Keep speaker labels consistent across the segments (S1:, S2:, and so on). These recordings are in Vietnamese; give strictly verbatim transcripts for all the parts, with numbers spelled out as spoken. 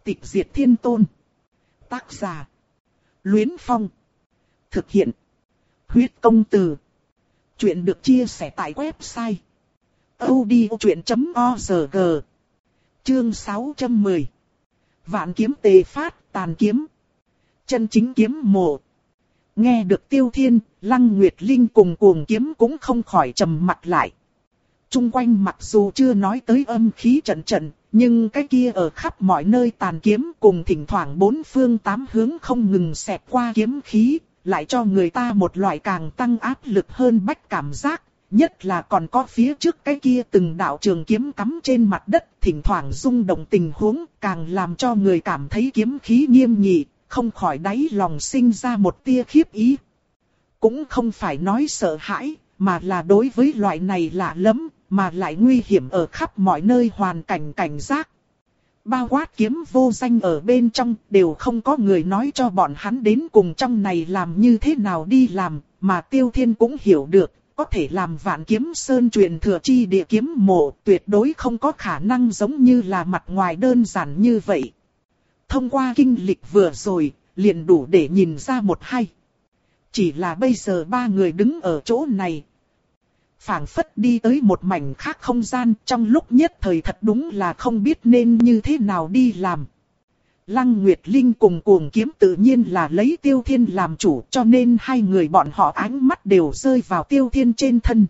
S1: Tịch diệt thiên tôn. Tác giả. Luyến Phong. Thực hiện. Huyết công từ. Chuyện được chia sẻ tại website audiochuyện chấm org. Chương sáu trăm mười. Vạn kiếm tề phát, tàn kiếm. Chân chính kiếm mộ. Nghe được Tiêu Thiên, Lăng Nguyệt Linh cùng Cuồng Kiếm cũng không khỏi trầm mặt lại. Trung quanh mặc dù chưa nói tới âm khí trận trận, nhưng cái kia ở khắp mọi nơi tàn kiếm cùng thỉnh thoảng bốn phương tám hướng không ngừng xẹt qua kiếm khí, lại cho người ta một loại càng tăng áp lực hơn bách cảm giác, nhất là còn có phía trước cái kia từng đạo trường kiếm cắm trên mặt đất, thỉnh thoảng rung động tình huống, càng làm cho người cảm thấy kiếm khí nghiêm nghị, không khỏi đáy lòng sinh ra một tia khiếp ý. Cũng không phải nói sợ hãi, mà là đối với loại này lạ lắm, mà lại nguy hiểm ở khắp mọi nơi hoàn cảnh cảnh giác. Bao quát kiếm vô danh ở bên trong, đều không có người nói cho bọn hắn đến cùng trong này làm như thế nào đi làm, mà Tiêu Thiên cũng hiểu được, có thể làm Vạn Kiếm Sơn truyền thừa chi địa kiếm mộ, tuyệt đối không có khả năng giống như là mặt ngoài đơn giản như vậy. Thông qua kinh lịch vừa rồi, liền đủ để nhìn ra một hay. Chỉ là bây giờ ba người đứng ở chỗ này, phảng phất đi tới một mảnh khác không gian, trong lúc nhất thời thật đúng là không biết nên như thế nào đi làm. Lăng Nguyệt Linh cùng Cuồng Kiếm tự nhiên là lấy Tiêu Thiên làm chủ, cho nên hai người bọn họ ánh mắt đều rơi vào Tiêu Thiên trên thân.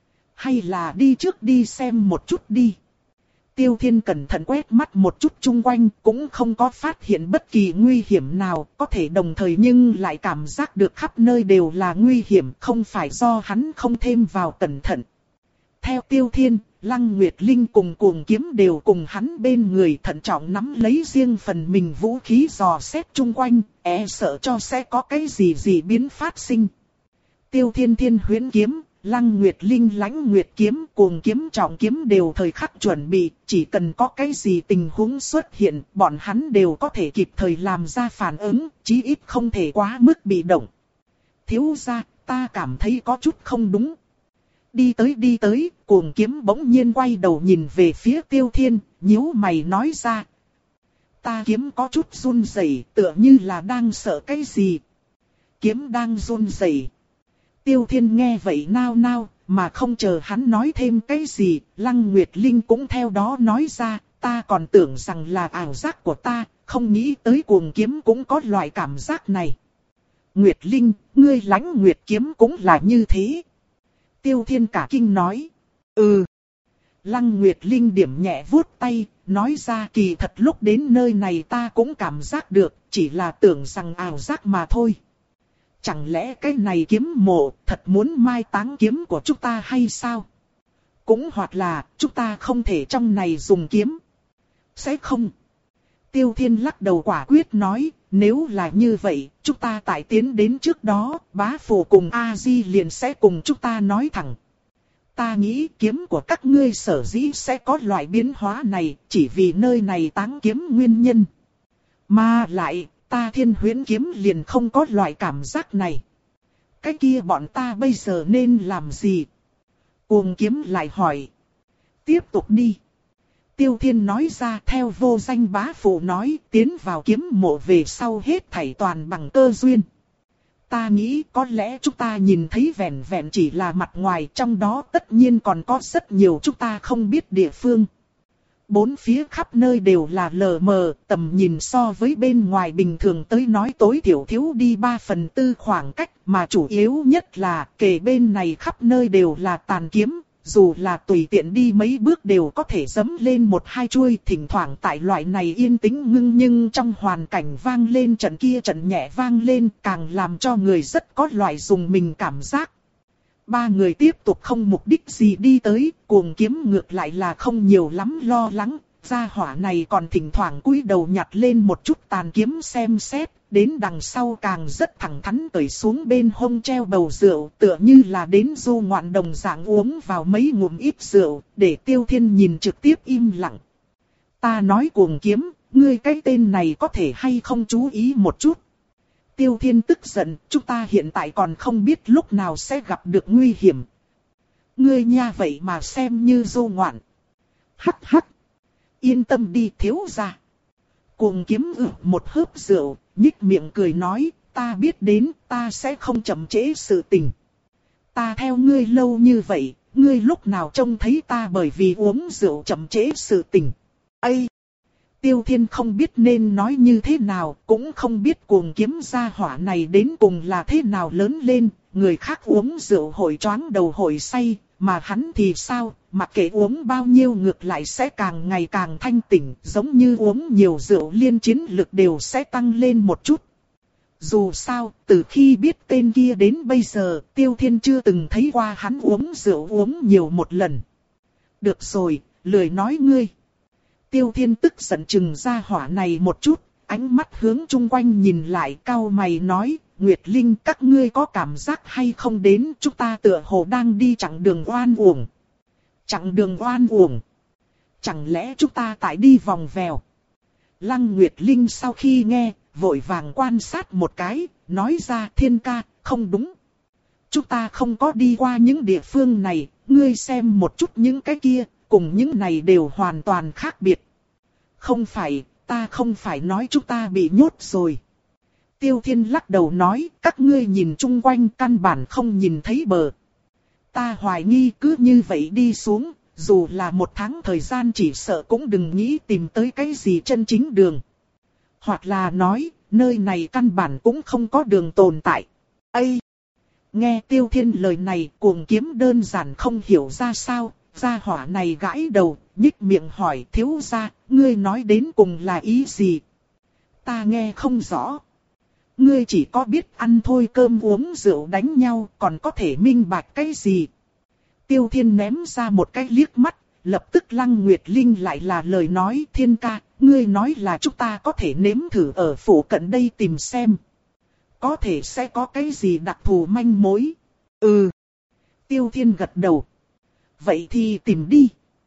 S1: Hay là đi trước đi xem một chút đi. Tiêu Thiên cẩn thận quét mắt một chút chung quanh, cũng không có phát hiện bất kỳ nguy hiểm nào, có thể đồng thời nhưng lại cảm giác được khắp nơi đều là nguy hiểm, không phải do hắn không thêm vào cẩn thận. Theo Tiêu Thiên, Lăng Nguyệt Linh cùng Cuồng Kiếm đều cùng hắn bên người thận trọng nắm lấy riêng phần mình vũ khí dò xét chung quanh, e sợ cho sẽ có cái gì gì biến phát sinh. Tiêu Thiên Thiên Huyễn Kiếm, Lăng Nguyệt Linh Lãnh Nguyệt Kiếm, Cuồng Kiếm Trọng Kiếm đều thời khắc chuẩn bị, chỉ cần có cái gì tình huống xuất hiện, bọn hắn đều có thể kịp thời làm ra phản ứng, chí ít không thể quá mức bị động. Thiếu gia, ta cảm thấy có chút không đúng. Đi tới đi tới, Cuồng Kiếm bỗng nhiên quay đầu nhìn về phía Tiêu Thiên, nhíu mày nói ra. Ta kiếm có chút run rẩy, tựa như là đang sợ cái gì. Kiếm đang run rẩy. Tiêu Thiên nghe vậy nao nao, mà không chờ hắn nói thêm cái gì, Lăng Nguyệt Linh cũng theo đó nói ra, ta còn tưởng rằng là ảo giác của ta, không nghĩ tới Cuồng Kiếm cũng có loại cảm giác này. Nguyệt Linh, ngươi Lãnh Nguyệt Kiếm cũng là như thế. Tiêu Thiên cả kinh nói, ừ. Lăng Nguyệt Linh điểm nhẹ vuốt tay, nói ra kỳ thật lúc đến nơi này ta cũng cảm giác được, chỉ là tưởng rằng ảo giác mà thôi. Chẳng lẽ cái này kiếm mộ thật muốn mai táng kiếm của chúng ta hay sao? Cũng hoặc là chúng ta không thể trong này dùng kiếm. Sẽ không. Tiêu Thiên lắc đầu quả quyết nói, nếu là như vậy, chúng ta tại tiến đến trước đó, bá phụ cùng A-di liền sẽ cùng chúng ta nói thẳng. Ta nghĩ kiếm của các ngươi sở dĩ sẽ có loại biến hóa này, chỉ vì nơi này táng kiếm nguyên nhân. Mà lại, ta Thiên Huyễn Kiếm liền không có loại cảm giác này. Cái kia bọn ta bây giờ nên làm gì? Cuồng Kiếm lại hỏi. Tiếp tục đi. Tiêu Thiên nói ra theo vô danh bá phụ nói, tiến vào kiếm mộ về sau hết thảy toàn bằng cơ duyên. Ta nghĩ có lẽ chúng ta nhìn thấy vẹn vẹn chỉ là mặt ngoài, trong đó tất nhiên còn có rất nhiều chúng ta không biết địa phương. Bốn phía khắp nơi đều là lờ mờ, tầm nhìn so với bên ngoài bình thường tới nói tối thiểu thiếu đi ba phần tư khoảng cách, mà chủ yếu nhất là kề bên này khắp nơi đều là tàn kiếm, dù là tùy tiện đi mấy bước đều có thể giẫm lên một hai chuôi, thỉnh thoảng tại loại này yên tĩnh ngưng nhưng trong hoàn cảnh vang lên trận kia trận nhẹ vang lên, càng làm cho người rất có loại dùng mình cảm giác. Ba người tiếp tục không mục đích gì đi tới, Cuồng Kiếm ngược lại là không nhiều lắm lo lắng, gia hỏa này còn thỉnh thoảng cúi đầu nhặt lên một chút tàn kiếm xem xét, đến đằng sau càng rất thẳng thắn cởi xuống bên hông treo bầu rượu, tựa như là đến du ngoạn đồng dạng uống vào mấy ngụm ít rượu, để Tiêu Thiên nhìn trực tiếp im lặng. Ta nói Cuồng Kiếm, ngươi cái tên này có thể hay không chú ý một chút. Tiêu Thiên tức giận, chúng ta hiện tại còn không biết lúc nào sẽ gặp được nguy hiểm. Ngươi nha vậy mà xem như du ngoạn. Hắc hắc. Yên tâm đi thiếu gia. Cuồng kiếm ực một hớp rượu, nhích miệng cười nói, ta biết đến, ta sẽ không chậm trễ sự tình. Ta theo ngươi lâu như vậy, ngươi lúc nào trông thấy ta bởi vì uống rượu chậm trễ sự tình. Ây! Tiêu Thiên không biết nên nói như thế nào, cũng không biết cuồng kiếm gia hỏa này đến cùng là thế nào lớn lên, người khác uống rượu hồi choáng đầu hồi say, mà hắn thì sao, mặc kệ uống bao nhiêu ngược lại sẽ càng ngày càng thanh tỉnh, giống như uống nhiều rượu liên chiến lực đều sẽ tăng lên một chút. Dù sao, từ khi biết tên kia đến bây giờ, Tiêu Thiên chưa từng thấy qua hắn uống rượu uống nhiều một lần. Được rồi, lười nói ngươi. Tiêu Thiên tức giận chừng ra hỏa này một chút, ánh mắt hướng chung quanh nhìn lại, cau mày nói, Nguyệt Linh, các ngươi có cảm giác hay không đến chúng ta tựa hồ đang đi chặng đường oan uổng. Chặng đường oan uổng. Chẳng lẽ chúng ta tại đi vòng vèo? Lăng Nguyệt Linh sau khi nghe, vội vàng quan sát một cái, nói ra Thiên ca, không đúng. Chúng ta không có đi qua những địa phương này, ngươi xem một chút những cái kia, cùng những này đều hoàn toàn khác biệt. Không phải, ta không phải nói chúng ta bị nhốt rồi. Tiêu Thiên lắc đầu nói, các ngươi nhìn chung quanh căn bản không nhìn thấy bờ. Ta hoài nghi cứ như vậy đi xuống, dù là một tháng thời gian chỉ sợ cũng đừng nghĩ tìm tới cái gì chân chính đường. Hoặc là nói, nơi này căn bản cũng không có đường tồn tại. Ây! Nghe Tiêu Thiên lời này, cuồng kiếm đơn giản không hiểu ra sao, gia hỏa này gãi đầu, nhích miệng hỏi thiếu gia, ngươi nói đến cùng là ý gì? Ta nghe không rõ. Ngươi chỉ có biết ăn thôi cơm uống rượu đánh nhau, còn có thể minh bạch cái gì? Tiêu Thiên ném ra một cái liếc mắt, lập tức Lăng Nguyệt Linh lại là lời nói, Thiên ca, ngươi nói là chúng ta có thể nếm thử ở phủ cận đây tìm xem. Có thể sẽ có cái gì đặc thù manh mối. Ừ. Tiêu Thiên gật đầu. Vậy thì tìm đi.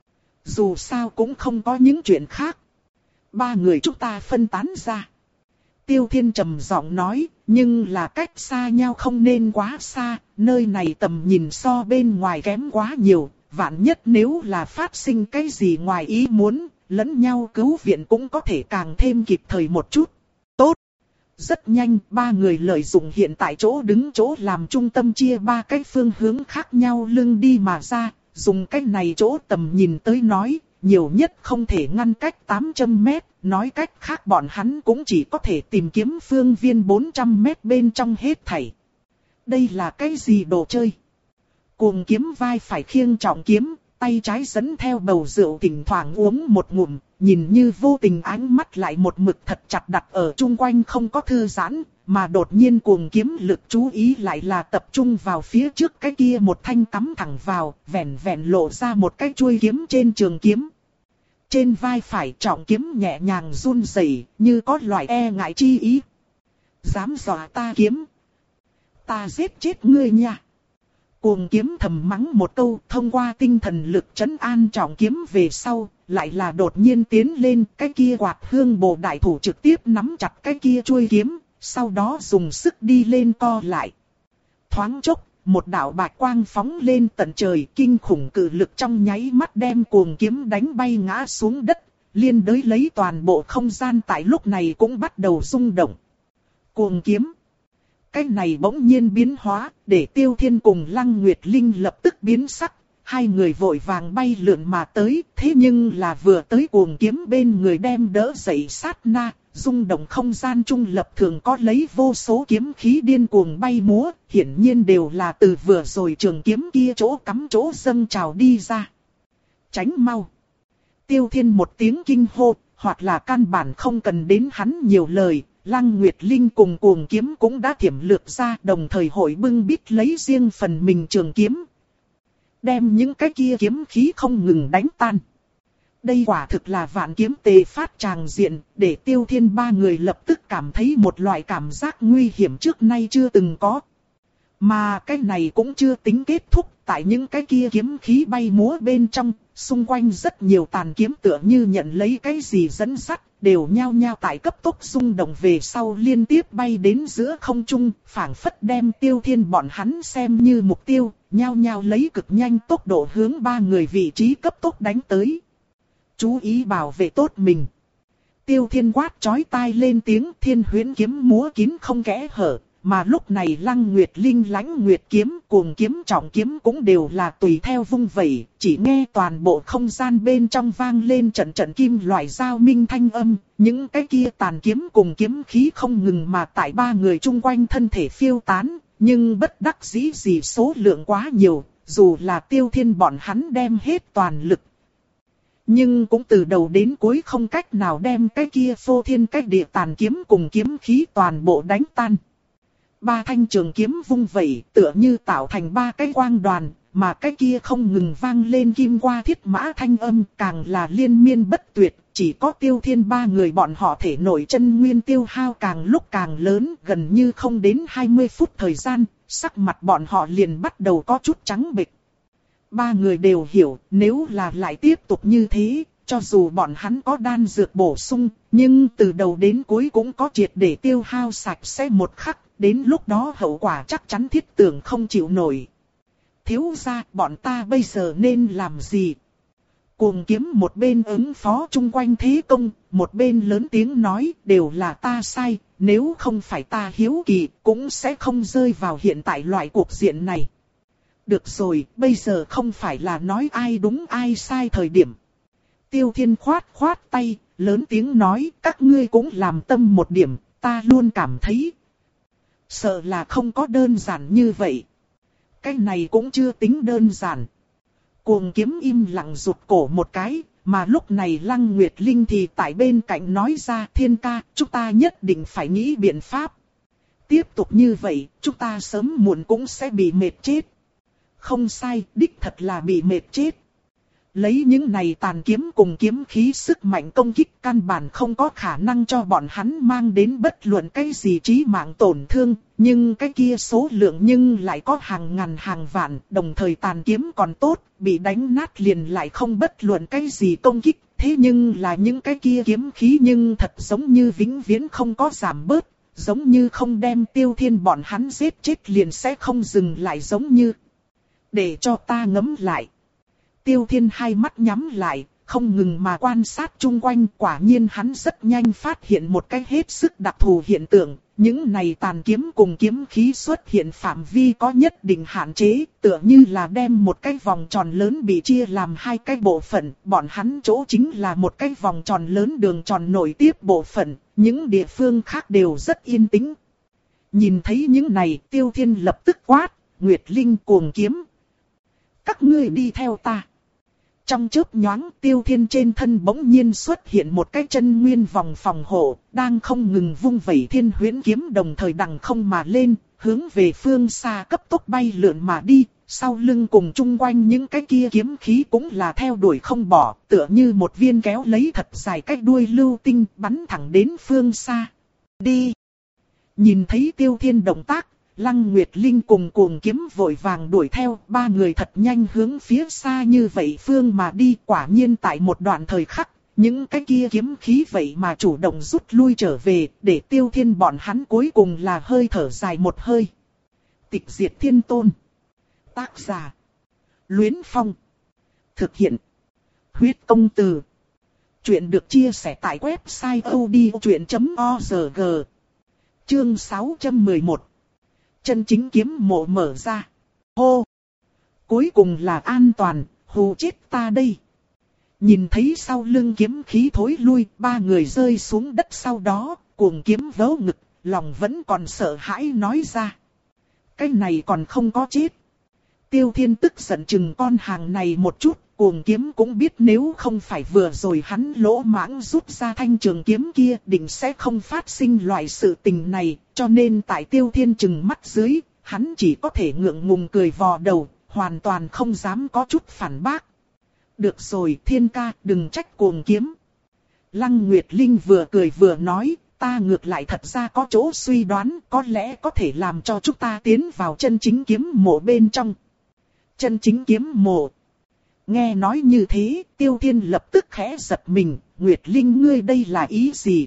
S1: Dù sao cũng không có những chuyện khác. Ba người chúng ta phân tán ra. Tiêu Thiên trầm giọng nói, nhưng là cách xa nhau không nên quá xa, nơi này tầm nhìn so bên ngoài kém quá nhiều, vạn nhất nếu là phát sinh cái gì ngoài ý muốn, lẫn nhau cứu viện cũng có thể càng thêm kịp thời một chút. Tốt! Rất nhanh, ba người lợi dụng hiện tại chỗ đứng chỗ làm trung tâm chia ba cái phương hướng khác nhau lưng đi mà ra, dùng cái này chỗ tầm nhìn tới nói, nhiều nhất không thể ngăn cách tám trăm mét, nói cách khác bọn hắn cũng chỉ có thể tìm kiếm phương viên bốn trăm mét bên trong hết thảy. Đây là cái gì đồ chơi? Cuồng kiếm vai phải khiêng trọng kiếm, tay trái dẫn theo bầu rượu thỉnh thoảng uống một ngụm, nhìn như vô tình ánh mắt lại một mực thật chặt đặt ở chung quanh không có thư giãn, mà đột nhiên cuồng kiếm lực chú ý lại là tập trung vào phía trước cái kia một thanh cắm thẳng vào, vẹn vẹn lộ ra một cái chuôi kiếm trên trường kiếm. Trên vai phải trọng kiếm nhẹ nhàng run rẩy, như có loại e ngại chi ý. Dám dọa ta kiếm? Ta giết chết ngươi nha! Cuồng kiếm thầm mắng một câu, thông qua tinh thần lực trấn an trọng kiếm về sau, lại là đột nhiên tiến lên, cái kia quạt hương bồ đại thủ trực tiếp nắm chặt cái kia chuôi kiếm, sau đó dùng sức đi lên co lại. Thoáng chốc, một đạo bạch quang phóng lên tận trời, kinh khủng cự lực trong nháy mắt đem cuồng kiếm đánh bay ngã xuống đất, liên đới lấy toàn bộ không gian tại lúc này cũng bắt đầu rung động. Cuồng kiếm. Cái này bỗng nhiên biến hóa, để Tiêu Thiên cùng Lăng Nguyệt Linh lập tức biến sắc, hai người vội vàng bay lượn mà tới, thế nhưng là vừa tới cuồng kiếm bên người đem đỡ dậy sát na, rung động không gian trung lập thường có lấy vô số kiếm khí điên cuồng bay múa, hiển nhiên đều là từ vừa rồi trường kiếm kia chỗ cắm chỗ dâng trào đi ra. Tránh mau! Tiêu Thiên một tiếng kinh hô, hoặc là căn bản không cần đến hắn nhiều lời. Lăng Nguyệt Linh cùng cuồng kiếm cũng đã thiểm lược ra, đồng thời hội bưng bít lấy riêng phần mình trường kiếm. Đem những cái kia kiếm khí không ngừng đánh tan. Đây quả thực là vạn kiếm tề phát tràng diện, để Tiêu Thiên ba người lập tức cảm thấy một loại cảm giác nguy hiểm trước nay chưa từng có. Mà cái này cũng chưa tính kết thúc, tại những cái kia kiếm khí bay múa bên trong, xung quanh rất nhiều tàn kiếm tựa như nhận lấy cái gì dẫn dắt, đều nhao nhao tại cấp tốc rung động về sau liên tiếp bay đến giữa không trung, phảng phất đem Tiêu Thiên bọn hắn xem như mục tiêu, nhao nhao lấy cực nhanh tốc độ hướng ba người vị trí cấp tốc đánh tới. Chú ý bảo vệ tốt mình. Tiêu Thiên quát chói tai lên tiếng, Thiên Huyễn kiếm múa kín không kẽ hở. Mà lúc này Lăng Nguyệt Linh Lãnh Nguyệt kiếm, Cuồng kiếm, Trọng kiếm cũng đều là tùy theo vung vẩy, chỉ nghe toàn bộ không gian bên trong vang lên trận trận kim loại giao minh thanh âm, những cái kia tàn kiếm cùng kiếm khí không ngừng mà tại ba người chung quanh thân thể phiêu tán, nhưng bất đắc dĩ gì số lượng quá nhiều, dù là Tiêu Thiên bọn hắn đem hết toàn lực. Nhưng cũng từ đầu đến cuối không cách nào đem cái kia phô thiên cách địa tàn kiếm cùng kiếm khí toàn bộ đánh tan. Ba thanh trường kiếm vung vẩy tựa như tạo thành ba cái quang đoàn, mà cái kia không ngừng vang lên kim qua thiết mã thanh âm càng là liên miên bất tuyệt. Chỉ có Tiêu Thiên ba người bọn họ thể nổi chân nguyên tiêu hao càng lúc càng lớn, gần như không đến hai mươi phút thời gian, sắc mặt bọn họ liền bắt đầu có chút trắng bệch. Ba người đều hiểu, nếu là lại tiếp tục như thế, cho dù bọn hắn có đan dược bổ sung, nhưng từ đầu đến cuối cũng có triệt để tiêu hao sạch sẽ một khắc, đến lúc đó hậu quả chắc chắn thiết tưởng không chịu nổi. Thiếu gia, bọn ta bây giờ nên làm gì? Cuồng kiếm một bên ứng phó chung quanh thế công, một bên lớn tiếng nói, đều là ta sai, nếu không phải ta hiếu kỳ, cũng sẽ không rơi vào hiện tại loại cuộc diện này. Được rồi, bây giờ không phải là nói ai đúng ai sai thời điểm. Tiêu Thiên khoát khoát tay, lớn tiếng nói, các ngươi cũng làm tâm một điểm, ta luôn cảm thấy. Sợ là không có đơn giản như vậy. Cái này cũng chưa tính đơn giản. Cuồng kiếm im lặng rụt cổ một cái, mà lúc này Lăng Nguyệt Linh thì tại bên cạnh nói ra, Thiên ca, chúng ta nhất định phải nghĩ biện pháp. Tiếp tục như vậy, chúng ta sớm muộn cũng sẽ bị mệt chết. Không sai, đích thật là bị mệt chết. Lấy những này tàn kiếm cùng kiếm khí sức mạnh công kích căn bản không có khả năng cho bọn hắn mang đến bất luận cái gì chí mạng tổn thương, nhưng cái kia số lượng nhưng lại có hàng ngàn hàng vạn, đồng thời tàn kiếm còn tốt, bị đánh nát liền lại không bất luận cái gì công kích, thế nhưng là những cái kia kiếm khí nhưng thật giống như vĩnh viễn không có giảm bớt, giống như không đem Tiêu Thiên bọn hắn giết chết liền sẽ không dừng lại giống như. Để cho ta ngẫm lại. Tiêu Thiên hai mắt nhắm lại, không ngừng mà quan sát chung quanh, quả nhiên hắn rất nhanh phát hiện một cái hết sức đặc thù hiện tượng. Những này tàn kiếm cùng kiếm khí xuất hiện phạm vi có nhất định hạn chế, tựa như là đem một cái vòng tròn lớn bị chia làm hai cái bộ phận, bọn hắn chỗ chính là một cái vòng tròn lớn đường tròn nối tiếp bộ phận, những địa phương khác đều rất yên tĩnh. Nhìn thấy những này, Tiêu Thiên lập tức quát, Nguyệt Linh cuồng kiếm. Các ngươi đi theo ta. Trong chớp nhoáng, Tiêu Thiên trên thân bỗng nhiên xuất hiện một cái chân nguyên vòng phòng hộ, đang không ngừng vung vẩy Thiên Huyễn kiếm đồng thời đằng không mà lên, hướng về phương xa cấp tốc bay lượn mà đi, sau lưng cùng chung quanh những cái kia kiếm khí cũng là theo đuổi không bỏ, tựa như một viên kéo lấy thật dài cái đuôi lưu tinh bắn thẳng đến phương xa. Đi! Nhìn thấy Tiêu Thiên động tác, Lăng Nguyệt Linh cùng cuồng kiếm vội vàng đuổi theo, ba người thật nhanh hướng phía xa như vậy phương mà đi, quả nhiên tại một đoạn thời khắc, những cái kia kiếm khí vậy mà chủ động rút lui trở về, để Tiêu Thiên bọn hắn cuối cùng là hơi thở dài một hơi. Tịch diệt thiên tôn. Tác giả. Luyến Phong. Thực hiện. Huyết công từ. Chuyện được chia sẻ tại website odchuyện chấm org. Chương sáu trăm mười một. Chân chính kiếm mộ mở ra. Hô! Cuối cùng là an toàn, hù chết ta đây. Nhìn thấy sau lưng kiếm khí thối lui, ba người rơi xuống đất sau đó, cuồng kiếm vớ ngực, lòng vẫn còn sợ hãi nói ra. Cái này còn không có chết. Tiêu Thiên tức giận chừng con hàng này một chút, cuồng kiếm cũng biết nếu không phải vừa rồi hắn lỗ mãng rút ra thanh trường kiếm kia định sẽ không phát sinh loại sự tình này, cho nên tại Tiêu Thiên chừng mắt dưới, hắn chỉ có thể ngượng ngùng cười vò đầu, hoàn toàn không dám có chút phản bác. Được rồi Thiên ca, đừng trách cuồng kiếm. Lăng Nguyệt Linh vừa cười vừa nói, ta ngược lại thật ra có chỗ suy đoán, có lẽ có thể làm cho chúng ta tiến vào chân chính kiếm mộ bên trong. Chân chính kiếm mộ. Nghe nói như thế, Tiêu Thiên lập tức khẽ giật mình, Nguyệt Linh ngươi đây là ý gì?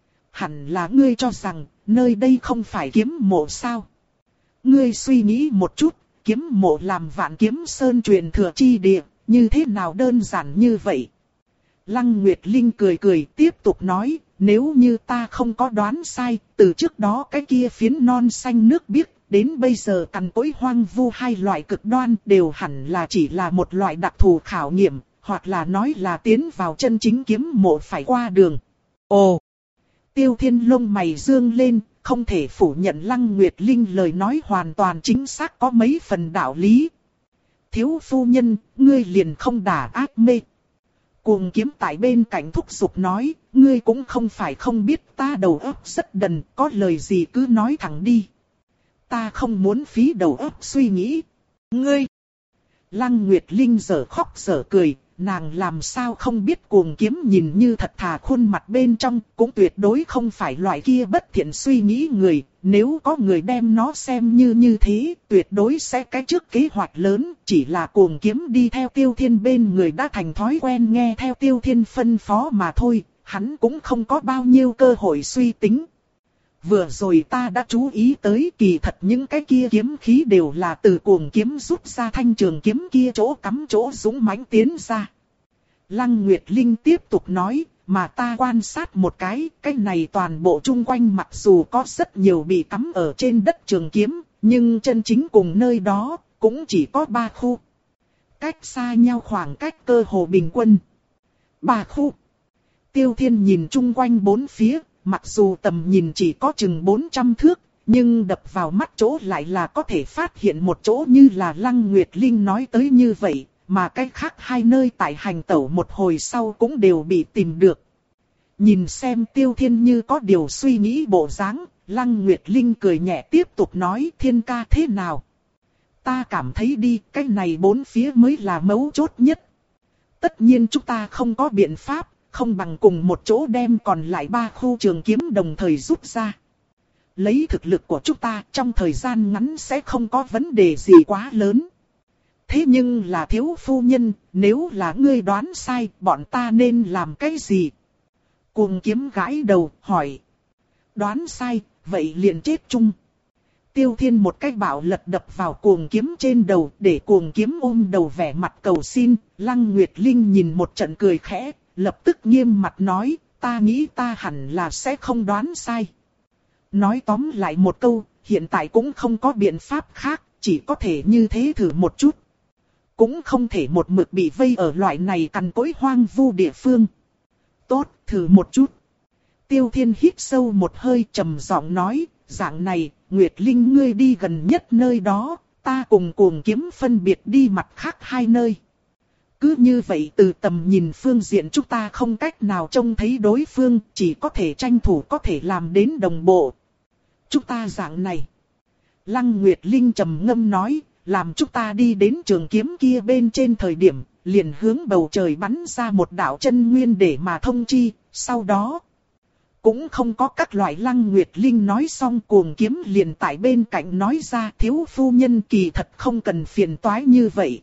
S1: Hẳn là ngươi cho rằng, nơi đây không phải kiếm mộ sao? Ngươi suy nghĩ một chút, kiếm mộ làm Vạn Kiếm Sơn truyền thừa chi địa, như thế nào đơn giản như vậy? Lăng Nguyệt Linh cười cười tiếp tục nói, nếu như ta không có đoán sai, từ trước đó cái kia phiến non xanh nước biếc, đến bây giờ cằn cỗi hoang vu hai loại cực đoan đều hẳn là chỉ là một loại đặc thù khảo nghiệm, hoặc là nói là tiến vào chân chính kiếm mộ phải qua đường. Ồ! Tiêu Thiên lông mày dương lên, không thể phủ nhận Lăng Nguyệt Linh lời nói hoàn toàn chính xác có mấy phần đạo lý. Thiếu phu nhân, ngươi liền không đả ác mê. Cuồng kiếm tại bên cạnh thúc giục nói, ngươi cũng không phải không biết ta đầu óc rất đần, có lời gì cứ nói thẳng đi. Ta không muốn phí đầu óc suy nghĩ. Ngươi! Lăng Nguyệt Linh giờ khóc giờ cười, nàng làm sao không biết cuồng kiếm nhìn như thật thà khuôn mặt bên trong, cũng tuyệt đối không phải loại kia bất thiện suy nghĩ người, nếu có người đem nó xem như như thế, tuyệt đối sẽ cái trước kế hoạch lớn, chỉ là cuồng kiếm đi theo Tiêu Thiên bên người đã thành thói quen nghe theo Tiêu Thiên phân phó mà thôi, hắn cũng không có bao nhiêu cơ hội suy tính. Vừa rồi ta đã chú ý tới kỳ thật những cái kia kiếm khí đều là từ cuồng kiếm rút ra thanh trường kiếm kia chỗ cắm chỗ dũng mãnh tiến ra. Lăng Nguyệt Linh tiếp tục nói, mà ta quan sát một cái, cái này toàn bộ chung quanh mặc dù có rất nhiều bị cắm ở trên đất trường kiếm, nhưng chân chính cùng nơi đó, cũng chỉ có ba khu. Cách xa nhau khoảng cách cơ hồ bình quân. Ba khu. Tiêu Thiên nhìn chung quanh bốn phía. Mặc dù tầm nhìn chỉ có chừng bốn trăm thước, nhưng đập vào mắt chỗ lại là có thể phát hiện một chỗ như là Lăng Nguyệt Linh nói tới như vậy, mà cái khác hai nơi tại hành tẩu một hồi sau cũng đều bị tìm được. Nhìn xem Tiêu Thiên như có điều suy nghĩ bộ dáng, Lăng Nguyệt Linh cười nhẹ tiếp tục nói, Thiên ca thế nào? Ta cảm thấy đi, cái này bốn phía mới là mấu chốt nhất. Tất nhiên chúng ta không có biện pháp. Không bằng cùng một chỗ đem còn lại ba khu trường kiếm đồng thời rút ra. Lấy thực lực của chúng ta trong thời gian ngắn sẽ không có vấn đề gì quá lớn. Thế nhưng là thiếu phu nhân, nếu là ngươi đoán sai, bọn ta nên làm cái gì? Cuồng kiếm gãi đầu, hỏi. Đoán sai, vậy liền chết chung. Tiêu Thiên một cái bạo lật đập vào cuồng kiếm trên đầu, để cuồng kiếm ôm đầu vẻ mặt cầu xin. Lăng Nguyệt Linh nhìn một trận cười khẽ. Lập tức nghiêm mặt nói, ta nghĩ ta hẳn là sẽ không đoán sai. Nói tóm lại một câu, hiện tại cũng không có biện pháp khác, chỉ có thể như thế thử một chút. Cũng không thể một mực bị vây ở loại này cằn cỗi hoang vu địa phương. Tốt, thử một chút. Tiêu Thiên hít sâu một hơi trầm giọng nói, dạng này, Nguyệt Linh ngươi đi gần nhất nơi đó, ta cùng cuồng kiếm phân biệt đi mặt khác hai nơi. Cứ như vậy từ tầm nhìn phương diện chúng ta không cách nào trông thấy đối phương, chỉ có thể tranh thủ có thể làm đến đồng bộ. Chúng ta dạng này. Lăng Nguyệt Linh trầm ngâm nói, làm chúng ta đi đến trường kiếm kia bên trên thời điểm, liền hướng bầu trời bắn ra một đạo chân nguyên để mà thông chi, sau đó. Cũng không có các loại Lăng Nguyệt Linh nói xong cuồng kiếm liền tại bên cạnh nói ra thiếu phu nhân kỳ thật không cần phiền toái như vậy.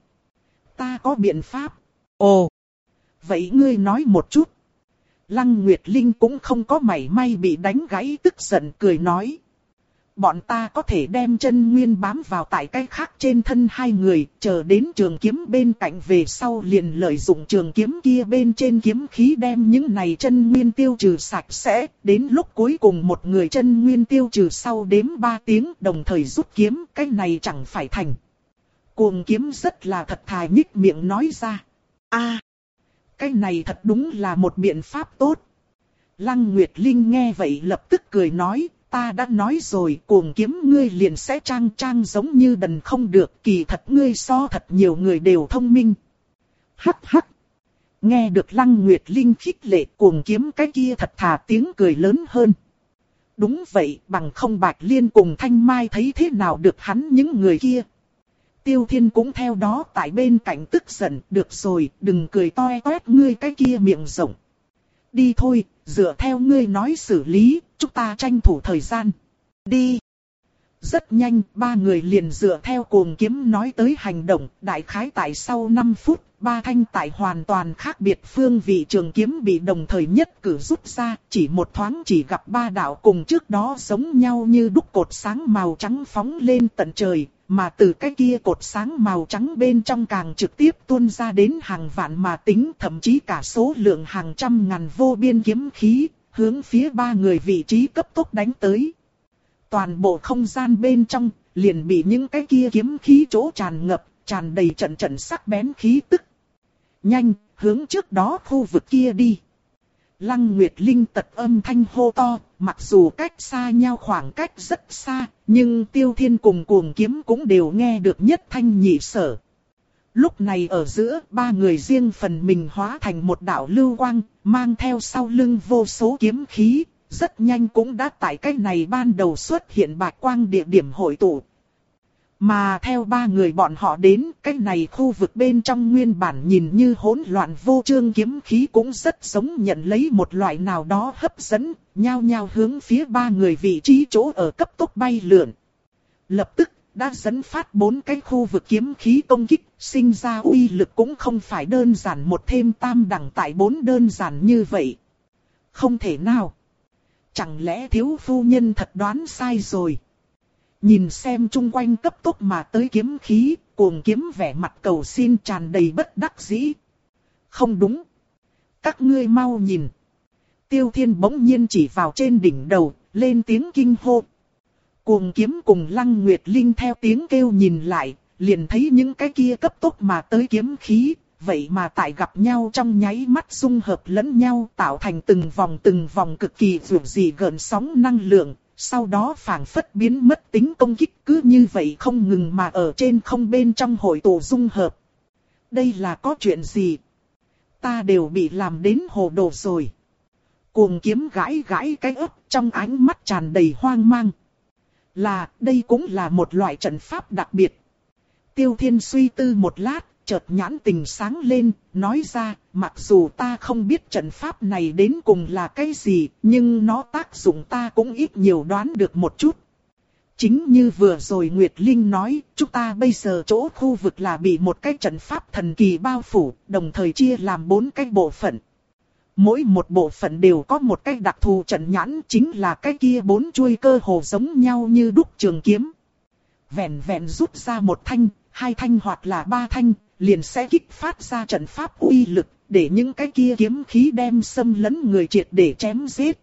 S1: Ta có biện pháp. Ồ! Vậy ngươi nói một chút. Lăng Nguyệt Linh cũng không có mảy may bị đánh gãy tức giận cười nói. Bọn ta có thể đem chân nguyên bám vào tại cái khác trên thân hai người, chờ đến trường kiếm bên cạnh về sau liền lợi dụng trường kiếm kia bên trên kiếm khí đem những này chân nguyên tiêu trừ sạch sẽ, đến lúc cuối cùng một người chân nguyên tiêu trừ sau đếm ba tiếng đồng thời rút kiếm, cái này chẳng phải thành. Cuồng kiếm rất là thật thà nhích miệng nói ra. A, cái này thật đúng là một biện pháp tốt. Lăng Nguyệt Linh nghe vậy lập tức cười nói, ta đã nói rồi cuồng kiếm ngươi liền sẽ trang trang giống như đần không được, kỳ thật ngươi so thật nhiều người đều thông minh. Hắc hắc. Nghe được Lăng Nguyệt Linh khích lệ cuồng kiếm cái kia thật thà tiếng cười lớn hơn. Đúng vậy, bằng không Bạch Liên cùng Thanh Mai thấy thế nào được hắn những người kia. Tiêu Thiên cũng theo đó tại bên cạnh tức giận, được rồi, đừng cười toe toét ngươi cái kia miệng rộng. Đi thôi, dựa theo ngươi nói xử lý, chúng ta tranh thủ thời gian. Đi. Rất nhanh, ba người liền dựa theo cuồng kiếm nói tới hành động, đại khái tại sau năm phút, ba thanh tại hoàn toàn khác biệt phương vị trường kiếm bị đồng thời nhất cử rút ra, chỉ một thoáng chỉ gặp ba đạo cùng trước đó giống nhau như đúc cột sáng màu trắng phóng lên tận trời, mà từ cái kia cột sáng màu trắng bên trong càng trực tiếp tuôn ra đến hàng vạn mà tính, thậm chí cả số lượng hàng trăm ngàn vô biên kiếm khí, hướng phía ba người vị trí cấp tốc đánh tới. Toàn bộ không gian bên trong, liền bị những cái kia kiếm khí chỗ tràn ngập, tràn đầy trận trận sắc bén khí tức. Nhanh, hướng trước đó khu vực kia đi. Lăng Nguyệt Linh tật âm thanh hô to, mặc dù cách xa nhau khoảng cách rất xa, nhưng Tiêu Thiên cùng cuồng kiếm cũng đều nghe được nhất thanh nhị sở. Lúc này ở giữa, ba người riêng phần mình hóa thành một đạo lưu quang, mang theo sau lưng vô số kiếm khí, rất nhanh cũng đã tại cái này ban đầu xuất hiện bạch quang địa điểm hội tụ. Mà theo ba người bọn họ đến, cái này khu vực bên trong nguyên bản nhìn như hỗn loạn vô chương kiếm khí cũng rất giống nhận lấy một loại nào đó hấp dẫn, nhao nhao hướng phía ba người vị trí chỗ ở cấp tốc bay lượn. Lập tức, đã dẫn phát bốn cái khu vực kiếm khí công kích, sinh ra uy lực cũng không phải đơn giản một thêm tam đẳng tại bốn đơn giản như vậy. Không thể nào. Chẳng lẽ thiếu phu nhân thật đoán sai rồi? Nhìn xem chung quanh cấp tốc mà tới kiếm khí, cuồng kiếm vẻ mặt cầu xin tràn đầy bất đắc dĩ. Không đúng. Các ngươi mau nhìn. Tiêu Thiên bỗng nhiên chỉ vào trên đỉnh đầu, lên tiếng kinh hô. Cuồng kiếm cùng Lăng Nguyệt Linh theo tiếng kêu nhìn lại, liền thấy những cái kia cấp tốc mà tới kiếm khí, vậy mà tại gặp nhau trong nháy mắt dung hợp lẫn nhau tạo thành từng vòng từng vòng cực kỳ vượt dị gợn sóng năng lượng, sau đó phảng phất biến mất tính công kích cứ như vậy không ngừng mà ở trên không bên trong hội tụ dung hợp. Đây là có chuyện gì? Ta đều bị làm đến hồ đồ rồi. Cuồng kiếm gãi gãi cái ấp trong ánh mắt tràn đầy hoang mang. Là, đây cũng là một loại trận pháp đặc biệt. Tiêu Thiên suy tư một lát, chợt nhãn tình sáng lên, nói ra, mặc dù ta không biết trận pháp này đến cùng là cái gì, nhưng nó tác dụng ta cũng ít nhiều đoán được một chút. Chính như vừa rồi Nguyệt Linh nói, chúng ta bây giờ chỗ khu vực là bị một cái trận pháp thần kỳ bao phủ, đồng thời chia làm bốn cái bộ phận. Mỗi một bộ phận đều có một cái đặc thù trận nhãn, chính là cái kia bốn chuôi cơ hồ giống nhau như đúc trường kiếm. Vẹn vẹn rút ra một thanh, hai thanh hoặc là ba thanh, liền sẽ kích phát ra trận pháp uy lực, để những cái kia kiếm khí đem xâm lấn người triệt để chém giết.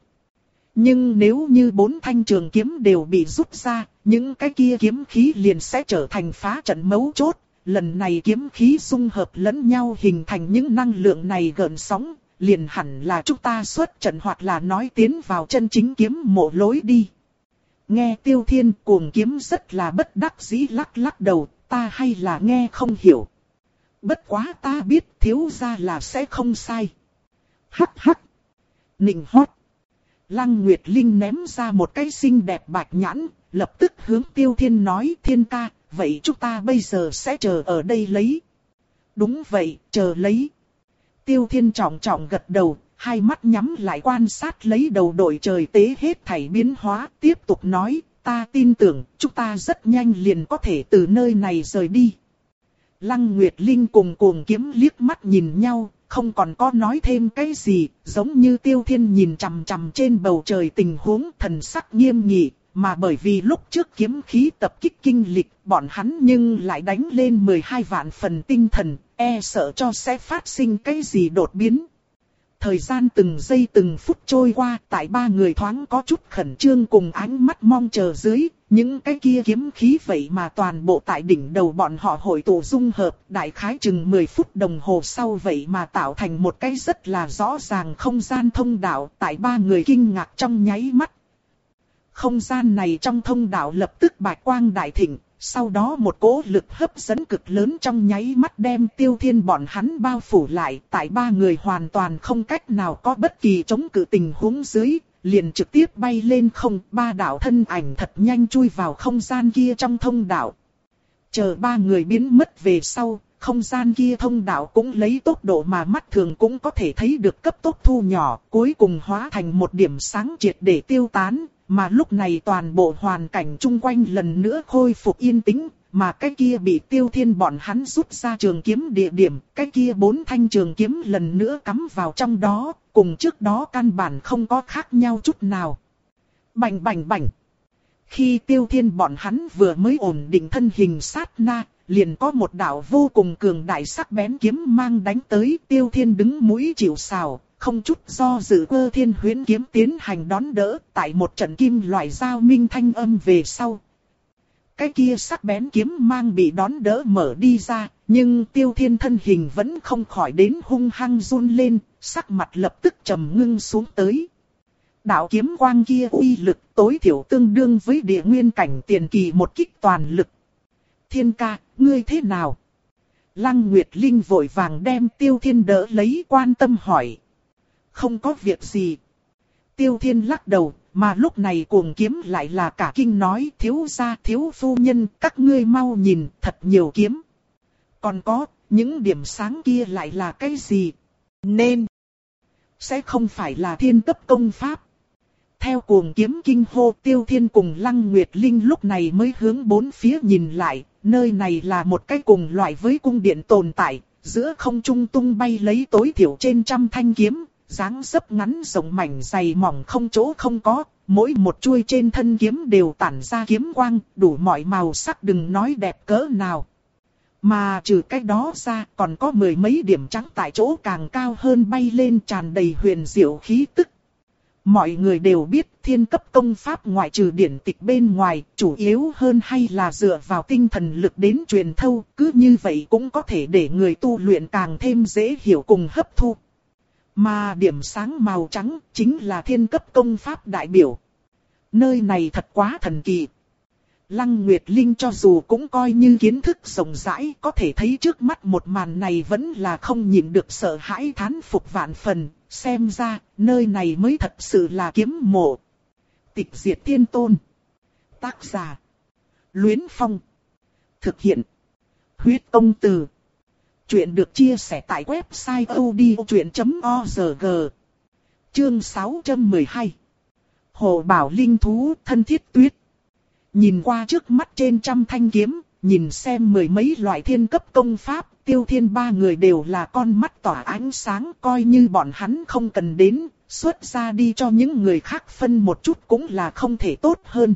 S1: Nhưng nếu như bốn thanh trường kiếm đều bị rút ra, những cái kia kiếm khí liền sẽ trở thành phá trận mấu chốt. Lần này kiếm khí xung hợp lẫn nhau hình thành những năng lượng này gợn sóng, liền hẳn là chúng ta xuất trận hoặc là nói tiến vào chân chính kiếm mộ lối đi. Nghe Tiêu Thiên cuồng kiếm rất là bất đắc dĩ lắc lắc đầu, ta hay là nghe không hiểu. Bất quá ta biết thiếu gia là sẽ không sai. Hắc hắc. Nịnh hót. Lăng Nguyệt Linh ném ra một cái xinh đẹp bạch nhãn, lập tức hướng Tiêu Thiên nói, Thiên ca, vậy chúng ta bây giờ sẽ chờ ở đây lấy. Đúng vậy, chờ lấy. Tiêu Thiên trọng trọng gật đầu, hai mắt nhắm lại quan sát lấy đầu đội trời tế hết thảy biến hóa, tiếp tục nói, ta tin tưởng, chúng ta rất nhanh liền có thể từ nơi này rời đi. Lăng Nguyệt Linh cùng cuồng kiếm liếc mắt nhìn nhau, không còn có nói thêm cái gì, giống như Tiêu Thiên nhìn chằm chằm trên bầu trời tình huống thần sắc nghiêm nghị, mà bởi vì lúc trước kiếm khí tập kích kinh lịch, bọn hắn nhưng lại đánh lên mười hai vạn phần tinh thần, e sợ cho sẽ phát sinh cái gì đột biến. Thời gian từng giây từng phút trôi qua, tại ba người thoáng có chút khẩn trương cùng ánh mắt mong chờ dưới, những cái kia kiếm khí vậy mà toàn bộ tại đỉnh đầu bọn họ hội tụ dung hợp, đại khái chừng mười phút đồng hồ sau vậy mà tạo thành một cái rất là rõ ràng không gian thông đạo, tại ba người kinh ngạc trong nháy mắt. Không gian này trong thông đạo lập tức bạch quang đại thịnh, sau đó một cỗ lực hấp dẫn cực lớn trong nháy mắt đem Tiêu Thiên bọn hắn bao phủ lại, tại ba người hoàn toàn không cách nào có bất kỳ chống cự tình huống dưới, liền trực tiếp bay lên không, ba đạo thân ảnh thật nhanh chui vào không gian kia trong thông đạo. Chờ ba người biến mất về sau, không gian kia thông đạo cũng lấy tốc độ mà mắt thường cũng có thể thấy được cấp tốc thu nhỏ, cuối cùng hóa thành một điểm sáng triệt để tiêu tán. mà lúc này toàn bộ hoàn cảnh chung quanh lần nữa khôi phục yên tĩnh, mà cái kia bị Tiêu Thiên bọn hắn rút ra trường kiếm địa điểm, cái kia bốn thanh trường kiếm lần nữa cắm vào trong đó, cùng trước đó căn bản không có khác nhau chút nào. Bành bành bành. Khi Tiêu Thiên bọn hắn vừa mới ổn định thân hình sát na, liền có một đạo vô cùng cường đại sắc bén kiếm mang đánh tới. Tiêu Thiên đứng mũi chịu sào, không chút do dự cơ thiên huyễn kiếm tiến hành đón đỡ, tại một trận kim loại giao minh thanh âm về sau. Cái kia sắc bén kiếm mang bị đón đỡ mở đi ra, nhưng Tiêu Thiên thân hình vẫn không khỏi đến hung hăng run lên, sắc mặt lập tức trầm ngưng xuống tới. Đạo kiếm quang kia uy lực tối thiểu tương đương với địa nguyên cảnh tiền kỳ một kích toàn lực. Thiên ca, ngươi thế nào? Lăng Nguyệt Linh vội vàng đem Tiêu Thiên đỡ lấy, quan tâm hỏi. Không có việc gì. Tiêu Thiên lắc đầu, mà lúc này cuồng kiếm lại là cả kinh nói, thiếu gia thiếu phu nhân, các ngươi mau nhìn, thật nhiều kiếm. Còn có, những điểm sáng kia lại là cái gì? Nên sẽ không phải là thiên cấp công pháp. Theo cuồng kiếm kinh hô, Tiêu Thiên cùng Lăng Nguyệt Linh lúc này mới hướng bốn phía nhìn lại, nơi này là một cái cùng loại với cung điện tồn tại, giữa không trung tung bay lấy tối thiểu trên trăm thanh kiếm, dáng dấp ngắn rộng mảnh dày mỏng không chỗ không có, mỗi một chuôi trên thân kiếm đều tản ra kiếm quang, đủ mọi màu sắc đừng nói đẹp cỡ nào. Mà trừ cái đó ra còn có mười mấy điểm trắng tại chỗ càng cao hơn bay lên tràn đầy huyền diệu khí tức. Mọi người đều biết thiên cấp công pháp ngoại trừ điển tịch bên ngoài, chủ yếu hơn hay là dựa vào tinh thần lực đến truyền thâu, cứ như vậy cũng có thể để người tu luyện càng thêm dễ hiểu cùng hấp thu. Mà điểm sáng màu trắng chính là thiên cấp công pháp đại biểu. Nơi này thật quá thần kỳ. Lăng Nguyệt Linh cho dù cũng coi như kiến thức rộng rãi, có thể thấy trước mắt một màn này vẫn là không nhịn được sợ hãi thán phục vạn phần. Xem ra, nơi này mới thật sự là kiếm mộ. Tịch diệt tiên tôn. Tác giả. Luyến Phong. Thực hiện. Huyết công từ. Chuyện được chia sẻ tại website odchuyện chấm org. Chương sáu trăm mười hai. Hồ Bảo Linh Thú thân thiết tuyết. Nhìn qua trước mắt trên trăm thanh kiếm, nhìn xem mười mấy loại thiên cấp công pháp, Tiêu Thiên ba người đều là con mắt tỏa ánh sáng, coi như bọn hắn không cần đến, xuất ra đi cho những người khác phân một chút cũng là không thể tốt hơn.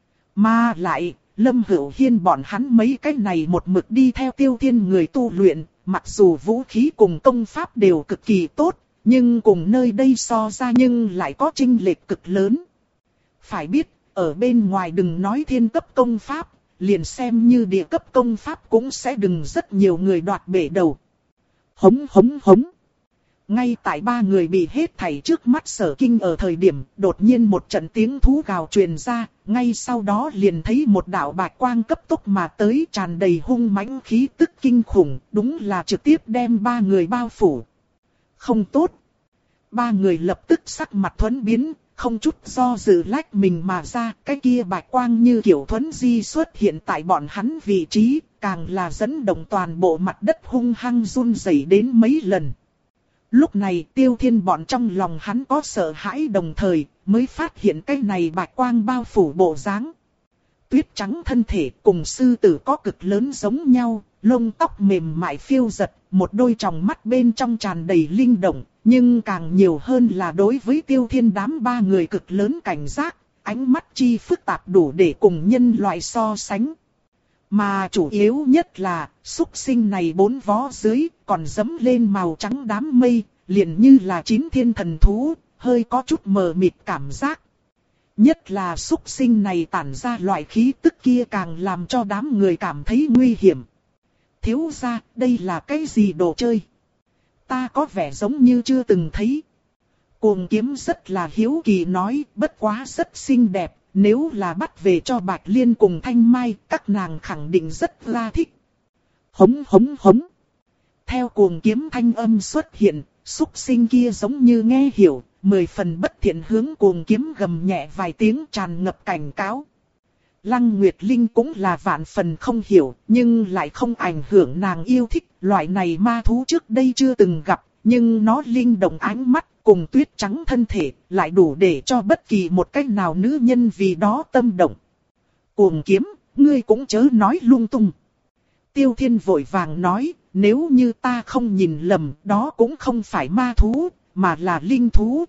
S1: Mà lại, Lâm Hữu Hiên bọn hắn mấy cái này một mực đi theo Tiêu Thiên người tu luyện, mặc dù vũ khí cùng công pháp đều cực kỳ tốt, nhưng cùng nơi đây so ra nhưng lại có chênh lệch cực lớn. Phải biết, ở bên ngoài đừng nói thiên cấp công pháp, liền xem như địa cấp công pháp cũng sẽ đừng rất nhiều người đoạt bể đầu. Hống hống hống. Ngay tại ba người bị hết thảy trước mắt sở kinh ở thời điểm, đột nhiên một trận tiếng thú gào truyền ra, ngay sau đó liền thấy một đạo bạch quang cấp tốc mà tới, tràn đầy hung mãnh khí tức kinh khủng, đúng là trực tiếp đem ba người bao phủ. Không tốt. Ba người lập tức sắc mặt thuẫn biến, không chút do dự lách mình mà ra, cái kia bạch quang như kiểu thuẫn di xuất hiện tại bọn hắn vị trí, càng là dẫn động toàn bộ mặt đất hung hăng run rẩy đến mấy lần. Lúc này Tiêu Thiên bọn trong lòng hắn có sợ hãi, đồng thời mới phát hiện cái này bạch quang bao phủ bộ dáng. Tuyết trắng thân thể cùng sư tử có cực lớn giống nhau, lông tóc mềm mại phiêu giật, một đôi tròng mắt bên trong tràn đầy linh động, nhưng càng nhiều hơn là đối với Tiêu Thiên đám ba người cực lớn cảnh giác, ánh mắt chi phức tạp đủ để cùng nhân loại so sánh. Mà chủ yếu nhất là, súc sinh này bốn vó dưới, còn dẫm lên màu trắng đám mây, liền như là chín thiên thần thú, hơi có chút mờ mịt cảm giác. Nhất là súc sinh này tản ra loại khí tức kia càng làm cho đám người cảm thấy nguy hiểm. Thiếu gia, đây là cái gì đồ chơi? Ta có vẻ giống như chưa từng thấy. Cuồng kiếm rất là hiếu kỳ nói, bất quá rất xinh đẹp. Nếu là bắt về cho Bạch Liên cùng Thanh Mai, các nàng khẳng định rất là thích. Hống hống hống. Theo cuồng kiếm thanh âm xuất hiện, súc sinh kia giống như nghe hiểu, mười phần bất thiện hướng cuồng kiếm gầm nhẹ vài tiếng tràn ngập cảnh cáo. Lăng Nguyệt Linh cũng là vạn phần không hiểu, nhưng lại không ảnh hưởng nàng yêu thích, loại này ma thú trước đây chưa từng gặp, nhưng nó linh động ánh mắt, cùng tuyết trắng thân thể, lại đủ để cho bất kỳ một cách nào nữ nhân vì đó tâm động. Cuồng kiếm, ngươi cũng chớ nói lung tung. Tiêu Thiên vội vàng nói, nếu như ta không nhìn lầm, đó cũng không phải ma thú, mà là linh thú.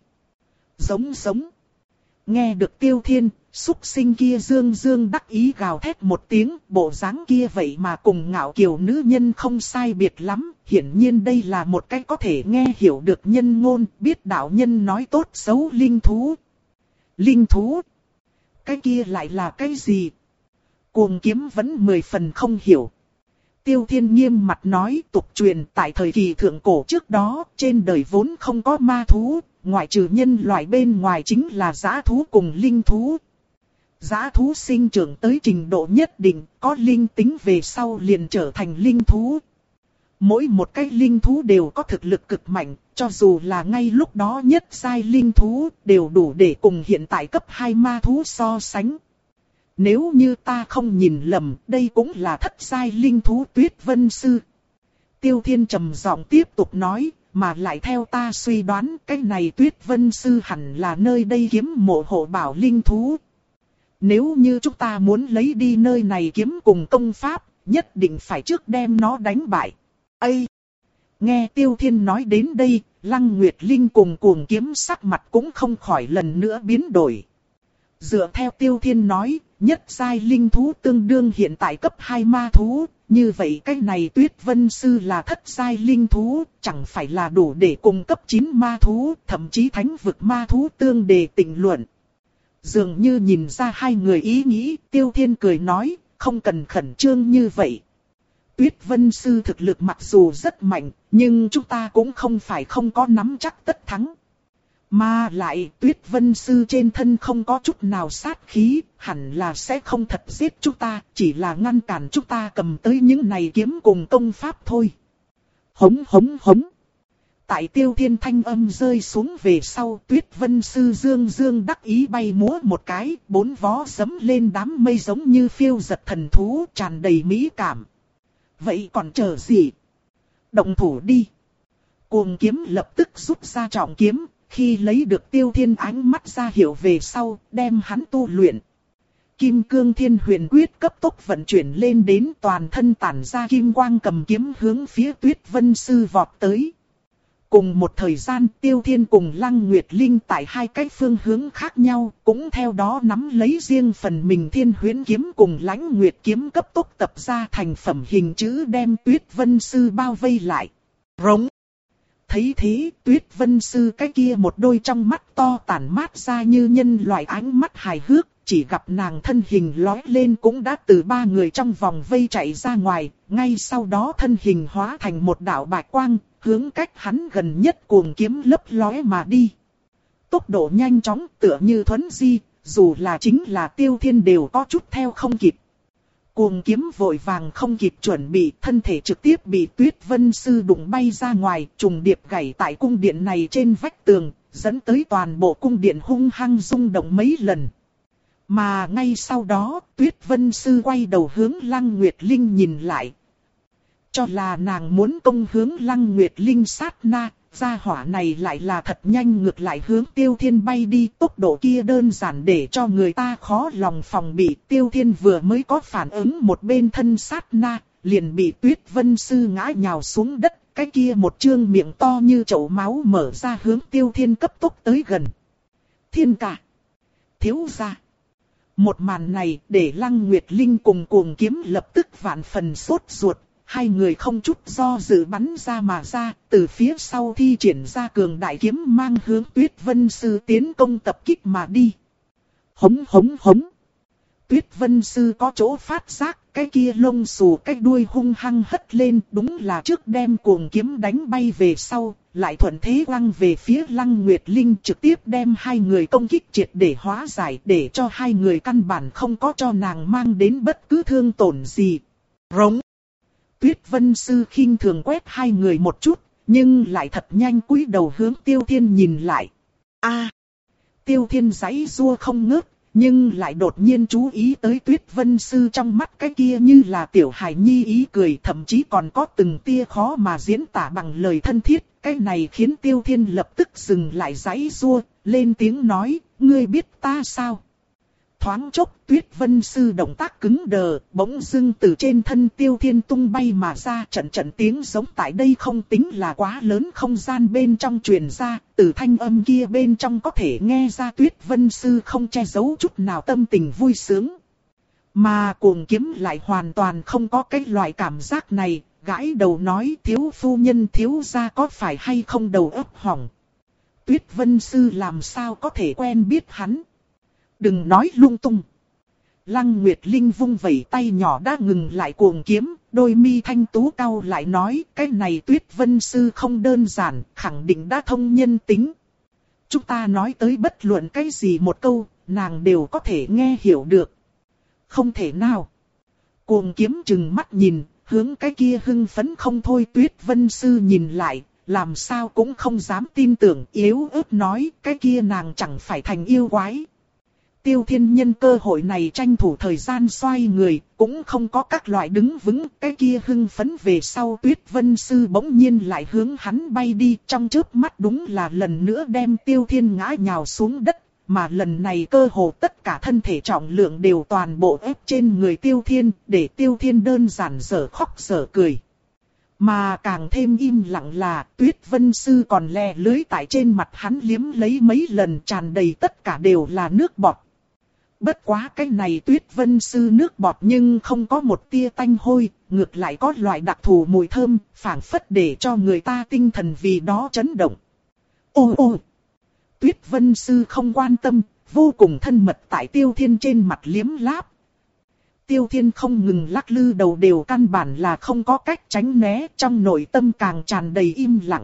S1: Giống giống. Nghe được Tiêu Thiên, súc sinh kia dương dương đắc ý gào thét một tiếng, bộ dáng kia vậy mà cùng ngạo kiều nữ nhân không sai biệt lắm. Hiển nhiên đây là một cái có thể nghe hiểu được nhân ngôn, biết đạo nhân nói tốt xấu linh thú. Linh thú? Cái kia lại là cái gì? Cuồng kiếm vẫn mười phần không hiểu. Tiêu Thiên nghiêm mặt nói, tục truyền tại thời kỳ thượng cổ trước đó, trên đời vốn không có ma thú, ngoại trừ nhân loại bên ngoài chính là dã thú cùng linh thú. Dã thú sinh trưởng tới trình độ nhất định, có linh tính về sau liền trở thành linh thú. Mỗi một cái linh thú đều có thực lực cực mạnh, cho dù là ngay lúc đó nhất giai linh thú, đều đủ để cùng hiện tại cấp hai ma thú so sánh. Nếu như ta không nhìn lầm, đây cũng là thất giai linh thú Tuyết Vân Sư. Tiêu Thiên trầm giọng tiếp tục nói, mà lại theo ta suy đoán, cái này Tuyết Vân Sư hẳn là nơi đây kiếm mộ hộ bảo linh thú. Nếu như chúng ta muốn lấy đi nơi này kiếm cùng công pháp, nhất định phải trước đem nó đánh bại. Ây! Nghe Tiêu Thiên nói đến đây, Lăng Nguyệt Linh cùng cuồng kiếm sắc mặt cũng không khỏi lần nữa biến đổi. Dựa theo Tiêu Thiên nói, nhất giai linh thú tương đương hiện tại cấp hai ma thú, như vậy cái này Tuyết Vân Sư là thất giai linh thú, chẳng phải là đủ để cùng cấp chín ma thú, thậm chí thánh vực ma thú tương đề tình luận. Dường như nhìn ra hai người ý nghĩ, Tiêu Thiên cười nói, không cần khẩn trương như vậy. Tuyết Vân Sư thực lực mặc dù rất mạnh, nhưng chúng ta cũng không phải không có nắm chắc tất thắng. Mà lại Tuyết Vân Sư trên thân không có chút nào sát khí, hẳn là sẽ không thật giết chúng ta, chỉ là ngăn cản chúng ta cầm tới những này kiếm cùng công pháp thôi. Hống hống hống. Tại Tiêu Thiên thanh âm rơi xuống về sau, Tuyết Vân Sư dương dương đắc ý bay múa một cái, bốn vó giẫm lên đám mây giống như phiêu giật thần thú, tràn đầy mỹ cảm. Vậy còn chờ gì? Động thủ đi. Cuồng kiếm lập tức rút ra trọng kiếm, khi lấy được Tiêu Thiên ánh mắt ra hiệu về sau, đem hắn tu luyện. Kim Cương Thiên Huyền Quyết cấp tốc vận chuyển lên đến, toàn thân tản ra kim quang, cầm kiếm hướng phía Tuyết Vân Sư vọt tới. Cùng một thời gian, Tiêu Thiên cùng Lăng Nguyệt Linh tại hai cái phương hướng khác nhau, cũng theo đó nắm lấy riêng phần mình Thiên Huyễn Kiếm cùng Lãnh Nguyệt Kiếm cấp tốc tập ra thành phẩm hình chữ, đem Tuyết Vân Sư bao vây lại. Rống! Thấy thế, Tuyết Vân Sư cái kia một đôi trong mắt to tản mát ra như nhân loại ánh mắt hài hước, chỉ gặp nàng thân hình lói lên cũng đã từ ba người trong vòng vây chạy ra ngoài, ngay sau đó thân hình hóa thành một đạo bạch quang, hướng cách hắn gần nhất cuồng kiếm lấp lóe mà đi. Tốc độ nhanh chóng tựa như thuấn di, dù là chính là Tiêu Thiên đều có chút theo không kịp. Cuồng kiếm vội vàng không kịp chuẩn bị, thân thể trực tiếp bị Tuyết Vân Sư đụng bay ra ngoài, trùng điệp gãy tại cung điện này trên vách tường, dẫn tới toàn bộ cung điện hung hăng rung động mấy lần. Mà ngay sau đó, Tuyết Vân Sư quay đầu hướng Lăng Nguyệt Linh nhìn lại. Cho là nàng muốn công hướng Lăng Nguyệt Linh sát na, gia hỏa này lại là thật nhanh ngược lại hướng Tiêu Thiên bay đi, tốc độ kia đơn giản để cho người ta khó lòng phòng bị. Tiêu Thiên vừa mới có phản ứng một bên thân sát na, liền bị Tuyết Vân Sư ngã nhào xuống đất, cái kia một trương miệng to như chậu máu mở ra hướng Tiêu Thiên cấp tốc tới gần. Thiên ca! Thiếu gia! Một màn này để Lăng Nguyệt Linh cùng cuồng kiếm lập tức vạn phần sốt ruột. Hai người không chút do dự bắn ra mà ra, từ phía sau thi triển ra cường đại kiếm mang hướng Tuyết Vân Sư tiến công tập kích mà đi. Hống hống hống. Tuyết Vân Sư có chỗ phát giác, cái kia lông xù cái đuôi hung hăng hất lên, đúng là trước đem cuồng kiếm đánh bay về sau, lại thuận thế quăng về phía Lăng Nguyệt Linh, trực tiếp đem hai người công kích triệt để hóa giải, để cho hai người căn bản không có cho nàng mang đến bất cứ thương tổn gì. Rống. Tuyết Vân Sư khinh thường quét hai người một chút, nhưng lại thật nhanh cúi đầu hướng Tiêu Thiên nhìn lại. A, à, Tiêu Thiên giãy giụa không ngớt, nhưng lại đột nhiên chú ý tới Tuyết Vân Sư trong mắt cái kia như là tiểu hài nhi ý cười, thậm chí còn có từng tia khó mà diễn tả bằng lời thân thiết, cái này khiến Tiêu Thiên lập tức dừng lại giãy giụa, lên tiếng nói, ngươi biết ta sao? Thoáng chốc Tuyết Vân Sư động tác cứng đờ, bỗng dưng từ trên thân Tiêu Thiên tung bay mà ra, trận trận tiếng giống tại đây không tính là quá lớn không gian bên trong truyền ra, từ thanh âm kia bên trong có thể nghe ra Tuyết Vân Sư không che giấu chút nào tâm tình vui sướng. Mà Cuồng Kiếm lại hoàn toàn không có cái loại cảm giác này, gãi đầu nói thiếu phu nhân thiếu gia có phải hay không đầu óc hỏng. Tuyết Vân Sư làm sao có thể quen biết hắn. Đừng nói lung tung. Lăng Nguyệt Linh vung vẩy tay nhỏ đã ngừng lại Cuồng Kiếm, đôi mi thanh tú cau lại nói cái này Tuyết Vân Sư không đơn giản, khẳng định đã thông nhân tính. Chúng ta nói tới bất luận cái gì một câu, nàng đều có thể nghe hiểu được. Không thể nào. Cuồng Kiếm chừng mắt nhìn, hướng cái kia hưng phấn không thôi Tuyết Vân Sư nhìn lại, làm sao cũng không dám tin tưởng, yếu ớt nói cái kia nàng chẳng phải thành yêu quái. Tiêu Thiên nhân cơ hội này tranh thủ thời gian xoay người, cũng không có các loại đứng vững, cái kia hưng phấn về sau Tuyết Vân Sư bỗng nhiên lại hướng hắn bay đi, trong chớp mắt đúng là lần nữa đem Tiêu Thiên ngã nhào xuống đất, mà lần này cơ hồ tất cả thân thể trọng lượng đều toàn bộ ép trên người Tiêu Thiên, để Tiêu Thiên đơn giản dở khóc dở cười. Mà càng thêm im lặng là Tuyết Vân Sư còn lè lưới tại trên mặt hắn liếm lấy mấy lần, tràn đầy tất cả đều là nước bọt. Bất quá cái này Tuyết Vân Sư nước bọt nhưng không có một tia tanh hôi, ngược lại có loại đặc thù mùi thơm, phảng phất để cho người ta tinh thần vì đó chấn động. Ô ô! Tuyết Vân Sư không quan tâm, vô cùng thân mật tại Tiêu Thiên trên mặt liếm láp. Tiêu Thiên không ngừng lắc lư đầu đều căn bản là không có cách tránh né, trong nội tâm càng tràn đầy im lặng.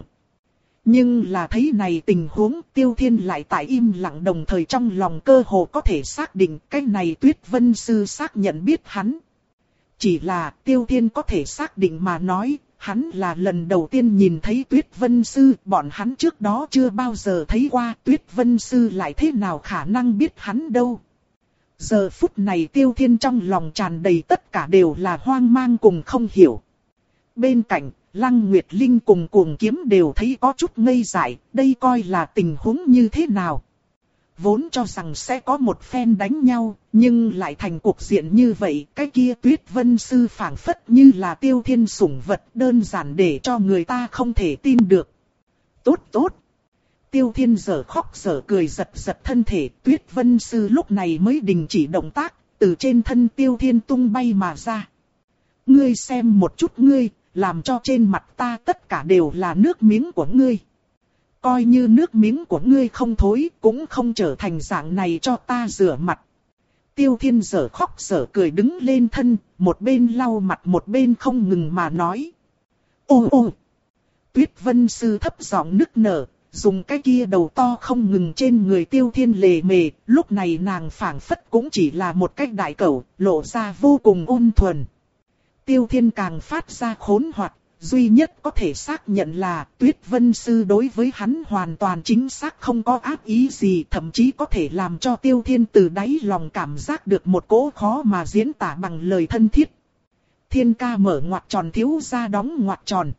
S1: Nhưng là thấy này tình huống Tiêu Thiên lại tại im lặng đồng thời trong lòng cơ hồ có thể xác định cái này Tuyết Vân Sư xác nhận biết hắn. Chỉ là Tiêu Thiên có thể xác định mà nói, hắn là lần đầu tiên nhìn thấy Tuyết Vân Sư, bọn hắn trước đó chưa bao giờ thấy qua, Tuyết Vân Sư lại thế nào khả năng biết hắn đâu. Giờ phút này Tiêu Thiên trong lòng tràn đầy tất cả đều là hoang mang cùng không hiểu. Bên cạnh, Lăng Nguyệt Linh cùng Cuồng Kiếm đều thấy có chút ngây dại, đây coi là tình huống như thế nào. Vốn cho rằng sẽ có một phen đánh nhau, nhưng lại thành cuộc diện như vậy, cái kia Tuyết Vân Sư phảng phất như là Tiêu Thiên sủng vật, đơn giản để cho người ta không thể tin được. Tốt tốt. Tiêu Thiên giở khóc giở cười giật giật thân thể, Tuyết Vân Sư lúc này mới đình chỉ động tác, từ trên thân Tiêu Thiên tung bay mà ra. Ngươi xem một chút ngươi, làm cho trên mặt ta tất cả đều là nước miếng của ngươi. Coi như nước miếng của ngươi không thối, cũng không trở thành dạng này cho ta rửa mặt. Tiêu Thiên giở khóc giở cười đứng lên thân, một bên lau mặt một bên không ngừng mà nói. Ô ô! Tuyết Vân Sư thấp giọng nức nở, dùng cái kia đầu to không ngừng trên người Tiêu Thiên lề mề, lúc này nàng phảng phất cũng chỉ là một cái đại cẩu, lộ ra vô cùng ôn thuần. Tiêu Thiên càng phát ra khốn hoặc, duy nhất có thể xác nhận là Tuyết Vân Sư đối với hắn hoàn toàn chính xác không có ác ý gì, thậm chí có thể làm cho Tiêu Thiên từ đáy lòng cảm giác được một cỗ khó mà diễn tả bằng lời thân thiết. Thiên ca mở ngoặc tròn thiếu gia đóng ngoặc tròn.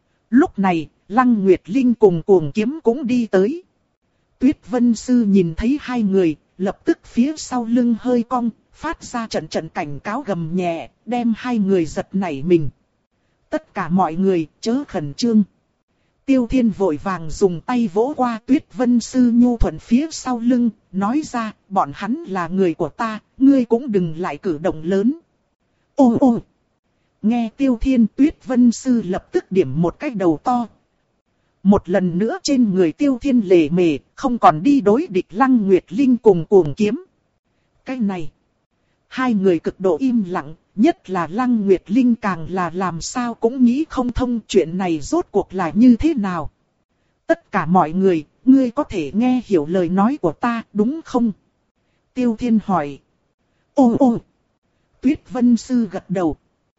S1: Lúc này, Lăng Nguyệt Linh cùng Cuồng Kiếm cũng đi tới. Tuyết Vân Sư nhìn thấy hai người, lập tức phía sau lưng hơi cong, phát ra trận trận cảnh cáo gầm nhẹ, đem hai người giật nảy mình. Tất cả mọi người chớ khẩn trương. Tiêu Thiên vội vàng dùng tay vỗ qua Tuyết Vân Sư nhu thuận phía sau lưng, nói ra, bọn hắn là người của ta, ngươi cũng đừng lại cử động lớn. Ô ô! Nghe Tiêu Thiên, Tuyết Vân Sư lập tức điểm một cái đầu to. Một lần nữa trên người Tiêu Thiên lề mề, không còn đi đối địch Lăng Nguyệt Linh cùng Cuồng Kiếm. Cái này, hai người cực độ im lặng, nhất là Lăng Nguyệt Linh càng là làm sao cũng nghĩ không thông chuyện này rốt cuộc là như thế nào. Tất cả mọi người, ngươi có thể nghe hiểu lời nói của ta đúng không? Tiêu Thiên hỏi. Ô ô! Tuyết Vân Sư gật đầu.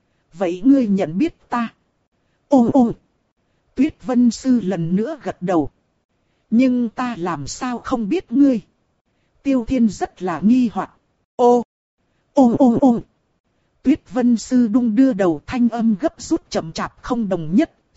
S1: Vậy ngươi nhận biết ta? Ô ô! Tuyết Vân Sư lần nữa gật đầu. Nhưng ta làm sao không biết ngươi? Tiêu Thiên rất là nghi hoặc. Ô! Ô ô ô! Tuyết Vân Sư đung đưa đầu thanh âm gấp rút chậm chạp không đồng nhất,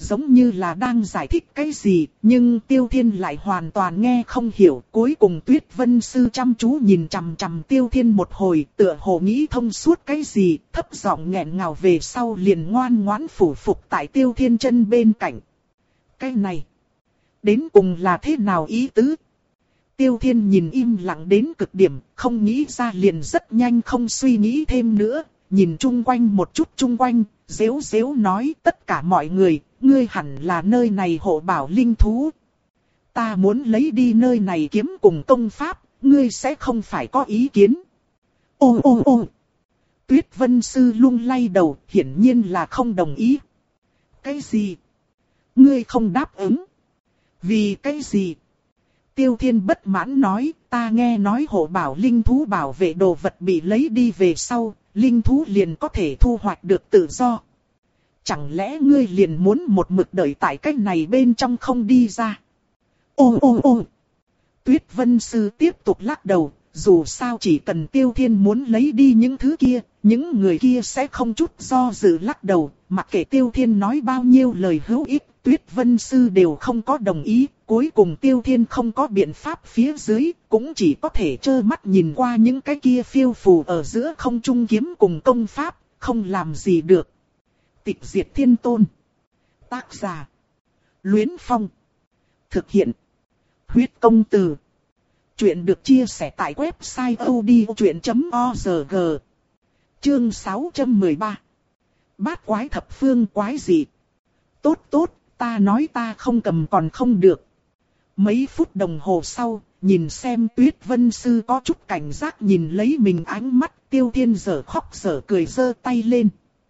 S1: giống như là đang giải thích cái gì, nhưng Tiêu Thiên lại hoàn toàn nghe không hiểu. Cuối cùng Tuyết Vân Sư chăm chú nhìn chằm chằm Tiêu Thiên một hồi, tựa hồ nghĩ thông suốt cái gì, thấp giọng nghẹn ngào về sau liền ngoan ngoãn phủ phục tại Tiêu Thiên chân bên cạnh. Cái này, đến cùng là thế nào ý tứ? Tiêu Thiên nhìn im lặng đến cực điểm, không nghĩ ra liền rất nhanh không suy nghĩ thêm nữa, nhìn chung quanh một chút chung quanh, rếu rếu nói tất cả mọi người, ngươi hẳn là nơi này hộ bảo linh thú. Ta muốn lấy đi nơi này kiếm cùng công pháp, ngươi sẽ không phải có ý kiến. Ô ô ô! Tuyết Vân Sư lung lay đầu, hiển nhiên là không đồng ý. Cái gì? Ngươi không đáp ứng? Vì cái gì? Tiêu Thiên bất mãn nói, ta nghe nói hộ bảo linh thú bảo vệ đồ vật bị lấy đi về sau, linh thú liền có thể thu hoạch được tự do. Chẳng lẽ ngươi liền muốn một mực đợi tại cách này bên trong không đi ra? Ô ô ô! Tuyết Vân Sư tiếp tục lắc đầu, dù sao chỉ cần Tiêu Thiên muốn lấy đi những thứ kia, những người kia sẽ không chút do dự lắc đầu, mặc kệ Tiêu Thiên nói bao nhiêu lời hữu ích, Tuyết Vân Sư đều không có đồng ý. Cuối cùng Tiêu Thiên không có biện pháp phía dưới, cũng chỉ có thể trơ mắt nhìn qua những cái kia phiêu phù ở giữa không trung kiếm cùng công pháp, không làm gì được. Tịch diệt thiên tôn. Tác giả: Luyến Phong. Thực hiện: Huyết công từ. Chuyện được chia sẻ tại website odchuyện chấm org. Chương sáu trăm mười ba. Bát quái thập phương quái dị. Tốt tốt, ta nói ta không cầm còn không được. Mấy phút đồng hồ sau, nhìn xem Tuyết Vân Sư có chút cảnh giác nhìn lấy mình, ánh mắt Tiêu Thiên dở khóc dở cười giơ tay lên.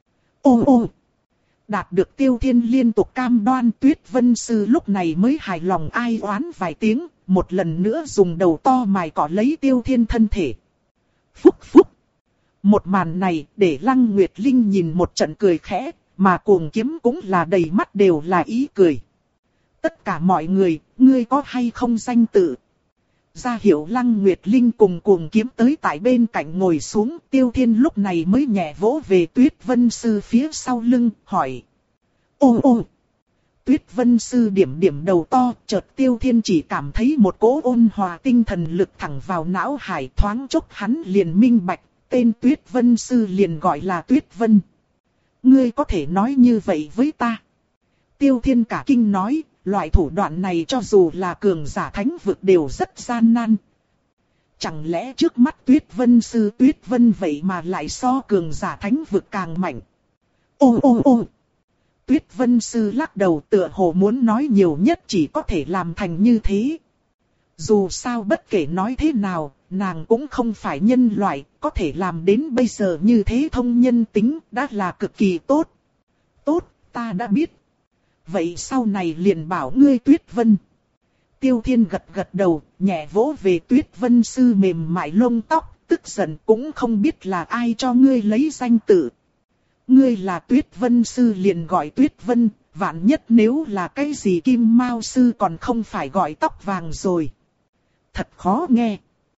S1: Ô ô! Đạt được Tiêu Thiên liên tục cam đoan, Tuyết Vân Sư lúc này mới hài lòng ai oán vài tiếng, một lần nữa dùng đầu to mài cọ lấy Tiêu Thiên thân thể. Phúc phúc! Một màn này để Lăng Nguyệt Linh nhìn một trận cười khẽ, mà Cuồng Kiếm cũng là đầy mắt đều là ý cười. Tất cả mọi người, ngươi có hay không danh tự? Ra hiệu Lăng Nguyệt Linh cùng Cuồng Kiếm tới tại bên cạnh ngồi xuống, Tiêu Thiên lúc này mới nhẹ vỗ về Tuyết Vân Sư phía sau lưng, hỏi. Ô ô! Tuyết Vân Sư điểm điểm đầu to, chợt Tiêu Thiên chỉ cảm thấy một cỗ ôn hòa tinh thần lực thẳng vào não hải, thoáng chốc hắn liền minh bạch, tên Tuyết Vân Sư liền gọi là Tuyết Vân. Ngươi có thể nói như vậy với ta? Tiêu Thiên cả kinh nói. Loại thủ đoạn này cho dù là cường giả thánh vực đều rất gian nan. Chẳng lẽ trước mắt Tuyết Vân Sư Tuyết Vân vậy mà lại so cường giả thánh vực càng mạnh? Ô ô ô! Tuyết Vân Sư lắc đầu, tựa hồ muốn nói nhiều nhất chỉ có thể làm thành như thế. Dù sao bất kể nói thế nào, nàng cũng không phải nhân loại, có thể làm đến bây giờ như thế thông nhân tính đã là cực kỳ tốt. Tốt, ta đã biết. Vậy sau này liền bảo ngươi Tuyết Vân. Tiêu Thiên gật gật đầu, nhẹ vỗ về Tuyết Vân Sư mềm mại lông tóc, tức giận cũng không biết là ai cho ngươi lấy danh tự. Ngươi là Tuyết Vân Sư liền gọi Tuyết Vân, vạn nhất nếu là cái gì Kim Mao Sư còn không phải gọi tóc vàng rồi. Thật khó nghe.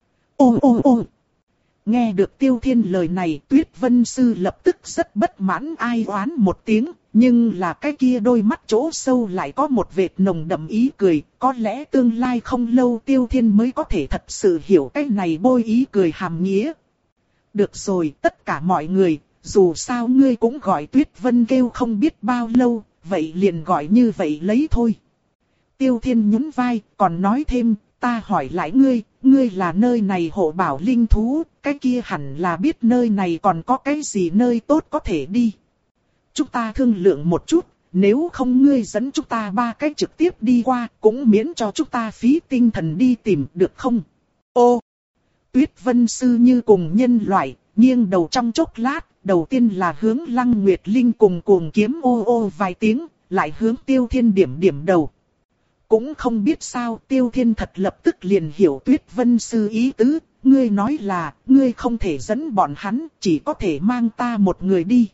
S1: Ô ô ô! Nghe được Tiêu Thiên lời này, Tuyết Vân Sư lập tức rất bất mãn ai oán một tiếng, nhưng là cái kia đôi mắt chỗ sâu lại có một vệt nồng đậm ý cười, có lẽ tương lai không lâu Tiêu Thiên mới có thể thật sự hiểu cái này bôi ý cười hàm nghĩa. Được rồi, tất cả mọi người, dù sao ngươi cũng gọi Tuyết Vân kêu không biết bao lâu, vậy liền gọi như vậy lấy thôi. Tiêu Thiên nhún vai, còn nói thêm, ta hỏi lại ngươi, ngươi là nơi này hộ bảo linh thú, cái kia hẳn là biết nơi này còn có cái gì nơi tốt có thể đi. Chúng ta thương lượng một chút, nếu không ngươi dẫn chúng ta ba cái trực tiếp đi qua, cũng miễn cho chúng ta phí tinh thần đi tìm, được không? Ô! Tuyết Vân Sư như cùng nhân loại, nghiêng đầu trong chốc lát, đầu tiên là hướng Lăng Nguyệt Linh cùng Cuồng Kiếm ô ô vài tiếng, lại hướng Tiêu Thiên điểm điểm đầu. Cũng không biết sao Tiêu Thiên thật lập tức liền hiểu Tuyết Vân Sư ý tứ, ngươi nói là, ngươi không thể dẫn bọn hắn, chỉ có thể mang ta một người đi.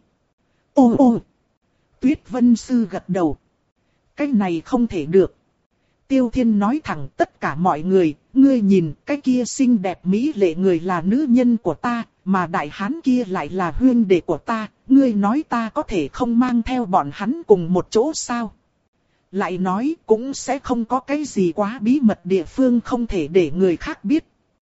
S1: Ô ô! Tuyết Vân Sư gật đầu. Cái này không thể được. Tiêu Thiên nói thẳng tất cả mọi người, ngươi nhìn cái kia xinh đẹp mỹ lệ người là nữ nhân của ta, mà đại hán kia lại là huynh đệ của ta, ngươi nói ta có thể không mang theo bọn hắn cùng một chỗ sao? Lại nói cũng sẽ không có cái gì quá bí mật địa phương không thể để người khác biết.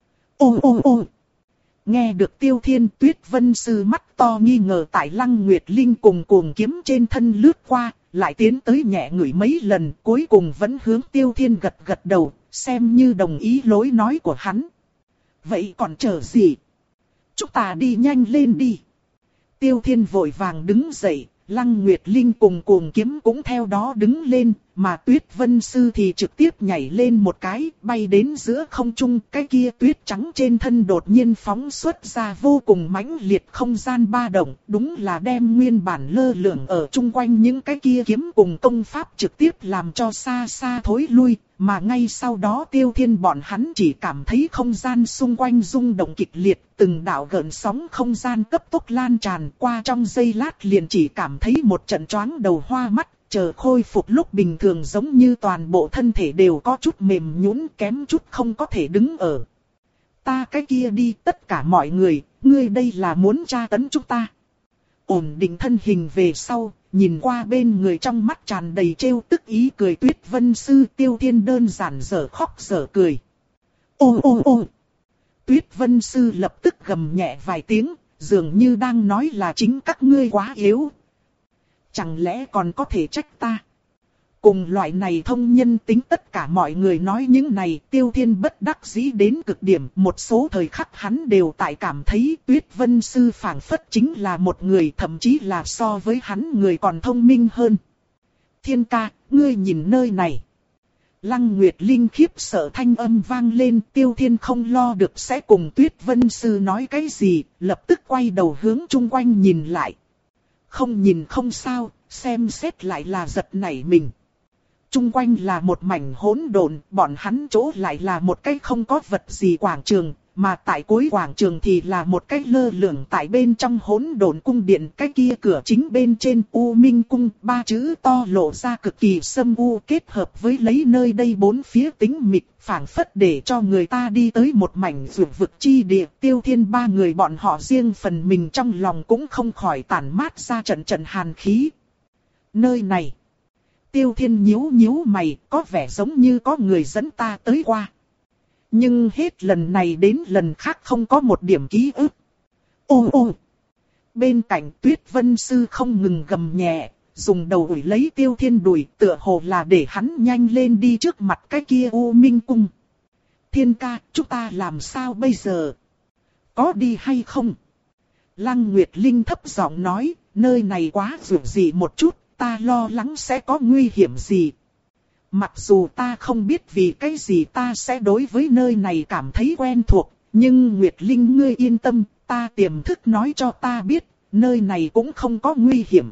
S1: Ô ô ô. Nghe được Tiêu Thiên, Tuyết Vân Sư mắt to nghi ngờ tại Lăng Nguyệt Linh cùng cuồng kiếm trên thân lướt qua, lại tiến tới nhẹ ngửi mấy lần, cuối cùng vẫn hướng Tiêu Thiên gật gật đầu, xem như đồng ý lối nói của hắn. Vậy còn chờ gì? Chúng ta đi nhanh lên đi. Tiêu Thiên vội vàng đứng dậy, Lăng Nguyệt Linh cùng cuồng kiếm cũng theo đó đứng lên, mà Tuyết Vân Sư thì trực tiếp nhảy lên một cái, bay đến giữa không trung, cái kia tuyết trắng trên thân đột nhiên phóng xuất ra vô cùng mãnh liệt không gian ba động, đúng là đem nguyên bản lơ lửng ở chung quanh những cái kia kiếm cùng công pháp trực tiếp làm cho xa xa thối lui, mà ngay sau đó Tiêu Thiên bọn hắn chỉ cảm thấy không gian xung quanh rung động kịch liệt, từng đạo gợn sóng không gian cấp tốc lan tràn qua, trong giây lát liền chỉ cảm thấy một trận choáng đầu hoa mắt, chờ khôi phục lúc bình thường giống như toàn bộ thân thể đều có chút mềm nhũn, kém chút không có thể đứng ở. Ta cái kia đi, tất cả mọi người, ngươi đây là muốn tra tấn chúng ta. Ổn định thân hình về sau, nhìn qua bên người trong mắt tràn đầy trêu tức ý cười Tuyết Vân Sư, Tiêu Thiên đơn giản dở khóc dở cười. Ô ô ô. Tuyết Vân Sư lập tức gầm nhẹ vài tiếng, dường như đang nói là chính các ngươi quá yếu. Chẳng lẽ còn có thể trách ta? Cùng loại này thông nhân tính tất cả mọi người nói những này, Tiêu Thiên bất đắc dĩ đến cực điểm. Một số thời khắc hắn đều tại cảm thấy Tuyết Vân Sư phảng phất chính là một người, thậm chí là so với hắn người còn thông minh hơn. Thiên ca, ngươi nhìn nơi này. Lăng Nguyệt Linh khiếp sợ thanh âm vang lên, Tiêu Thiên không lo được sẽ cùng Tuyết Vân Sư nói cái gì, lập tức quay đầu hướng chung quanh nhìn lại. Không nhìn không sao, xem xét lại là giật nảy mình. Chung quanh là một mảnh hỗn độn, bọn hắn chỗ lại là một cái không có vật gì quảng trường, mà tại cuối quảng trường thì là một cái lơ lửng tại bên trong hỗn độn cung điện, cái kia cửa chính bên trên U Minh Cung, ba chữ to lộ ra cực kỳ sâm u, kết hợp với lấy nơi đây bốn phía tĩnh mịch, phảng phất để cho người ta đi tới một mảnh vượt vực chi địa. Tiêu Thiên ba người bọn họ riêng phần mình trong lòng cũng không khỏi tản mát ra trận trận hàn khí. Nơi này, Tiêu Thiên nhíu nhíu mày, có vẻ giống như có người dẫn ta tới qua. Nhưng hết lần này đến lần khác không có một điểm ký ức. Ô ô! Bên cạnh Tuyết Vân Sư không ngừng gầm nhẹ, dùng đầu ủi lấy Tiêu Thiên đùi, tựa hồ là để hắn nhanh lên đi trước mặt cái kia U Minh Cung. Thiên ca, chúng ta làm sao bây giờ? Có đi hay không? Lăng Nguyệt Linh thấp giọng nói, nơi này quá rủi dị một chút, ta lo lắng sẽ có nguy hiểm gì. Mặc dù ta không biết vì cái gì ta sẽ đối với nơi này cảm thấy quen thuộc, nhưng Nguyệt Linh ngươi yên tâm, ta tiềm thức nói cho ta biết, nơi này cũng không có nguy hiểm.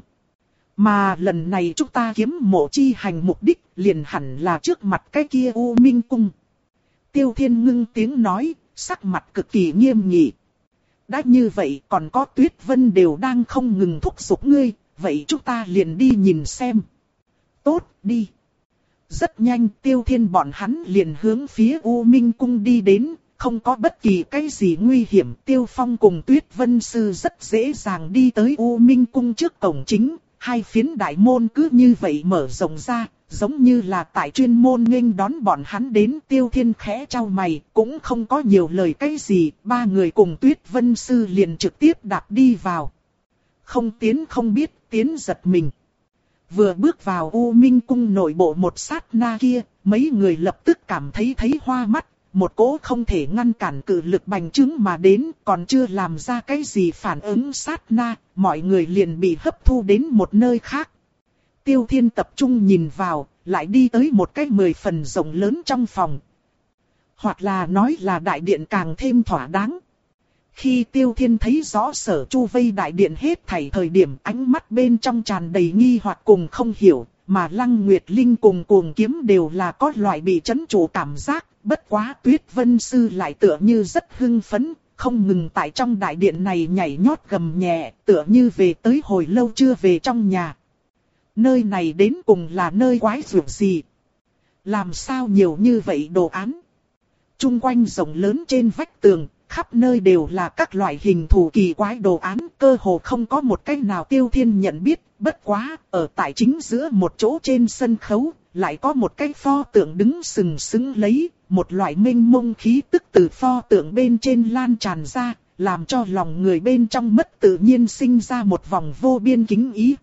S1: Mà lần này chúng ta kiếm mộ chi hành mục đích liền hẳn là trước mặt cái kia U Minh Cung. Tiêu Thiên ngưng tiếng nói, sắc mặt cực kỳ nghiêm nghị. Đã như vậy còn có Tuyết Vân đều đang không ngừng thúc giục ngươi, vậy chúng ta liền đi nhìn xem. Tốt, đi. Rất nhanh Tiêu Thiên bọn hắn liền hướng phía U Minh Cung đi đến, không có bất kỳ cái gì nguy hiểm. Tiêu Phong cùng Tuyết Vân Sư rất dễ dàng đi tới U Minh Cung trước cổng chính, hai phiến đại môn cứ như vậy mở rộng ra, giống như là tại chuyên môn nghênh đón bọn hắn đến. Tiêu Thiên khẽ trao mày, cũng không có nhiều lời cái gì, ba người cùng Tuyết Vân Sư liền trực tiếp đạp đi vào. Không tiến không biết, tiến giật mình. Vừa bước vào U Minh Cung nội bộ một sát na kia, mấy người lập tức cảm thấy thấy hoa mắt, một cỗ không thể ngăn cản cự lực bành trướng mà đến, còn chưa làm ra cái gì phản ứng sát na, mọi người liền bị hấp thu đến một nơi khác. Tiêu Thiên tập trung nhìn vào, lại đi tới một cái mười phần rộng lớn trong phòng. Hoặc là nói là đại điện càng thêm thỏa đáng. Khi Tiêu Thiên thấy rõ sở chu vây đại điện hết thảy thời điểm, ánh mắt bên trong tràn đầy nghi hoặc cùng không hiểu, mà Lăng Nguyệt Linh cùng cuồng kiếm đều là có loại bị chấn trụ cảm giác, bất quá Tuyết Vân Sư lại tựa như rất hưng phấn, không ngừng tại trong đại điện này nhảy nhót gầm nhẹ, tựa như về tới hồi lâu chưa về trong nhà. Nơi này đến cùng là nơi quái dược gì? Làm sao nhiều như vậy đồ án? Trung quanh rộng lớn trên vách tường, khắp nơi đều là các loại hình thù kỳ quái đồ án, cơ hồ không có một cái nào Tiêu Thiên nhận biết. Bất quá, ở tại chính giữa một chỗ trên sân khấu, lại có một cái pho tượng đứng sừng sững lấy, một loại mênh mông khí tức từ pho tượng bên trên lan tràn ra, làm cho lòng người bên trong mất tự nhiên sinh ra một vòng vô biên kính ý.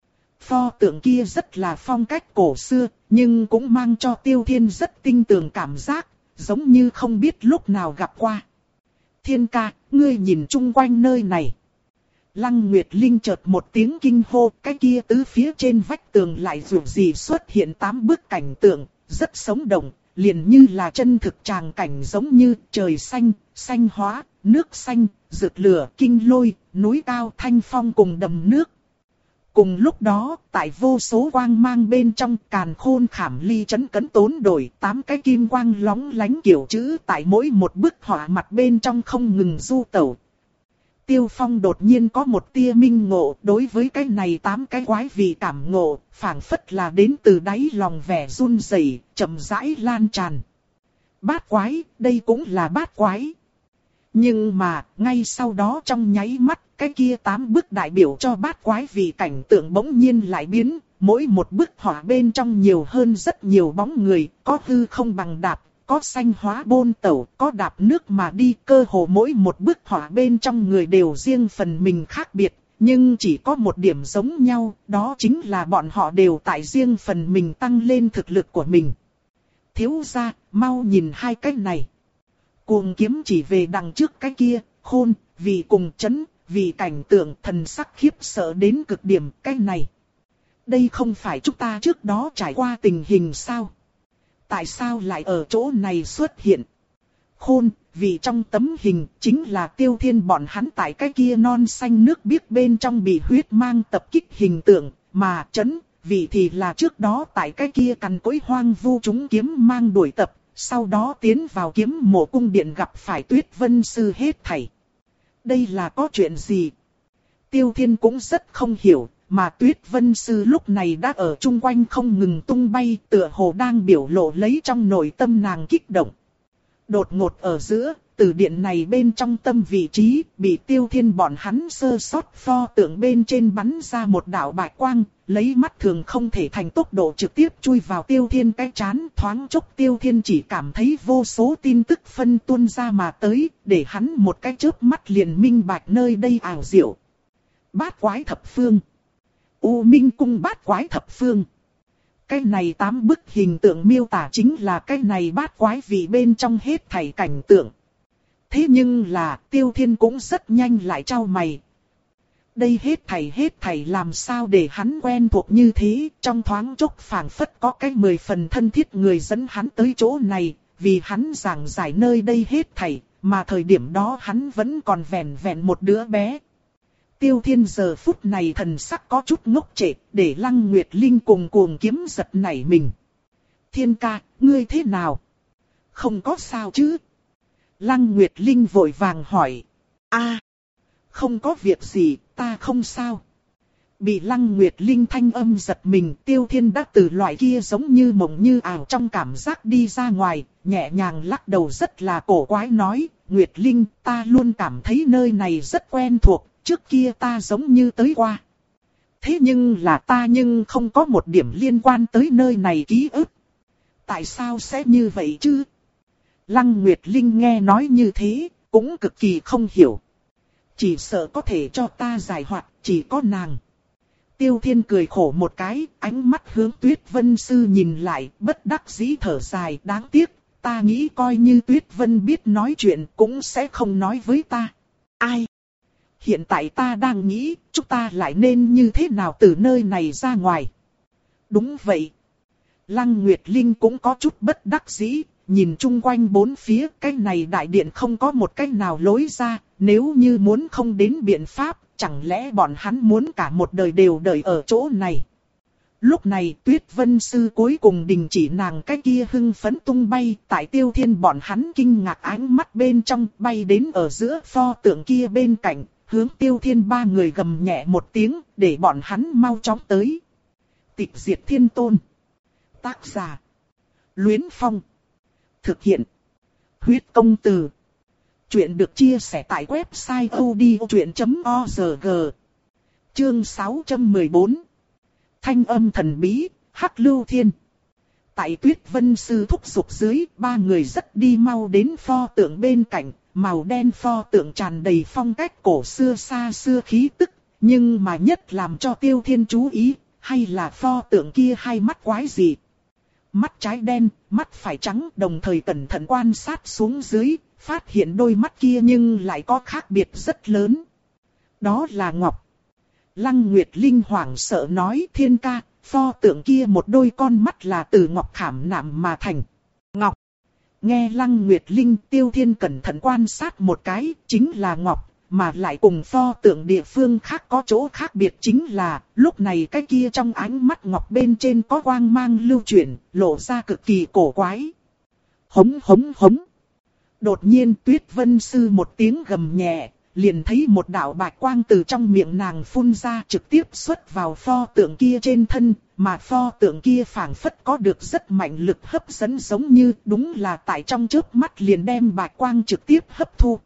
S1: Pho tượng kia rất là phong cách cổ xưa, nhưng cũng mang cho Tiêu Thiên rất tinh tường cảm giác, giống như không biết lúc nào gặp qua. Thiên ca, ngươi nhìn chung quanh nơi này. Lăng Nguyệt Linh chợt một tiếng kinh hô, cái kia tứ phía trên vách tường lại dù gì xuất hiện tám bức cảnh tượng, rất sống động, liền như là chân thực tràng cảnh giống như trời xanh, xanh hóa, nước xanh, rực lửa, kinh lôi, núi cao, thanh phong cùng đầm nước. Cùng lúc đó, tại vô số quang mang bên trong càn khôn khảm ly chấn cấn tốn đổi, tám cái kim quang lóng lánh kiểu chữ tại mỗi một bức họa mặt bên trong không ngừng du tẩu. Tiêu Phong đột nhiên có một tia minh ngộ, đối với cái này tám cái quái vị cảm ngộ, phảng phất là đến từ đáy lòng vẻ run rẩy, chậm rãi lan tràn. Bát quái, đây cũng là bát quái. Nhưng mà, ngay sau đó trong nháy mắt, cái kia tám bức đại biểu cho bát quái vì cảnh tượng bỗng nhiên lại biến, mỗi một bức họa bên trong nhiều hơn rất nhiều bóng người, có hư không bằng đạp, có xanh hóa bôn tẩu, có đạp nước mà đi, cơ hồ mỗi một bức họa bên trong người đều riêng phần mình khác biệt, nhưng chỉ có một điểm giống nhau, đó chính là bọn họ đều tại riêng phần mình tăng lên thực lực của mình. Thiếu gia, mau nhìn hai cái này. Cuồng kiếm chỉ về đằng trước cái kia, khôn, vì cùng chấn, vì cảnh tượng thần sắc khiếp sợ đến cực điểm, cái này. Đây không phải chúng ta trước đó trải qua tình hình sao? Tại sao lại ở chỗ này xuất hiện? Khôn, vì trong tấm hình chính là Tiêu Thiên bọn hắn tại cái kia non xanh nước biếc bên trong bị huyết mang tập kích hình tượng, mà chấn, vì thì là trước đó tại cái kia cằn cỗi hoang vu chúng kiếm mang đuổi tập. Sau đó tiến vào kiếm mộ cung điện gặp phải Tuyết Vân Sư hết thảy. Đây là có chuyện gì? Tiêu Thiên cũng rất không hiểu, mà Tuyết Vân Sư lúc này đã ở chung quanh không ngừng tung bay, tựa hồ đang biểu lộ lấy trong nội tâm nàng kích động. Đột ngột ở giữa, từ điện này bên trong tâm vị trí, bị Tiêu Thiên bọn hắn sơ sót pho tượng bên trên bắn ra một đạo bạch quang, lấy mắt thường không thể thành tốc độ trực tiếp chui vào Tiêu Thiên cái chán, thoáng chốc Tiêu Thiên chỉ cảm thấy vô số tin tức phân tuôn ra mà tới, để hắn một cái chớp mắt liền minh bạch nơi đây ảo diệu. Bát quái thập phương. U Minh cung bát quái thập phương. Cái này tám bức hình tượng miêu tả chính là cái này bát quái vị bên trong hết thảy cảnh tượng. Thế nhưng là Tiêu Thiên cũng rất nhanh lại trao mày. Đây hết thảy hết thảy làm sao để hắn quen thuộc như thế, trong thoáng chốc phảng phất có cái mười phần thân thiết người dẫn hắn tới chỗ này, vì hắn giảng giải nơi đây hết thảy, mà thời điểm đó hắn vẫn còn vẹn vẹn một đứa bé. Tiêu Thiên giờ phút này thần sắc có chút ngốc trệ, để Lăng Nguyệt Linh cùng cuồng kiếm giật nảy mình. Thiên ca, ngươi thế nào? Không có sao chứ? Lăng Nguyệt Linh vội vàng hỏi. A, không có việc gì, ta không sao. Bị Lăng Nguyệt Linh thanh âm giật mình, Tiêu Thiên đã từ loại kia giống như mộng như ảo trong cảm giác đi ra ngoài, nhẹ nhàng lắc đầu rất là cổ quái nói, Nguyệt Linh, ta luôn cảm thấy nơi này rất quen thuộc, trước kia ta giống như tới qua. Thế nhưng là ta nhưng không có một điểm liên quan tới nơi này ký ức. Tại sao sẽ như vậy chứ? Lăng Nguyệt Linh nghe nói như thế, cũng cực kỳ không hiểu. Chỉ sợ có thể cho ta giải hoạt, chỉ có nàng. Tiêu Thiên cười khổ một cái, ánh mắt hướng Tuyết Vân Sư nhìn lại, bất đắc dĩ thở dài, đáng tiếc, ta nghĩ coi như Tuyết Vân biết nói chuyện cũng sẽ không nói với ta. Ai? Hiện tại ta đang nghĩ, chúng ta lại nên như thế nào từ nơi này ra ngoài? Đúng vậy. Lăng Nguyệt Linh cũng có chút bất đắc dĩ, nhìn chung quanh bốn phía, cái này đại điện không có một cách nào lối ra, nếu như muốn không đến biện pháp, chẳng lẽ bọn hắn muốn cả một đời đều đợi ở chỗ này. Lúc này Tuyết Vân Sư cuối cùng đình chỉ nàng cái kia hưng phấn tung bay, tại Tiêu Thiên bọn hắn kinh ngạc ánh mắt bên trong bay đến ở giữa pho tượng kia bên cạnh, hướng Tiêu Thiên ba người gầm nhẹ một tiếng, để bọn hắn mau chóng tới. Tịch diệt thiên tôn. Tác giả. Luyến Phong. Thực hiện. Huyết công từ. Chuyện được chia sẻ tại website audiochuyện chấm org. Chương sáu trăm mười bốn. Thanh âm thần bí, Hắc Lưu Thiên. Tại Tuyết Vân Sư thúc giục dưới, ba người rất đi mau đến pho tượng bên cạnh, màu đen pho tượng tràn đầy phong cách cổ xưa xa xưa khí tức, nhưng mà nhất làm cho Tiêu Thiên chú ý, hay là pho tượng kia hai mắt quái dị. Mắt trái đen, mắt phải trắng, đồng thời cẩn thận quan sát xuống dưới, phát hiện đôi mắt kia nhưng lại có khác biệt rất lớn. Đó là ngọc. Lăng Nguyệt Linh hoảng sợ nói, Thiên ca, pho tượng kia một đôi con mắt là từ ngọc khảm nạm mà thành. Ngọc. Nghe Lăng Nguyệt Linh, Tiêu Thiên cẩn thận quan sát một cái, chính là ngọc, mà lại cùng pho tượng địa phương khác có chỗ khác biệt, chính là, lúc này cái kia trong ánh mắt ngọc bên trên có quang mang lưu chuyển, lộ ra cực kỳ cổ quái. Hống hống hống. Đột nhiên Tuyết Vân Sư một tiếng gầm nhẹ, liền thấy một đạo bạch quang từ trong miệng nàng phun ra, trực tiếp xuất vào pho tượng kia trên thân, mà pho tượng kia phảng phất có được rất mạnh lực hấp dẫn, giống như đúng là tại trong chớp mắt liền đem bạch quang trực tiếp hấp thu.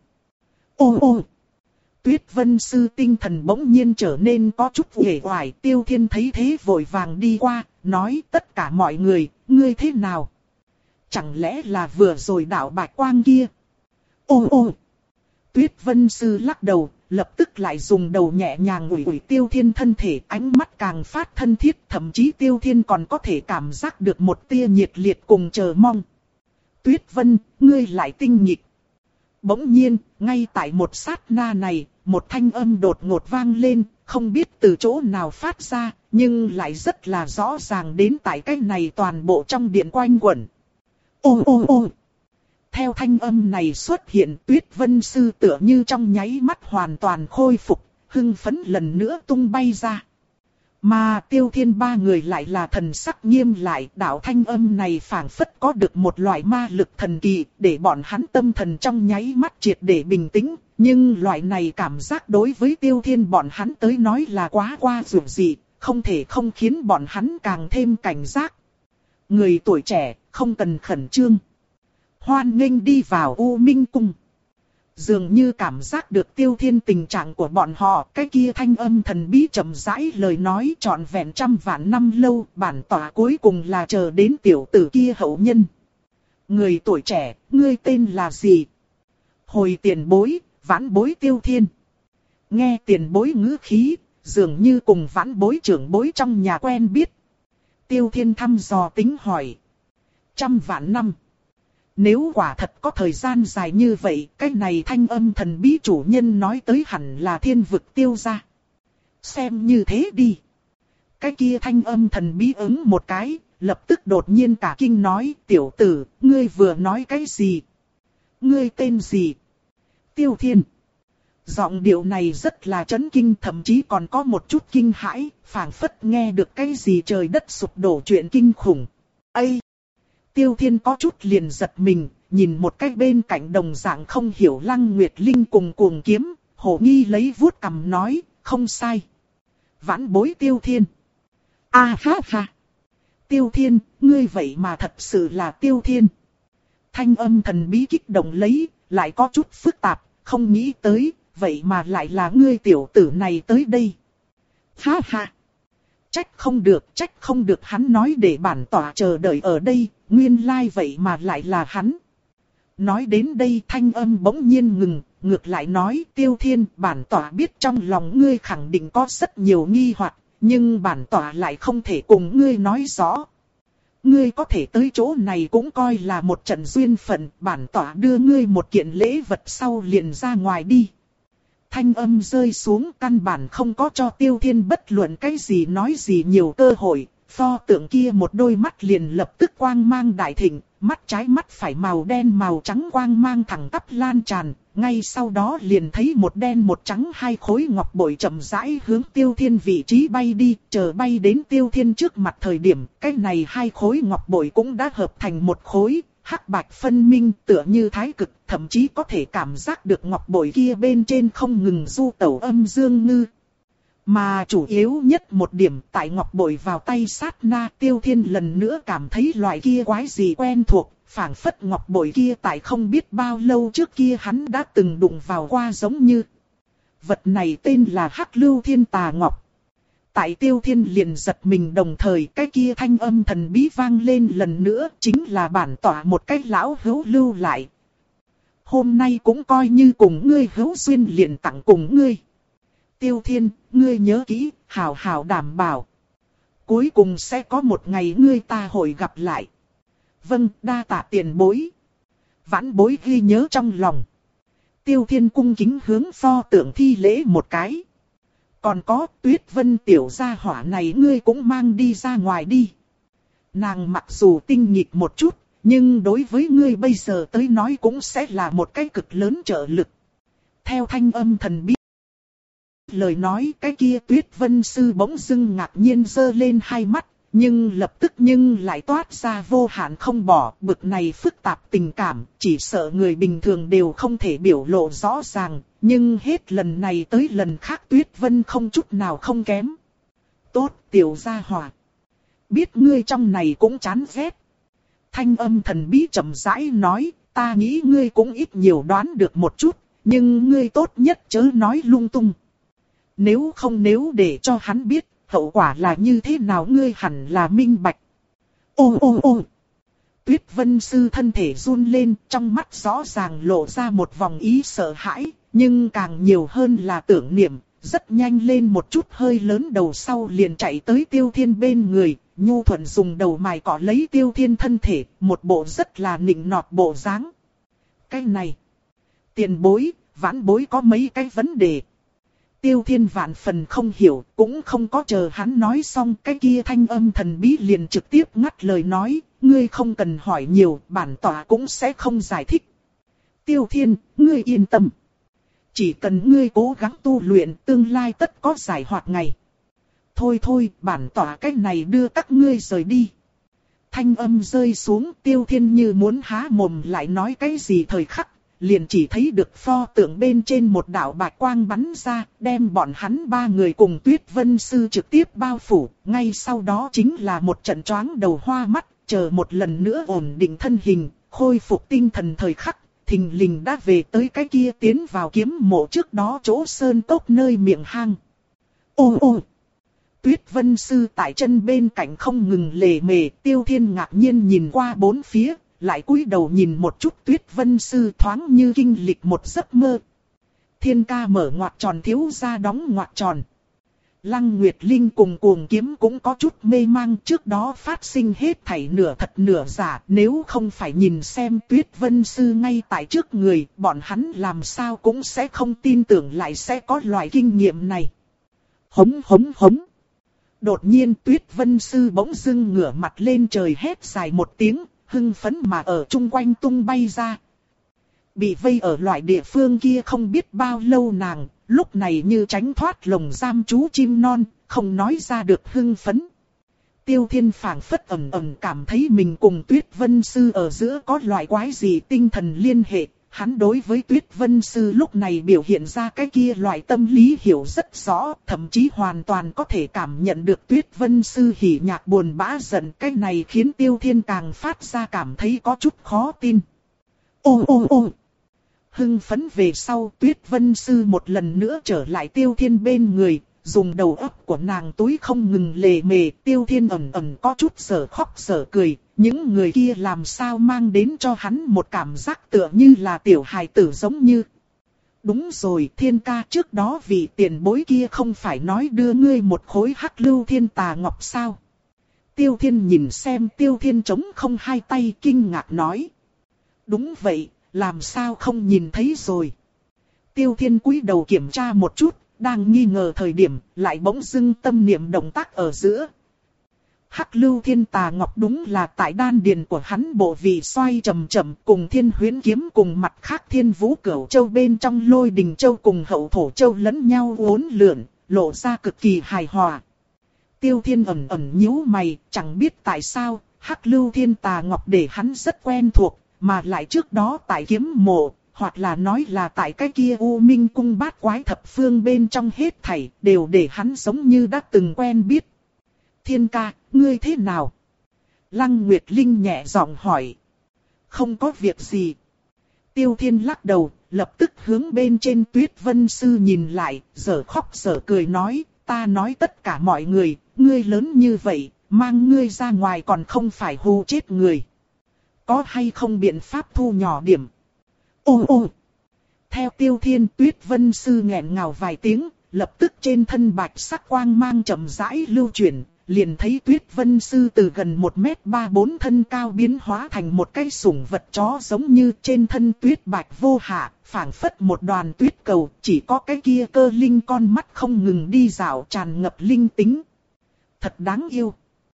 S1: Ô ô! Tuyết Vân Sư tinh thần bỗng nhiên trở nên có chút uể oải. Tiêu Thiên thấy thế vội vàng đi qua, nói, tất cả mọi người, ngươi thế nào? Chẳng lẽ là vừa rồi đạo bạch quang kia? Ô ô! Tuyết Vân Sư lắc đầu, lập tức lại dùng đầu nhẹ nhàng ủi ủi Tiêu Thiên thân thể, ánh mắt càng phát thân thiết, thậm chí Tiêu Thiên còn có thể cảm giác được một tia nhiệt liệt cùng chờ mong. Tuyết Vân, ngươi lại tinh nghịch. Bỗng nhiên, ngay tại một sát na này, một thanh âm đột ngột vang lên, không biết từ chỗ nào phát ra, nhưng lại rất là rõ ràng đến tại cái này toàn bộ trong điện quanh quẩn. Ô ô ô! Theo thanh âm này xuất hiện, Tuyết Vân Sư tựa như trong nháy mắt hoàn toàn khôi phục, hưng phấn lần nữa tung bay ra. Mà Tiêu Thiên ba người lại là thần sắc nghiêm lại, đạo thanh âm này phảng phất có được một loại ma lực thần kỳ, để bọn hắn tâm thần trong nháy mắt triệt để bình tĩnh, nhưng loại này cảm giác đối với Tiêu Thiên bọn hắn tới nói là quá qua dường dị, không thể không khiến bọn hắn càng thêm cảnh giác. Người tuổi trẻ, không cần khẩn trương. Hoan nghênh đi vào U Minh Cung. Dường như cảm giác được Tiêu Thiên tình trạng của bọn họ, cái kia thanh âm thần bí chậm rãi lời nói trọn vẹn trăm vạn năm lâu, bản tỏa cuối cùng là chờ đến tiểu tử kia hậu nhân. Người tuổi trẻ, ngươi tên là gì? Hồi tiền bối, vãn bối Tiêu Thiên. Nghe tiền bối ngữ khí, dường như cùng vãn bối trưởng bối trong nhà quen biết. Tiêu Thiên thăm dò tính hỏi. Trăm vạn năm. Nếu quả thật có thời gian dài như vậy, cái này thanh âm thần bí chủ nhân nói tới hẳn là thiên vực Tiêu gia. Xem như thế đi. Cái kia thanh âm thần bí ứng một cái, lập tức đột nhiên cả kinh nói, tiểu tử, ngươi vừa nói cái gì? Ngươi tên gì? Tiêu Thiên. Giọng điệu này rất là chấn kinh, thậm chí còn có một chút kinh hãi, phảng phất nghe được cái gì trời đất sụp đổ chuyện kinh khủng. Ây! Tiêu Thiên có chút liền giật mình, nhìn một cái bên cạnh đồng dạng không hiểu Lăng Nguyệt Linh cùng cuồng kiếm, hổ nghi lấy vuốt cằm nói, không sai. Vãn bối Tiêu Thiên. A ha ha. Tiêu Thiên, ngươi vậy mà thật sự là Tiêu Thiên. Thanh âm thần bí kích động lấy, lại có chút phức tạp, không nghĩ tới, vậy mà lại là ngươi tiểu tử này tới đây. Ha ha. Trách không được, trách không được, hắn nói để bản tỏa chờ đợi ở đây, nguyên lai vậy mà lại là hắn. Nói đến đây thanh âm bỗng nhiên ngừng, ngược lại nói, Tiêu Thiên, bản tỏa biết trong lòng ngươi khẳng định có rất nhiều nghi hoặc, nhưng bản tỏa lại không thể cùng ngươi nói rõ. Ngươi có thể tới chỗ này cũng coi là một trận duyên phận, bản tỏa đưa ngươi một kiện lễ vật sau liền ra ngoài đi. Thanh âm rơi xuống, căn bản không có cho Tiêu Thiên bất luận cái gì nói gì nhiều cơ hội, pho tượng kia một đôi mắt liền lập tức quang mang đại thịnh, mắt trái mắt phải màu đen màu trắng quang mang thẳng tắp lan tràn, ngay sau đó liền thấy một đen một trắng hai khối ngọc bội chậm rãi hướng Tiêu Thiên vị trí bay đi, chờ bay đến Tiêu Thiên trước mặt thời điểm, cái này hai khối ngọc bội cũng đã hợp thành một khối, hắc bạch phân minh tựa như thái cực, thậm chí có thể cảm giác được ngọc bội kia bên trên không ngừng du tẩu âm dương ngư. Mà chủ yếu nhất một điểm tại ngọc bội vào tay sát na, Tiêu Thiên lần nữa cảm thấy loại kia quái gì quen thuộc, Phảng phất ngọc bội kia tại không biết bao lâu trước kia hắn đã từng đụng vào qua giống như. Vật này tên là Hắc Lưu Thiên Tà Ngọc. Tại Tiêu Thiên liền giật mình, đồng thời cái kia thanh âm thần bí vang lên lần nữa, chính là bản tỏa một cái lão hữu lưu lại. Hôm nay cũng coi như cùng ngươi hữu duyên, liền tặng cùng ngươi. Tiêu Thiên, ngươi nhớ kỹ, hảo hảo đảm bảo. Cuối cùng sẽ có một ngày ngươi ta hội gặp lại. Vâng, đa tạ tiền bối. Vãn bối ghi nhớ trong lòng. Tiêu Thiên cung kính hướng pho tượng thi lễ một cái. Còn có, Tuyết Vân tiểu gia hỏa này ngươi cũng mang đi ra ngoài đi. Nàng mặc dù tinh nghịch một chút, nhưng đối với ngươi bây giờ tới nói cũng sẽ là một cái cực lớn trợ lực. Theo thanh âm thần bí lời nói, cái kia Tuyết Vân sư bỗng dưng ngạc nhiên giơ lên hai mắt, nhưng lập tức nhưng lại toát ra vô hạn không bỏ. Bực này phức tạp tình cảm, chỉ sợ người bình thường đều không thể biểu lộ rõ ràng, nhưng hết lần này tới lần khác Tuyết Vân không chút nào không kém. Tốt, tiểu gia hỏa. Biết ngươi trong này cũng chán ghét. Thanh âm thần bí chậm rãi nói, ta nghĩ ngươi cũng ít nhiều đoán được một chút, nhưng ngươi tốt nhất chớ nói lung tung. Nếu không, nếu để cho hắn biết, hậu quả là như thế nào ngươi hẳn là minh bạch. Ô ô ô. Tuyết Vân sư thân thể run lên, trong mắt rõ ràng lộ ra một vòng ý sợ hãi, nhưng càng nhiều hơn là tưởng niệm. Rất nhanh lên một chút hơi lớn đầu sau liền chạy tới Tiêu Thiên bên người, nhu thuận dùng đầu mài cọ lấy Tiêu Thiên thân thể, một bộ rất là nịnh nọt bộ dáng. Cái này, tiền bối, vãn bối có mấy cái vấn đề. Tiêu Thiên vạn phần không hiểu, cũng không có chờ hắn nói xong, cái kia thanh âm thần bí liền trực tiếp ngắt lời nói, ngươi không cần hỏi nhiều, bản tỏa cũng sẽ không giải thích. Tiêu Thiên, ngươi yên tâm. Chỉ cần ngươi cố gắng tu luyện, tương lai tất có giải hoạt ngày. Thôi thôi, bản tỏa cách này đưa các ngươi rời đi. Thanh âm rơi xuống, Tiêu Thiên như muốn há mồm lại nói cái gì thời khắc, liền chỉ thấy được pho tượng bên trên một đạo bạch quang bắn ra, đem bọn hắn ba người cùng Tuyết Vân sư trực tiếp bao phủ. Ngay sau đó chính là một trận choáng đầu hoa mắt, chờ một lần nữa ổn định thân hình, khôi phục tinh thần thời khắc. Thình lình đã về tới cái kia tiến vào kiếm mộ trước đó chỗ sơn cốc nơi miệng hang. Ô ô! Tuyết Vân sư tại chân bên cạnh không ngừng lề mề. Tiêu Thiên ngạc nhiên nhìn qua bốn phía, lại cúi đầu nhìn một chút Tuyết Vân sư, thoáng như kinh lịch một giấc mơ. Thiên ca mở ngoặc tròn, thiếu gia đóng ngoặc tròn. Lăng Nguyệt Linh cùng Cuồng Kiếm cũng có chút mê mang, trước đó phát sinh hết thảy nửa thật nửa giả, nếu không phải nhìn xem Tuyết Vân sư ngay tại trước người, bọn hắn làm sao cũng sẽ không tin tưởng lại sẽ có loại kinh nghiệm này. Hống hống hống. Đột nhiên Tuyết Vân sư bỗng dưng ngửa mặt lên trời hét dài một tiếng, hưng phấn mà ở chung quanh tung bay ra. Bị vây ở loại địa phương kia không biết bao lâu nàng, lúc này như tránh thoát lồng giam chú chim non, không nói ra được hưng phấn. Tiêu Thiên phảng phất ẩn ẩn cảm thấy mình cùng Tuyết Vân sư ở giữa có loại quái gì tinh thần liên hệ. Hắn đối với Tuyết Vân sư lúc này biểu hiện ra cái kia loại tâm lý hiểu rất rõ, thậm chí hoàn toàn có thể cảm nhận được Tuyết Vân sư hỉ nhạc buồn bã giận. Cái này khiến Tiêu Thiên càng phát ra cảm thấy có chút khó tin. Ô ô ô! Hưng phấn về sau, Tuyết Vân sư một lần nữa trở lại Tiêu Thiên bên người, dùng đầu óc của nàng túi không ngừng lề mề. Tiêu Thiên ẩn ẩn có chút sở khóc sở cười, những người kia làm sao mang đến cho hắn một cảm giác tựa như là tiểu hài tử giống như. Đúng rồi, Thiên ca, trước đó vị tiền bối kia không phải nói đưa ngươi một khối Hắc Lưu Thiên Tà Ngọc sao? Tiêu Thiên nhìn xem Tiêu Thiên trống không hai tay, kinh ngạc nói. Đúng vậy. Làm sao không nhìn thấy rồi. Tiêu Thiên cúi đầu kiểm tra một chút, đang nghi ngờ thời điểm, lại bỗng dưng tâm niệm động tác ở giữa. Hắc Lưu Thiên Tà Ngọc đúng là tại đan điền của hắn bộ vị xoay chậm chậm, cùng Thiên Huyễn Kiếm cùng mặt khác Thiên Vũ Cửu Châu bên trong Lôi Đình Châu cùng Hậu Thổ Châu lẫn nhau uốn lượn, lộ ra cực kỳ hài hòa. Tiêu Thiên ẩn ẩn nhíu mày, chẳng biết tại sao, Hắc Lưu Thiên Tà Ngọc để hắn rất quen thuộc. Mà lại trước đó tại kiếm mộ, hoặc là nói là tại cái kia U Minh cung bát quái thập phương bên trong hết thảy, đều để hắn giống như đã từng quen biết. Thiên ca, ngươi thế nào? Lăng Nguyệt Linh nhẹ giọng hỏi. không có việc gì. Tiêu Thiên lắc đầu, lập tức hướng bên trên Tuyết Vân Sư nhìn lại, dở khóc dở cười nói, ta nói tất cả mọi người, ngươi lớn như vậy, mang ngươi ra ngoài còn không phải hù chết người. Có hay không biện pháp thu nhỏ điểm? Ô ô! Theo Tiêu Thiên, Tuyết Vân Sư nghẹn ngào vài tiếng, lập tức trên thân bạch sắc quang mang chậm rãi lưu chuyển, liền thấy Tuyết Vân Sư từ gần một mét ba bốn thân cao biến hóa thành một cái sủng vật chó giống như trên thân tuyết bạch vô hạ, phảng phất một đoàn tuyết cầu, chỉ có cái kia cơ linh con mắt không ngừng đi dạo tràn ngập linh tính. Thật đáng yêu.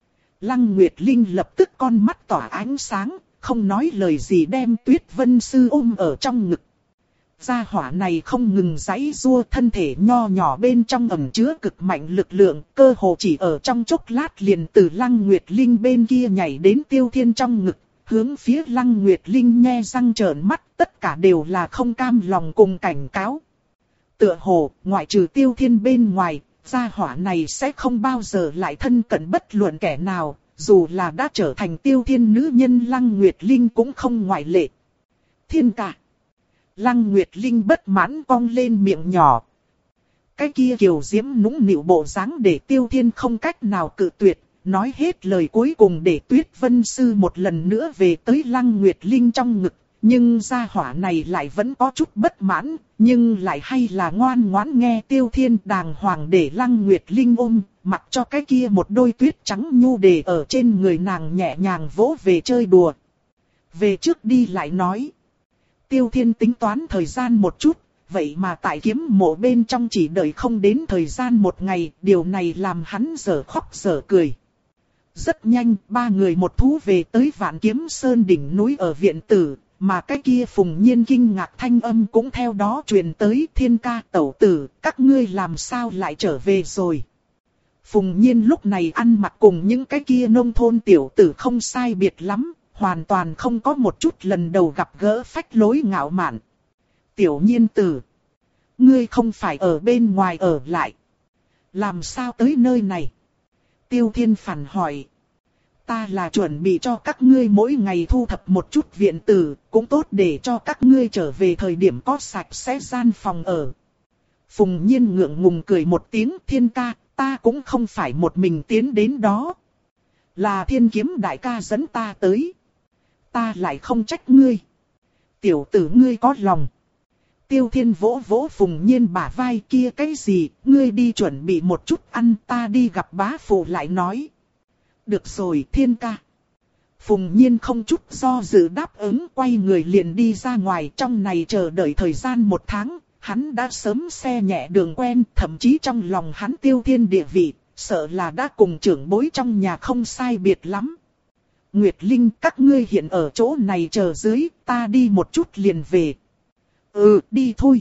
S1: Lăng Nguyệt Linh lập tức con mắt tỏa ánh sáng, không nói lời gì đem Tuyết Vân Sư ôm ở trong ngực. Gia hỏa này không ngừng giãy giụa, thân thể nho nhỏ bên trong ẩn chứa cực mạnh lực lượng, cơ hồ chỉ ở trong chốc lát liền từ Lăng Nguyệt Linh bên kia nhảy đến Tiêu Thiên trong ngực, hướng phía Lăng Nguyệt Linh nhe răng trợn mắt, tất cả đều là không cam lòng cùng cảnh cáo. Tựa hồ, ngoại trừ Tiêu Thiên bên ngoài, gia hỏa này sẽ không bao giờ lại thân cận bất luận kẻ nào, dù là đã trở thành Tiêu Thiên nữ nhân Lăng Nguyệt Linh cũng không ngoại lệ. Thiên ca. Lăng Nguyệt Linh bất mãn cong lên miệng nhỏ. Cái kia kiều diễm nũng nịu bộ dáng để Tiêu Thiên không cách nào cự tuyệt, nói hết lời cuối cùng để Tuyết Vân Sư một lần nữa về tới Lăng Nguyệt Linh trong ngực. Nhưng gia hỏa này lại vẫn có chút bất mãn, nhưng lại hay là ngoan ngoãn nghe Tiêu Thiên đàng hoàng để Lăng Nguyệt Linh ôm, mặc cho cái kia một đôi tuyết trắng nhu để ở trên người nàng nhẹ nhàng vỗ về chơi đùa. Về trước đi lại nói. Tiêu Thiên tính toán thời gian một chút, vậy mà tại kiếm mộ bên trong chỉ đợi không đến thời gian một ngày, điều này làm hắn dở khóc dở cười. Rất nhanh, ba người một thú về tới Vạn Kiếm Sơn đỉnh núi ở viện tử, mà cái kia Phùng Nhiên kinh ngạc thanh âm cũng theo đó truyền tới. Thiên ca, tẩu tử, các ngươi làm sao lại trở về rồi? Phùng Nhiên lúc này ăn mặc cùng những cái kia nông thôn tiểu tử không sai biệt lắm, hoàn toàn không có một chút lần đầu gặp gỡ phách lối ngạo mạn. Tiểu Nhiên tử, ngươi không phải ở bên ngoài ở lại. Làm sao tới nơi này? Tiêu Thiên phản hỏi. Ta là chuẩn bị cho các ngươi mỗi ngày thu thập một chút viện tử, cũng tốt để cho các ngươi trở về thời điểm có sạch sẽ gian phòng ở. Phùng Nhiên ngượng ngùng cười một tiếng. Thiên ca, ta cũng không phải một mình tiến đến đó. Là Thiên Kiếm đại ca dẫn ta tới. Ta lại không trách ngươi. Tiểu tử ngươi có lòng. Tiêu Thiên vỗ vỗ Phùng Nhiên bả vai. Kia cái gì, ngươi đi chuẩn bị một chút ăn, ta đi gặp bá phụ lại nói. Được rồi Thiên ca. Phùng Nhiên không chút do dự đáp ứng, quay người liền đi ra ngoài. Trong này chờ đợi thời gian một tháng, hắn đã sớm xe nhẹ đường quen, thậm chí trong lòng hắn Tiêu Thiên địa vị, sợ là đã cùng trưởng bối trong nhà không sai biệt lắm. Nguyệt Linh, các ngươi hiện ở chỗ này chờ dưới, ta đi một chút liền về. Ừ, đi thôi.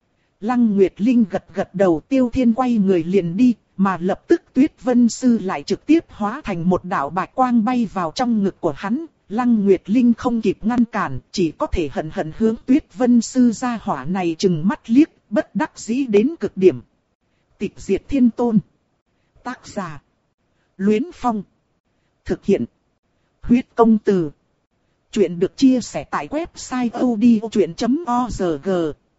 S1: Lăng Nguyệt Linh gật gật đầu. Tiêu Thiên quay người liền đi, mà lập tức Tuyết Vân Sư lại trực tiếp hóa thành một đạo bạch quang bay vào trong ngực của hắn. Lăng Nguyệt Linh không kịp ngăn cản, chỉ có thể hận hận hướng Tuyết Vân Sư ra hỏa này trừng mắt liếc, bất đắc dĩ đến cực điểm. Tịch diệt thiên tôn. Tác giả. Luyến Phong. Thực hiện. Huyết công từ. Chuyện được chia sẻ tại website odchuyện chấm org.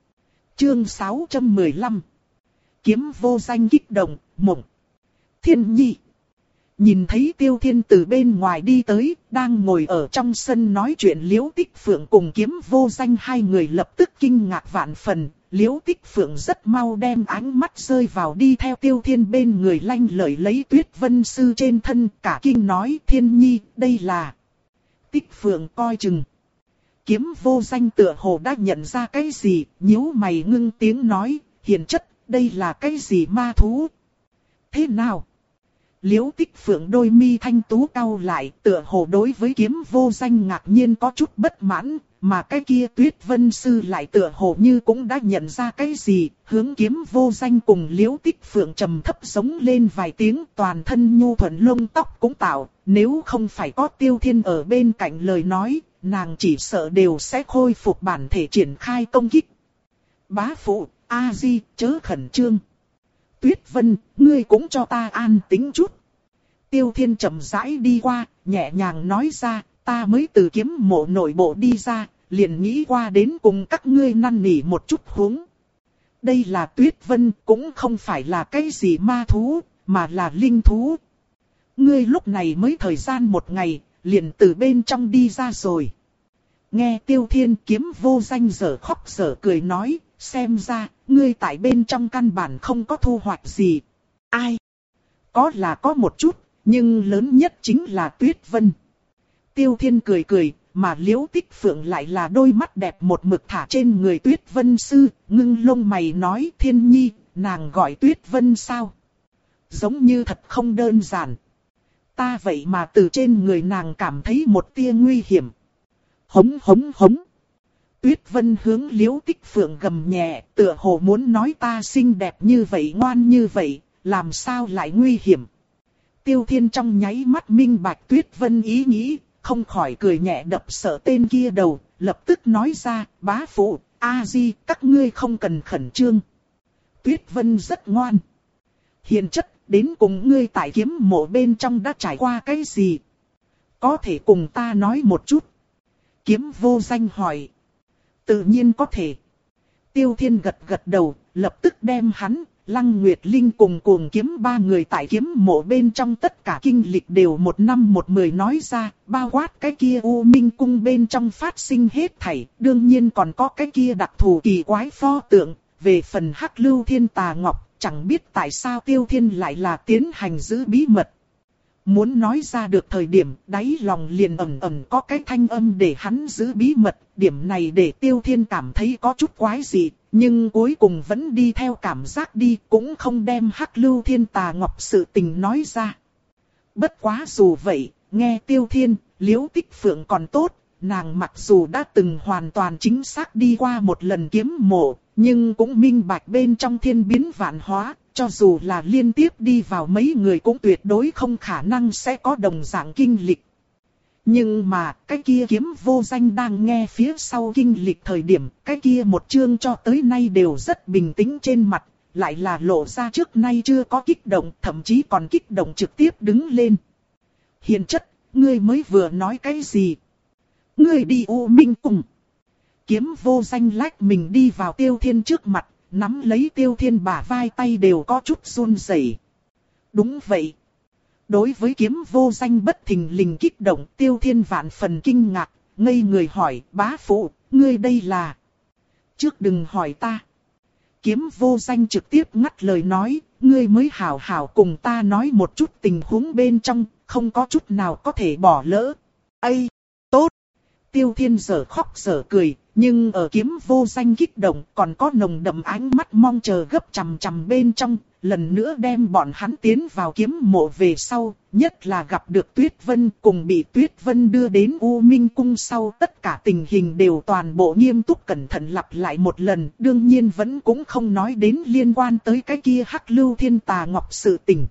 S1: Chương sáu trăm mười lăm. Kiếm vô danh kích động, mộng. Thiên Nhi. Nhìn thấy Tiêu Thiên từ bên ngoài đi tới, đang ngồi ở trong sân nói chuyện Liễu Tích Phượng cùng Kiếm vô danh, hai người lập tức kinh ngạc vạn phần. Liễu Tích Phượng rất mau đem ánh mắt rơi vào đi theo Tiêu Thiên bên người lanh lợi lấy Tuyết Vân Sư trên thân, cả kinh nói Thiên Nhi, đây là... Tích Phượng coi chừng. Kiếm vô danh tựa hồ đã nhận ra cái gì, nhíu mày ngưng tiếng nói, hiền chất, đây là cái gì ma thú? Thế nào? Liễu Tích Phượng đôi mi thanh tú cau lại, tựa hồ đối với Kiếm vô danh ngạc nhiên có chút bất mãn, mà cái kia Tuyết Vân Sư lại tựa hồ như cũng đã nhận ra cái gì, hướng Kiếm vô danh cùng Liễu Tích Phượng trầm thấp giống lên vài tiếng, toàn thân nhu thuận lông tóc cũng tạo, nếu không phải có Tiêu Thiên ở bên cạnh lời nói, nàng chỉ sợ đều sẽ khôi phục bản thể triển khai công kích. Bá phụ, A Di, chớ khẩn trương. Tuyết Vân, ngươi cũng cho ta an tĩnh chút. Tiêu Thiên chậm rãi đi qua, nhẹ nhàng nói ra, ta mới từ kiếm mộ nội bộ đi ra, liền nghĩ qua đến cùng các ngươi năn nỉ một chút huống. Đây là Tuyết Vân, cũng không phải là cái gì ma thú, mà là linh thú. Ngươi lúc này mới thời gian một ngày, liền từ bên trong đi ra rồi. Nghe Tiêu Thiên Kiếm Vô Danh dở khóc dở cười nói, xem ra, ngươi tại bên trong căn bản không có thu hoạch gì. Ai? Có là có một chút, nhưng lớn nhất chính là Tuyết Vân. Tiêu Thiên cười cười, mà Liễu Tích Phượng lại là đôi mắt đẹp một mực thả trên người Tuyết Vân sư, ngưng lông mày nói Thiên Nhi, nàng gọi Tuyết Vân sao? Giống như thật không đơn giản. Ta vậy mà từ trên người nàng cảm thấy một tia nguy hiểm. Hống hống hống. Tuyết Vân hướng Liễu Tích Phượng gầm nhẹ, tựa hồ muốn nói ta xinh đẹp như vậy ngoan như vậy, làm sao lại nguy hiểm. Tiêu Thiên trong nháy mắt minh bạch Tuyết Vân ý nghĩ, không khỏi cười nhẹ đập sợ tên kia đầu, lập tức nói ra, bá phụ, A-di, các ngươi không cần khẩn trương. Tuyết Vân rất ngoan. Hiền chất, đến cùng ngươi tại kiếm mộ bên trong đã trải qua cái gì? Có thể cùng ta nói một chút. Kiếm Vô Danh hỏi. Tự nhiên có thể. Tiêu Thiên gật gật đầu, lập tức đem hắn, Lăng Nguyệt Linh cùng Cuồng Kiếm ba người tại kiếm mộ bên trong tất cả kinh lịch đều một năm một mười nói ra, bao quát cái kia U Minh Cung bên trong phát sinh hết thảy, đương nhiên còn có cái kia đặc thù kỳ quái pho tượng, về phần Hắc Lưu Thiên Tà Ngọc, chẳng biết tại sao Tiêu Thiên lại là tiến hành giữ bí mật. Muốn nói ra được thời điểm, đáy lòng liền ẩn ẩn có cái thanh âm để hắn giữ bí mật, điểm này để Tiêu Thiên cảm thấy có chút quái dị, nhưng cuối cùng vẫn đi theo cảm giác đi, cũng không đem Hắc Lưu Thiên Tà Ngọc sự tình nói ra. Bất quá dù vậy, nghe Tiêu Thiên, Liễu Tích Phượng còn tốt, nàng mặc dù đã từng hoàn toàn chính xác đi qua một lần kiếm mộ, nhưng cũng minh bạch bên trong thiên biến vạn hóa, cho dù là liên tiếp đi vào mấy người cũng tuyệt đối không khả năng sẽ có đồng dạng kinh lịch. Nhưng mà, cái kia Kiếm Vô Danh đang nghe phía sau kinh lịch thời điểm, cái kia một chương cho tới nay đều rất bình tĩnh trên mặt, lại là lộ ra trước nay chưa có kích động, thậm chí còn kích động trực tiếp đứng lên. Hiền chất, ngươi mới vừa nói cái gì? Ngươi đi U Minh Cung. Kiếm Vô Danh lách mình đi vào Tiêu Thiên trước mặt, nắm lấy Tiêu Thiên bả vai tay đều có chút run rẩy. Đúng vậy. Đối với Kiếm Vô Danh bất thình lình kích động, Tiêu Thiên vạn phần kinh ngạc, ngây người hỏi, bá phụ, ngươi đây là... Trước đừng hỏi ta. Kiếm Vô Danh trực tiếp ngắt lời nói, ngươi mới hảo hảo cùng ta nói một chút tình huống bên trong, không có chút nào có thể bỏ lỡ. Ây, tốt. Tiêu Thiên giở khóc giở cười, nhưng ở Kiếm Vô Danh kích động còn có nồng đậm ánh mắt mong chờ gấp chằm chằm bên trong, lần nữa đem bọn hắn tiến vào kiếm mộ về sau, nhất là gặp được Tuyết Vân cùng bị Tuyết Vân đưa đến U Minh Cung sau, tất cả tình hình đều toàn bộ nghiêm túc cẩn thận lặp lại một lần, đương nhiên vẫn cũng không nói đến liên quan tới cái kia Hắc Lưu Thiên Tà Ngọc sự tình.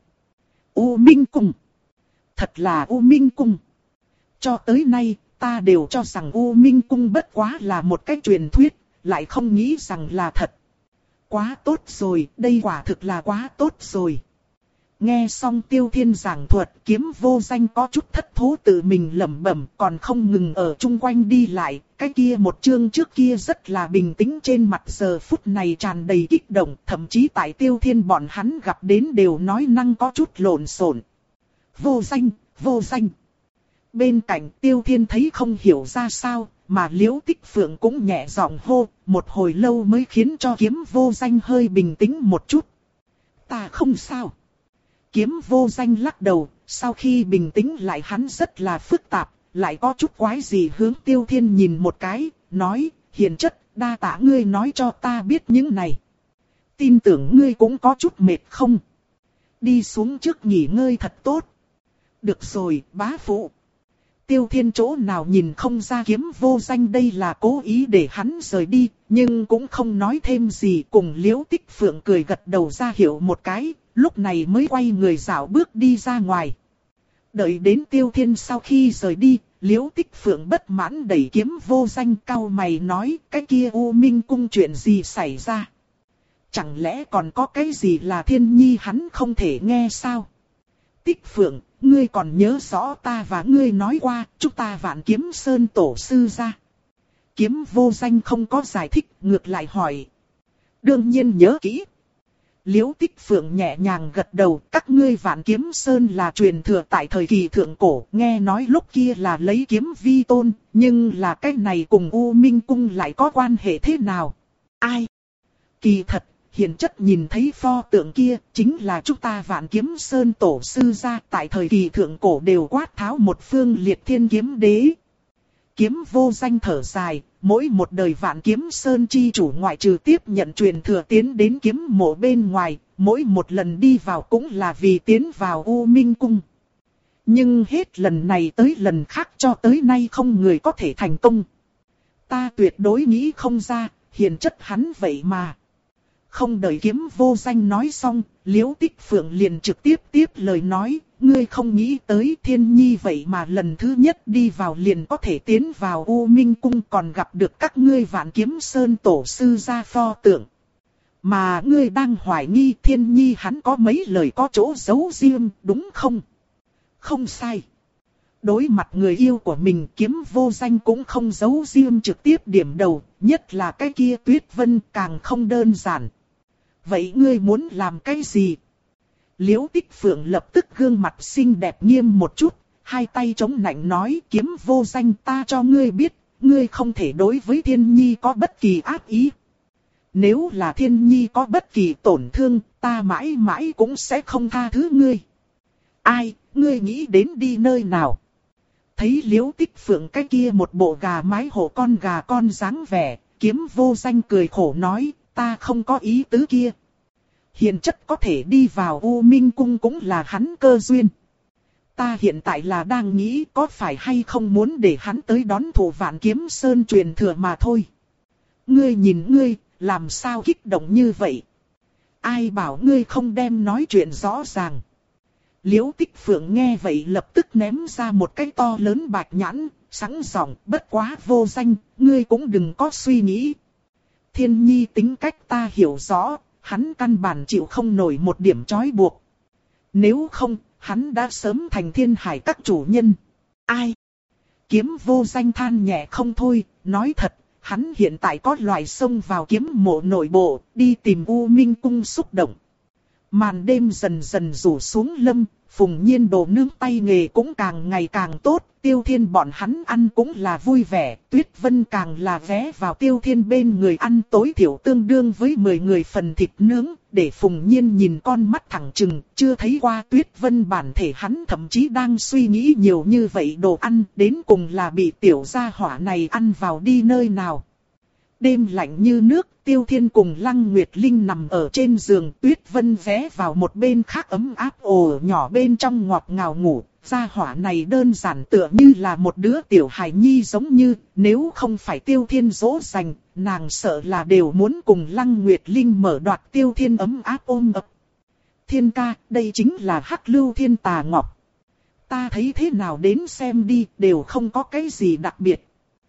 S1: U Minh Cung. Thật là U Minh Cung. Cho tới nay, ta đều cho rằng U Minh Cung bất quá là một cái truyền thuyết, lại không nghĩ rằng là thật. Quá tốt rồi, đây quả thực là quá tốt rồi. Nghe xong Tiêu Thiên giảng thuật, Kiếm Vô Danh có chút thất thố tự mình lẩm bẩm, còn không ngừng ở chung quanh đi lại, cái kia một chương trước kia rất là bình tĩnh trên mặt giờ phút này tràn đầy kích động, thậm chí tại Tiêu Thiên bọn hắn gặp đến đều nói năng có chút lộn xộn. Vô Danh, Vô Danh. Bên cạnh Tiêu Thiên thấy không hiểu ra sao, mà Liễu Tích Phượng cũng nhẹ giọng hô, một hồi lâu mới khiến cho Kiếm Vô Danh hơi bình tĩnh một chút. Ta không sao. Kiếm Vô Danh lắc đầu, sau khi bình tĩnh lại hắn rất là phức tạp, lại có chút quái gì hướng Tiêu Thiên nhìn một cái, nói, hiền chất, đa tạ ngươi nói cho ta biết những này. Tin tưởng ngươi cũng có chút mệt không? Đi xuống trước nghỉ ngơi thật tốt. Được rồi, bá phụ. Tiêu Thiên chỗ nào nhìn không ra Kiếm Vô Danh đây là cố ý để hắn rời đi, nhưng cũng không nói thêm gì, cùng Liễu Tích Phượng cười gật đầu ra hiệu một cái, lúc này mới quay người dạo bước đi ra ngoài. Đợi đến Tiêu Thiên sau khi rời đi, Liễu Tích Phượng bất mãn đẩy Kiếm Vô Danh cau mày nói, cái kia U Minh Cung chuyện gì xảy ra? Chẳng lẽ còn có cái gì là Thiên Nhi hắn không thể nghe sao? Tích Phượng, ngươi còn nhớ rõ ta và ngươi nói qua, chúng ta Vạn Kiếm Sơn tổ sư ra. Kiếm Vô Danh không có giải thích, ngược lại hỏi. Đương nhiên nhớ kỹ. Liễu Tích Phượng nhẹ nhàng gật đầu, các ngươi Vạn Kiếm Sơn là truyền thừa tại thời kỳ thượng cổ, nghe nói lúc kia là lấy kiếm vi tôn, nhưng là cái này cùng U Minh Cung lại có quan hệ thế nào? Ai? Kỳ thật, hiền chất nhìn thấy pho tượng kia, chính là chúng ta Vạn Kiếm Sơn tổ sư ra, tại thời kỳ thượng cổ đều quát tháo một phương liệt thiên kiếm đế. Kiếm Vô Danh thở dài, mỗi một đời Vạn Kiếm Sơn chi chủ ngoại trừ tiếp nhận truyền thừa tiến đến kiếm mộ bên ngoài, mỗi một lần đi vào cũng là vì tiến vào U Minh Cung. Nhưng hết lần này tới lần khác cho tới nay không người có thể thành công. Ta tuyệt đối nghĩ không ra, hiền chất hắn vậy mà. Không đợi Kiếm Vô Danh nói xong, Liễu Tích Phượng liền trực tiếp tiếp lời nói, ngươi không nghĩ tới Thiên Nhi vậy mà lần thứ nhất đi vào liền có thể tiến vào U Minh Cung, còn gặp được các ngươi Vạn Kiếm Sơn tổ sư ra pho tượng. Mà ngươi đang hoài nghi Thiên Nhi hắn có mấy lời có chỗ giấu riêng, đúng không? Không sai. Đối mặt người yêu của mình, Kiếm Vô Danh cũng không giấu riêng, trực tiếp điểm đầu, nhất là cái kia Tuyết Vân càng không đơn giản. Vậy ngươi muốn làm cái gì? Liễu Tích Phượng lập tức gương mặt xinh đẹp nghiêm một chút, hai tay chống nạnh nói, Kiếm Vô Danh, ta cho ngươi biết, ngươi không thể đối với Thiên Nhi có bất kỳ ác ý. Nếu là Thiên Nhi có bất kỳ tổn thương, ta mãi mãi cũng sẽ không tha thứ ngươi. Ai, ngươi nghĩ đến đi nơi nào? Thấy Liễu Tích Phượng cái kia một bộ gà mái hộ con gà con dáng vẻ, Kiếm Vô Danh cười khổ nói, ta không có ý tứ kia. Hiền chất có thể đi vào U Minh Cung cũng là hắn cơ duyên. Ta hiện tại là đang nghĩ có phải hay không muốn để hắn tới đón thủ Vạn Kiếm Sơn truyền thừa mà thôi. Ngươi nhìn ngươi, làm sao kích động như vậy? Ai bảo ngươi không đem nói chuyện rõ ràng? Liễu Tích Phượng nghe vậy lập tức ném ra một cái to lớn bạch nhãn, sẵn giọng, bất quá Vô Danh, ngươi cũng đừng có suy nghĩ. Thiên Nhi tính cách ta hiểu rõ, hắn căn bản chịu không nổi một điểm trói buộc. Nếu không, hắn đã sớm thành thiên hải các chủ nhân. Ai? Kiếm Vô Danh than nhẹ không thôi, nói thật, hắn hiện tại có loại xông vào kiếm mộ nội bộ, đi tìm U Minh Cung xúc động. Màn đêm dần dần rủ xuống lâm, Phùng Nhiên đồ nướng tay nghề cũng càng ngày càng tốt, Tiêu Thiên bọn hắn ăn cũng là vui vẻ, Tuyết Vân càng là ghé vào Tiêu Thiên bên người ăn tối thiểu tương đương với mười người phần thịt nướng, để Phùng Nhiên nhìn con mắt thẳng trừng, chưa thấy qua Tuyết Vân bản thể, hắn thậm chí đang suy nghĩ nhiều như vậy đồ ăn, đến cùng là bị tiểu gia hỏa này ăn vào đi nơi nào. Đêm lạnh như nước, Tiêu Thiên cùng Lăng Nguyệt Linh nằm ở trên giường, Tuyết Vân ghé vào một bên khác ấm áp ồ nhỏ bên trong ngọt ngào ngủ. Gia hỏa này đơn giản tựa như là một đứa tiểu hài nhi giống như, nếu không phải Tiêu Thiên dỗ dành, nàng sợ là đều muốn cùng Lăng Nguyệt Linh mở đoạt Tiêu Thiên ấm áp ôm ấp. Thiên ca, đây chính là Hắc Lưu Thiên Tà Ngọc. Ta thấy thế nào đến xem đi, đều không có cái gì đặc biệt.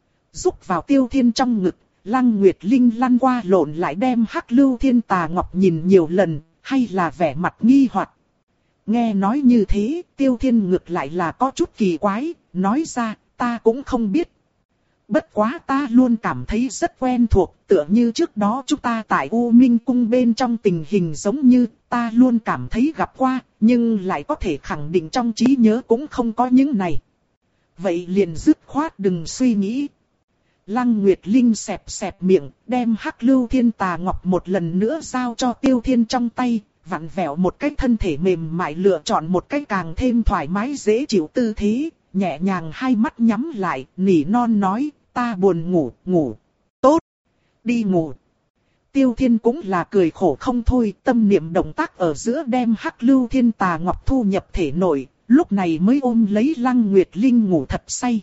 S1: Rúc vào Tiêu Thiên trong ngực. Lăng Nguyệt Linh lăn qua lộn lại đem Hắc Lưu Thiên Tà Ngọc nhìn nhiều lần, hay là vẻ mặt nghi hoặc. Nghe nói như thế, Tiêu Thiên ngược lại là có chút kỳ quái, nói ra, ta cũng không biết. Bất quá ta luôn cảm thấy rất quen thuộc, tựa như trước đó chúng ta tại U Minh Cung bên trong tình hình giống như, ta luôn cảm thấy gặp qua, nhưng lại có thể khẳng định trong trí nhớ cũng không có những này. Vậy liền dứt khoát đừng suy nghĩ. Lăng Nguyệt Linh xẹp xẹp miệng, đem Hắc Lưu Thiên Tà Ngọc một lần nữa giao cho Tiêu Thiên trong tay, vặn vẹo một cái thân thể mềm mại, lựa chọn một cái càng thêm thoải mái dễ chịu tư thế, nhẹ nhàng hai mắt nhắm lại, nỉ non nói, ta buồn ngủ, ngủ. Tốt, đi ngủ. Tiêu Thiên cũng là cười khổ không thôi, tâm niệm động tác ở giữa đem Hắc Lưu Thiên Tà Ngọc thu nhập thể nội, lúc này mới ôm lấy Lăng Nguyệt Linh ngủ thật say.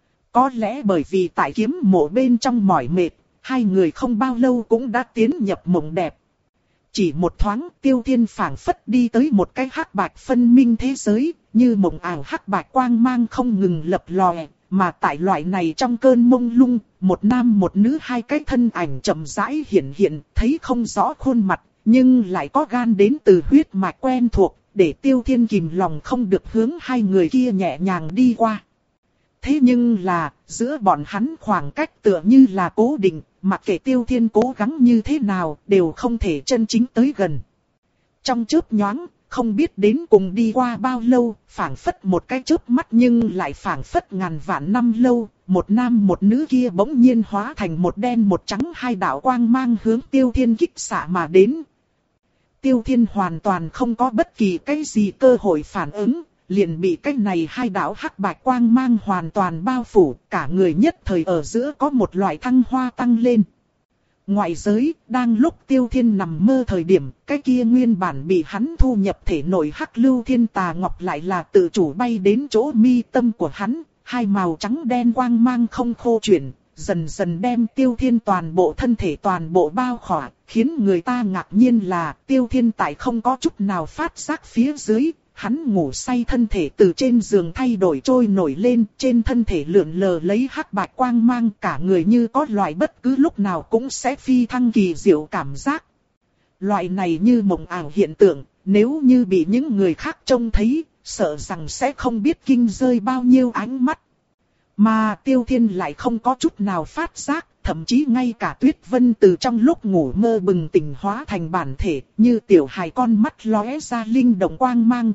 S1: Có lẽ bởi vì tại kiếm mộ bên trong mỏi mệt, hai người không bao lâu cũng đã tiến nhập mộng đẹp. Chỉ một thoáng, Tiêu Thiên phảng phất đi tới một cái hắc bạch phân minh thế giới, như mộng ảo hắc bạch quang mang không ngừng lập lòe, mà tại loại này trong cơn mông lung, một nam một nữ hai cái thân ảnh chậm rãi hiện hiện, thấy không rõ khuôn mặt, nhưng lại có gan đến từ huyết mạch quen thuộc, để Tiêu Thiên kìm lòng không được hướng hai người kia nhẹ nhàng đi qua. Thế nhưng là, giữa bọn hắn khoảng cách tựa như là cố định, mặc kệ Tiêu Thiên cố gắng như thế nào, đều không thể chân chính tới gần. Trong chớp nhoáng, không biết đến cùng đi qua bao lâu, phảng phất một cái chớp mắt nhưng lại phảng phất ngàn vạn năm lâu, một nam một nữ kia bỗng nhiên hóa thành một đen một trắng hai đạo quang mang hướng Tiêu Thiên kích xạ mà đến. Tiêu Thiên hoàn toàn không có bất kỳ cái gì cơ hội phản ứng, liền bị cái này hai đạo hắc bạch quang mang hoàn toàn bao phủ, cả người nhất thời ở giữa có một loại thăng hoa tăng lên. Ngoại giới, đang lúc Tiêu Thiên nằm mơ thời điểm, cái kia nguyên bản bị hắn thu nhập thể nội hắc lưu thiên tà ngọc lại là tự chủ bay đến chỗ mi tâm của hắn, hai màu trắng đen quang mang không khô chuyển, dần dần đem Tiêu Thiên toàn bộ thân thể toàn bộ bao khỏa, khiến người ta ngạc nhiên là Tiêu Thiên tại không có chút nào phát giác phía dưới. Hắn ngủ say thân thể từ trên giường thay đổi trôi nổi lên, trên thân thể lượn lờ lấy hắc bạch quang mang, cả người như có loại bất cứ lúc nào cũng sẽ phi thăng kỳ diệu cảm giác. Loại này như mộng ảo hiện tượng, nếu như bị những người khác trông thấy, sợ rằng sẽ không biết kinh rơi bao nhiêu ánh mắt. Mà Tiêu Thiên lại không có chút nào phát giác, thậm chí ngay cả Tuyết Vân từ trong lúc ngủ mơ bừng tỉnh hóa thành bản thể, như tiểu hài con mắt lóe ra linh động quang mang.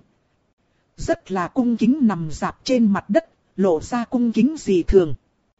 S1: Rất là cung kính nằm dạp trên mặt đất, lộ ra cung kính dị thường.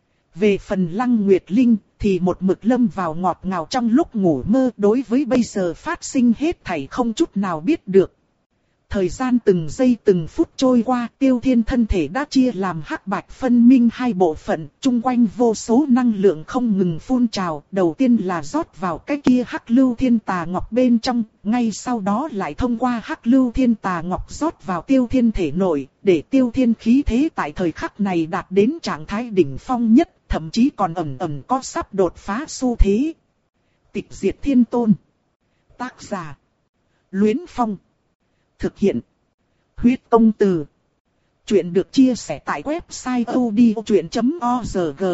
S1: Về phần Lăng Nguyệt Linh thì một mực lâm vào ngọt ngào trong lúc ngủ mơ, đối với bây giờ phát sinh hết thảy không chút nào biết được. Thời gian từng giây từng phút trôi qua, Tiêu Thiên thân thể đã chia làm hắc bạch phân minh hai bộ phận, chung quanh vô số năng lượng không ngừng phun trào, đầu tiên là rót vào cái kia hắc lưu thiên tà ngọc bên trong, ngay sau đó lại thông qua hắc lưu thiên tà ngọc rót vào Tiêu Thiên thể nội, để Tiêu Thiên khí thế tại thời khắc này đạt đến trạng thái đỉnh phong nhất, thậm chí còn ẩn ẩn có sắp đột phá xu thế. Tịch diệt thiên tôn. Tác giả: Luyến Phong. Thực hiện: Huyết Công Từ. Chuyện được chia sẻ tại website odchuyện chấm org.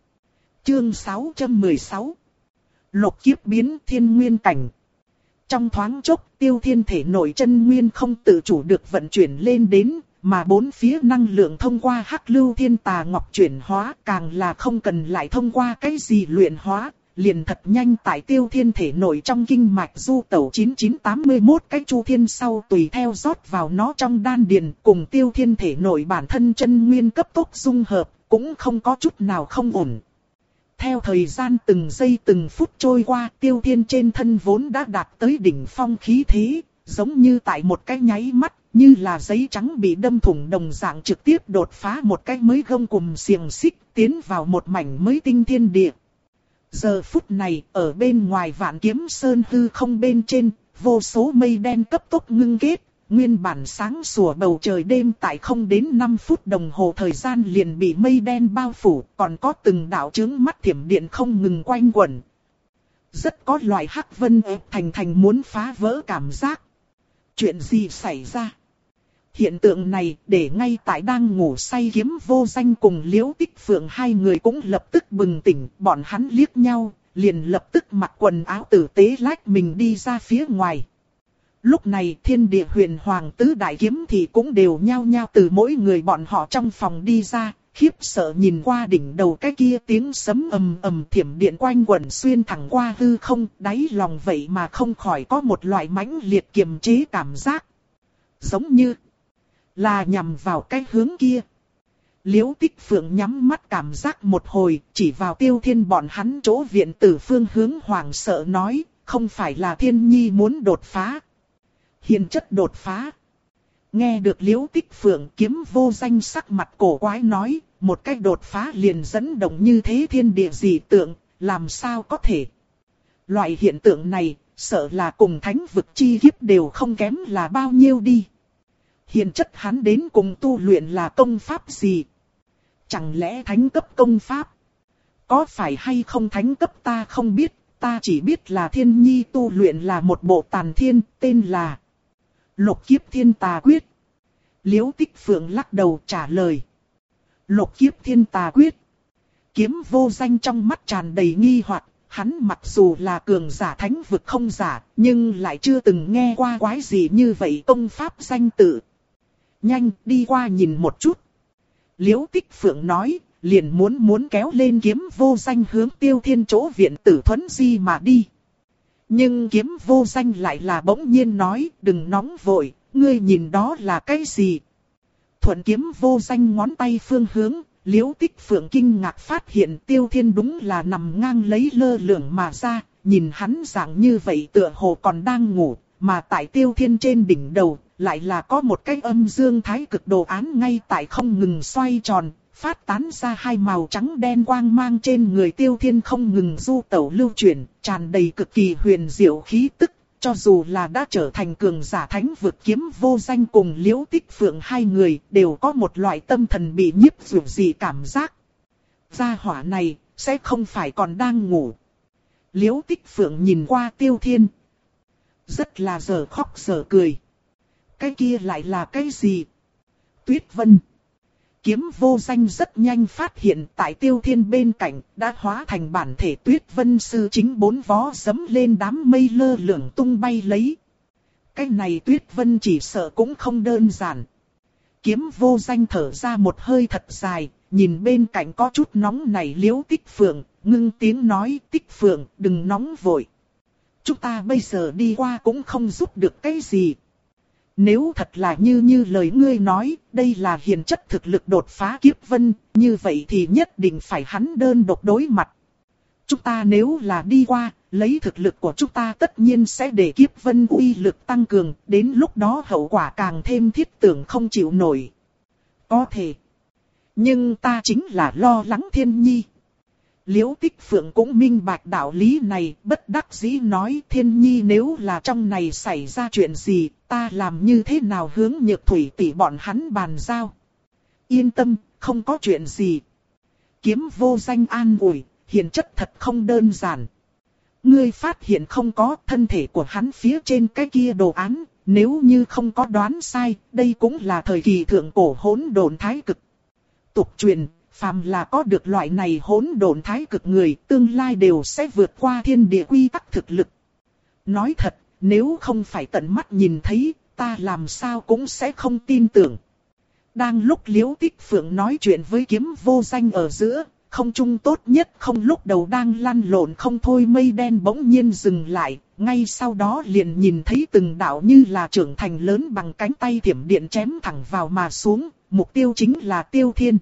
S1: Chương sáu trăm mười sáu. Lục kiếp biến thiên nguyên cảnh. Trong thoáng chốc, Tiêu Thiên thể nội chân nguyên không tự chủ được vận chuyển lên đến, mà bốn phía năng lượng thông qua hắc lưu thiên tà ngọc chuyển hóa, càng là không cần lại thông qua cái gì luyện hóa, liền thật nhanh tại Tiêu Thiên thể nội trong kinh mạch du tẩu chín chín tám mươi mốt cái chu thiên sau tùy theo rót vào nó trong đan điền, cùng Tiêu Thiên thể nội bản thân chân nguyên cấp tốc dung hợp, cũng không có chút nào không ổn. Theo thời gian từng giây từng phút trôi qua, Tiêu Thiên trên thân vốn đã đạt tới đỉnh phong khí thế, giống như tại một cái nháy mắt, như là giấy trắng bị đâm thủng đồng dạng trực tiếp đột phá một cái mới gông cùm xiềng xích, tiến vào một mảnh mới tinh thiên địa. Giờ phút này, ở bên ngoài Vạn Kiếm Sơn hư không bên trên, vô số mây đen cấp tốc ngưng kết, nguyên bản sáng sủa bầu trời đêm tại không đến năm phút đồng hồ thời gian liền bị mây đen bao phủ, còn có từng đạo chướng mắt thiểm điện không ngừng quanh quẩn. Rất có loại hắc vân ép thành thành muốn phá vỡ cảm giác. Chuyện gì xảy ra? Hiện tượng này để ngay tại đang ngủ say Kiếm Vô Danh cùng Liễu Tích Phượng hai người cũng lập tức bừng tỉnh, bọn hắn liếc nhau, liền lập tức mặc quần áo tử tế lách mình đi ra phía ngoài. Lúc này Thiên Địa Huyền Hoàng tứ đại kiếm thì cũng đều nhao nhao từ mỗi người bọn họ trong phòng đi ra, khiếp sợ nhìn qua đỉnh đầu cái kia tiếng sấm ầm ầm thiểm điện quanh quẩn xuyên thẳng qua hư không, đáy lòng vậy mà không khỏi có một loại mãnh liệt kiềm chế cảm giác. Giống như là nhằm vào cái hướng kia. Liễu Tích Phượng nhắm mắt cảm giác một hồi, chỉ vào Tiêu Thiên bọn hắn chỗ viện tử phương hướng hoảng sợ nói, không phải là Thiên Nhi muốn đột phá. Hiền chất đột phá. Nghe được Liễu Tích Phượng, Kiếm Vô Danh sắc mặt cổ quái nói, một cách đột phá liền dẫn động như thế thiên địa dị tượng, làm sao có thể. Loại hiện tượng này, sợ là cùng thánh vực chi kiếp đều không kém là bao nhiêu đi. Hiền chất hắn đến cùng tu luyện là công pháp gì? Chẳng lẽ thánh cấp công pháp? Có phải hay không thánh cấp ta không biết, ta chỉ biết là Thiên Nhi tu luyện là một bộ tàn thiên, tên là Lục Kiếp Thiên Tà Quyết. Liễu Tích Phượng lắc đầu trả lời. Lục Kiếp Thiên Tà Quyết. Kiếm Vô Danh trong mắt tràn đầy nghi hoặc, hắn mặc dù là cường giả thánh vực không giả, nhưng lại chưa từng nghe qua quái gì như vậy công pháp danh tự. Nhanh đi qua nhìn một chút. Liễu Tích Phượng nói, liền muốn muốn kéo lên kiếm vô danh hướng Tiêu Thiên chỗ viện Tử Thuấn Di mà đi. Nhưng kiếm vô danh lại là bỗng nhiên nói, đừng nóng vội, ngươi nhìn đó là cái gì? Thuận kiếm vô danh ngón tay phương hướng, Liễu Tích Phượng kinh ngạc phát hiện Tiêu Thiên đúng là nằm ngang lấy lơ lửng mà ra, nhìn hắn dạng như vậy tựa hồ còn đang ngủ, mà tại Tiêu Thiên trên đỉnh đầu, lại là có một cái âm dương thái cực đồ án ngay tại không ngừng xoay tròn, phát tán ra hai màu trắng đen quang mang trên người Tiêu Thiên không ngừng du tẩu lưu chuyển, tràn đầy cực kỳ huyền diệu khí tức. Cho dù là đã trở thành cường giả thánh vực kiếm vô danh cùng Liễu Tích Phượng hai người đều có một loại tâm thần bị nhiếp dù gì cảm giác. Gia hỏa này sẽ không phải còn đang ngủ. Liễu Tích Phượng nhìn qua Tiêu Thiên. Rất là giờ khóc giờ cười. Cái kia lại là cái gì? Tuyết Vân. Kiếm vô danh rất nhanh phát hiện tại Tiêu Thiên bên cạnh đã hóa thành bản thể Tuyết Vân sư chính bốn vó giẫm lên đám mây lơ lửng tung bay lấy. Cái này Tuyết Vân chỉ sợ cũng không đơn giản. Kiếm vô danh thở ra một hơi thật dài, nhìn bên cạnh có chút nóng nảy Liễu Tích Phượng, ngưng tiếng nói Tích Phượng đừng nóng vội. Chúng ta bây giờ đi qua cũng không giúp được cái gì. Nếu thật là như như lời ngươi nói, đây là hiền chất thực lực đột phá kiếp vân, như vậy thì nhất định phải hắn đơn độc đối mặt. Chúng ta nếu là đi qua, lấy thực lực của chúng ta tất nhiên sẽ để kiếp vân uy lực tăng cường, đến lúc đó hậu quả càng thêm thiết tưởng không chịu nổi. Có thể. Nhưng ta chính là lo lắng Thiên Nhi. Liễu Tích Phượng cũng minh bạch đạo lý này, bất đắc dĩ nói Thiên Nhi nếu là trong này xảy ra chuyện gì, ta làm như thế nào hướng Nhược Thủy tỷ bọn hắn bàn giao. Yên tâm, không có chuyện gì. Kiếm vô danh an ủi, hiền chất thật không đơn giản. Ngươi phát hiện không có thân thể của hắn phía trên cái kia đồ án, nếu như không có đoán sai, đây cũng là thời kỳ thượng cổ hỗn độn thái cực. Tục truyền, phàm là có được loại này hỗn độn thái cực người, tương lai đều sẽ vượt qua thiên địa quy tắc thực lực. Nói thật, nếu không phải tận mắt nhìn thấy, ta làm sao cũng sẽ không tin tưởng. Đang lúc Liễu Tích Phượng nói chuyện với kiếm vô danh ở giữa, không trung tốt nhất không lúc đầu đang lăn lộn không thôi mây đen bỗng nhiên dừng lại, ngay sau đó liền nhìn thấy từng đạo như là trưởng thành lớn bằng cánh tay thiểm điện chém thẳng vào mà xuống, mục tiêu chính là Tiêu Thiên.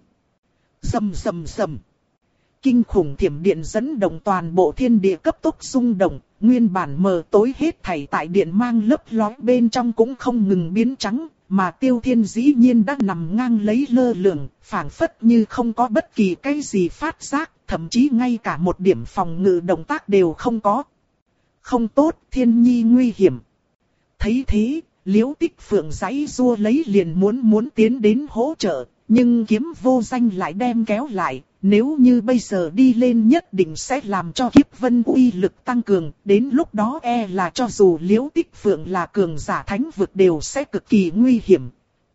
S1: Rầm rầm rầm. Kinh khủng thiểm điện dẫn động toàn bộ thiên địa cấp tốc rung động, nguyên bản mờ tối hết thảy tại điện mang lấp lóe bên trong cũng không ngừng biến trắng, mà Tiêu Thiên dĩ nhiên đã nằm ngang lấy lơ lửng, phảng phất như không có bất kỳ cái gì phát giác, thậm chí ngay cả một điểm phòng ngự động tác đều không có. Không tốt, Thiên Nhi nguy hiểm. Thấy thế, Liễu Tích Phượng giãy giụa lấy liền muốn muốn tiến đến hỗ trợ, nhưng kiếm vô danh lại đem kéo lại. Nếu như bây giờ đi lên nhất định sẽ làm cho kiếp vân uy lực tăng cường, đến lúc đó e là cho dù Liễu Tích Phượng là cường giả thánh vực đều sẽ cực kỳ nguy hiểm.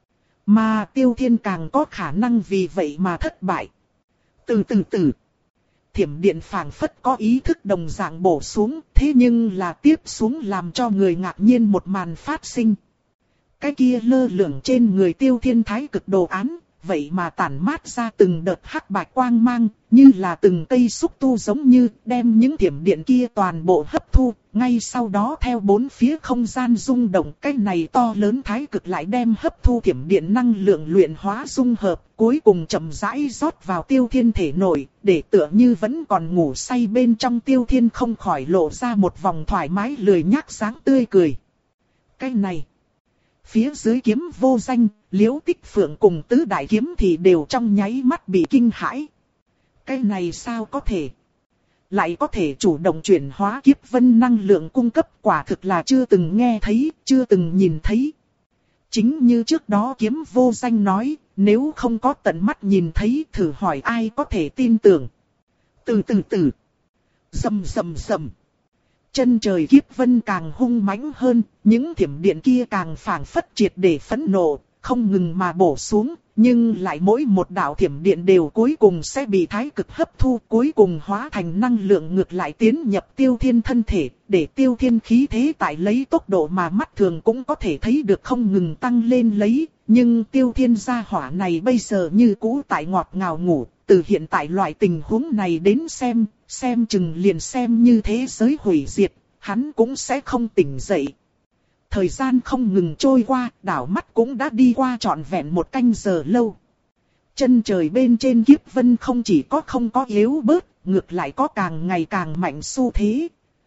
S1: Mà Tiêu Thiên càng có khả năng vì vậy mà thất bại. Từ từ từ, thiểm điện phảng phất có ý thức đồng dạng bổ xuống, thế nhưng là tiếp xuống làm cho người ngạc nhiên một màn phát sinh. Cái kia lơ lửng trên người Tiêu Thiên thái cực đồ án, vậy mà tản mát ra từng đợt hắc bạch quang mang, như là từng cây xúc tu giống như đem những thiểm điện kia toàn bộ hấp thu, ngay sau đó theo bốn phía không gian rung động, cái này to lớn thái cực lại đem hấp thu thiểm điện năng lượng luyện hóa dung hợp, cuối cùng chậm rãi rót vào Tiêu Thiên thể nội, để tựa như vẫn còn ngủ say bên trong Tiêu Thiên không khỏi lộ ra một vòng thoải mái lười nhác sáng tươi cười. Cái này, phía dưới kiếm vô danh, Liễu Tích Phượng cùng tứ đại kiếm thì đều trong nháy mắt bị kinh hãi. Cái này sao có thể? Lại có thể chủ động chuyển hóa kiếp vân năng lượng cung cấp, quả thực là chưa từng nghe thấy, chưa từng nhìn thấy. Chính như trước đó kiếm vô danh nói, nếu không có tận mắt nhìn thấy thử hỏi ai có thể tin tưởng. Từ từ từ, rầm rầm rầm. Chân trời kiếp vân càng hung mãnh hơn, những thiểm điện kia càng phảng phất triệt để phẫn nộ, không ngừng mà bổ xuống, Nhưng lại mỗi một đạo thiểm điện đều cuối cùng sẽ bị thái cực hấp thu, cuối cùng hóa thành năng lượng ngược lại tiến nhập Tiêu Thiên thân thể, để Tiêu Thiên khí thế tại lấy tốc độ mà mắt thường cũng có thể thấy được không ngừng tăng lên lấy. Nhưng Tiêu Thiên gia hỏa này bây giờ như cũ tại ngọt ngào ngủ, từ hiện tại loại tình huống này đến xem, xem chừng liền xem như thế giới hủy diệt, hắn cũng sẽ không tỉnh dậy. Thời gian không ngừng trôi qua, đảo mắt cũng đã đi qua trọn vẹn một canh giờ lâu. Chân trời bên trên kiếp vân không chỉ có không có yếu bớt, ngược lại có càng ngày càng mạnh xu thế.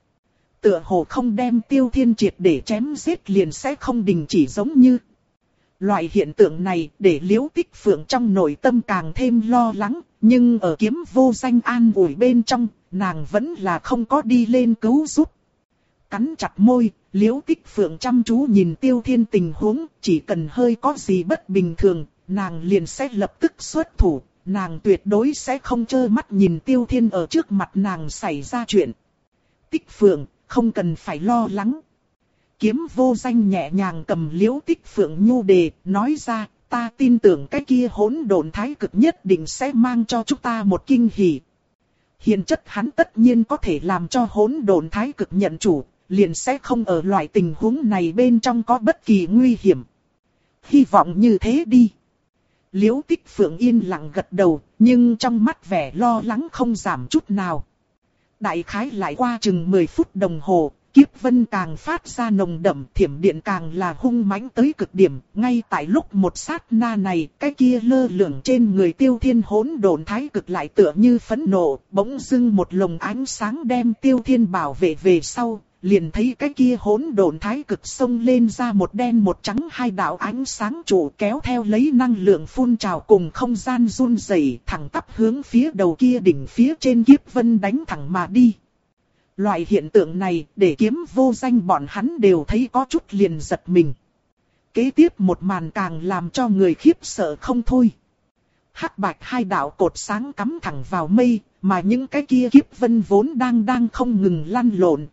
S1: Tựa hồ không đem Tiêu Thiên triệt để chém giết liền sẽ không đình chỉ, giống như. Loại hiện tượng này để Liễu Tích Phượng trong nội tâm càng thêm lo lắng, nhưng ở Kiếm Vô Danh an ủi bên trong, nàng vẫn là không có đi lên cứu giúp. Cắn chặt môi, Liễu Tích Phượng chăm chú nhìn Tiêu Thiên tình huống, chỉ cần hơi có gì bất bình thường, nàng liền sẽ lập tức xuất thủ, nàng tuyệt đối sẽ không trơ mắt nhìn Tiêu Thiên ở trước mặt nàng xảy ra chuyện. Tích Phượng, không cần phải lo lắng. Kiếm Vô Danh nhẹ nhàng cầm Liễu Tích Phượng nhu đề, nói ra, ta tin tưởng cái kia hỗn độn thái cực nhất định sẽ mang cho chúng ta một kinh hỉ. Hiền chất hắn tất nhiên có thể làm cho hỗn độn thái cực nhận chủ, liền sẽ không ở loại tình huống này bên trong có bất kỳ nguy hiểm. Hy vọng như thế đi. Liễu Tích Phượng yên lặng gật đầu, nhưng trong mắt vẻ lo lắng không giảm chút nào. Đại khái lại qua chừng mười phút đồng hồ, kiếp vân càng phát ra nồng đậm, thiểm điện càng là hung mãnh tới cực điểm. Ngay tại lúc một sát na này, cái kia lơ lửng trên người Tiêu Thiên hỗn độn thái cực lại tựa như phẫn nộ, bỗng dưng một lồng ánh sáng đem Tiêu Thiên bảo vệ về sau. Liền thấy cái kia hỗn độn thái cực xông lên ra một đen một trắng hai đạo ánh sáng trụ, kéo theo lấy năng lượng phun trào cùng không gian run rẩy, thẳng tắp hướng phía đầu kia đỉnh phía trên kiếp vân đánh thẳng mà đi. Loại hiện tượng này để Kiếm Vô Danh bọn hắn đều thấy có chút liền giật mình. Kế tiếp một màn càng làm cho người khiếp sợ không thôi. Hắc bạch hai đạo cột sáng cắm thẳng vào mây, mà những cái kia kiếp vân vốn đang đang không ngừng lăn lộn.